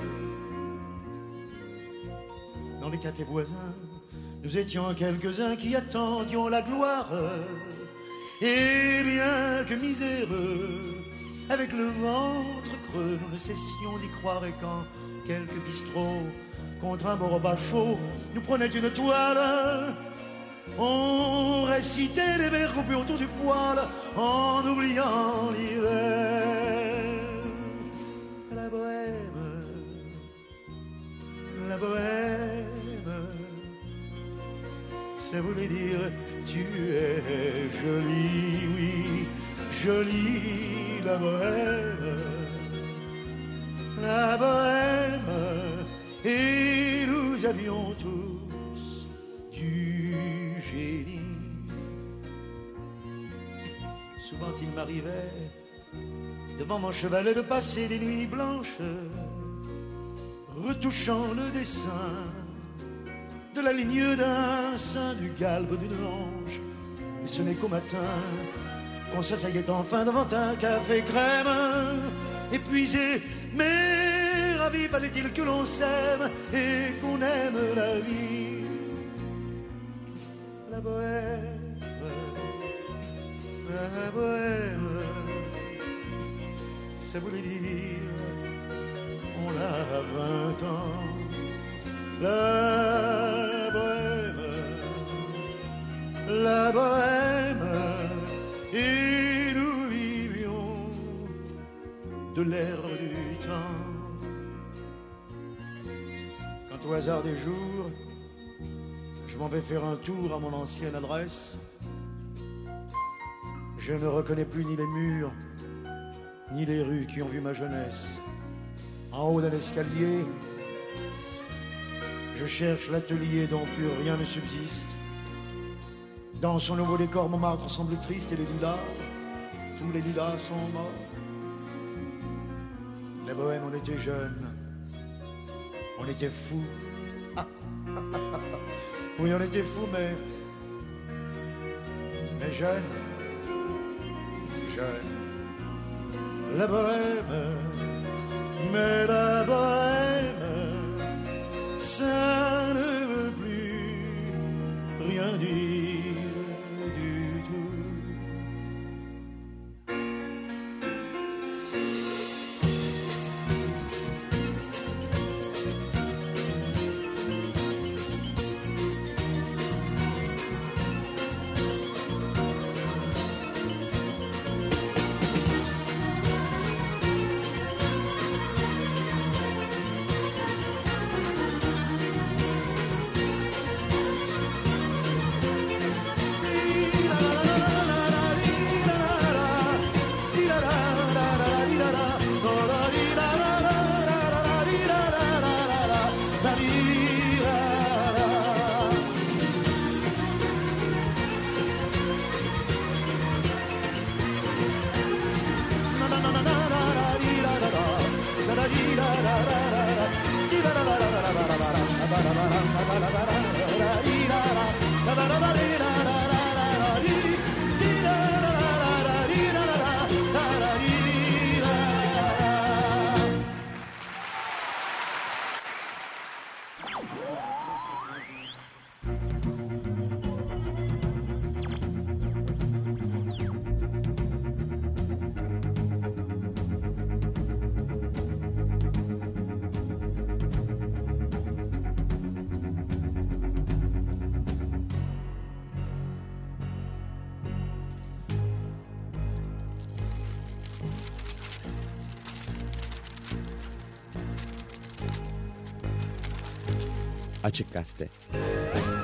Dans les cafés voisins, nous étions quelques-uns qui attendions la gloire. Et bien que miséreux, avec le ventre creux, nous ne cessions d'y croire. Et quand quelques bistrots, contre un bon repas chaud, nous prenaient une toile, on récitait les vers groupés autour du poêle en oubliant l'hiver. La bohème, la bohème, ça voulait dire tu es jolie, oui, jolie la bohème, la bohème. Et nous avions tous du génie. Souvent il m'arrivait devant mon chevalet de passer des nuits blanches, retouchant le dessin de la ligne d'un sein, du galbe d'une hanche. Et ce n'est qu'au matin qu'on s'asseyait enfin devant un café crème, épuisé mais ravi, fallait-il que l'on s'aime et qu'on aime la vie. La bohème, la bohème, ça voulait dire on a vingt ans. La bohème, la bohème, et nous vivions de l'air du temps. Quand au hasard des jours, je m'en vais faire un tour à mon ancienne adresse, je ne reconnais plus ni les murs, ni les rues qui ont vu ma jeunesse. En haut d'un escalier, je cherche l'atelier dont plus rien ne subsiste. Dans son nouveau décor, Montmartre semble triste et les lilas, tous les lilas sont morts. La bohème, on était jeunes, on était fous. Oui, on était fous, mais... mais jeunes. Jeunes. La bohème, mais la bohème, ça ne veut plus rien dire du tout. Açık Gazete.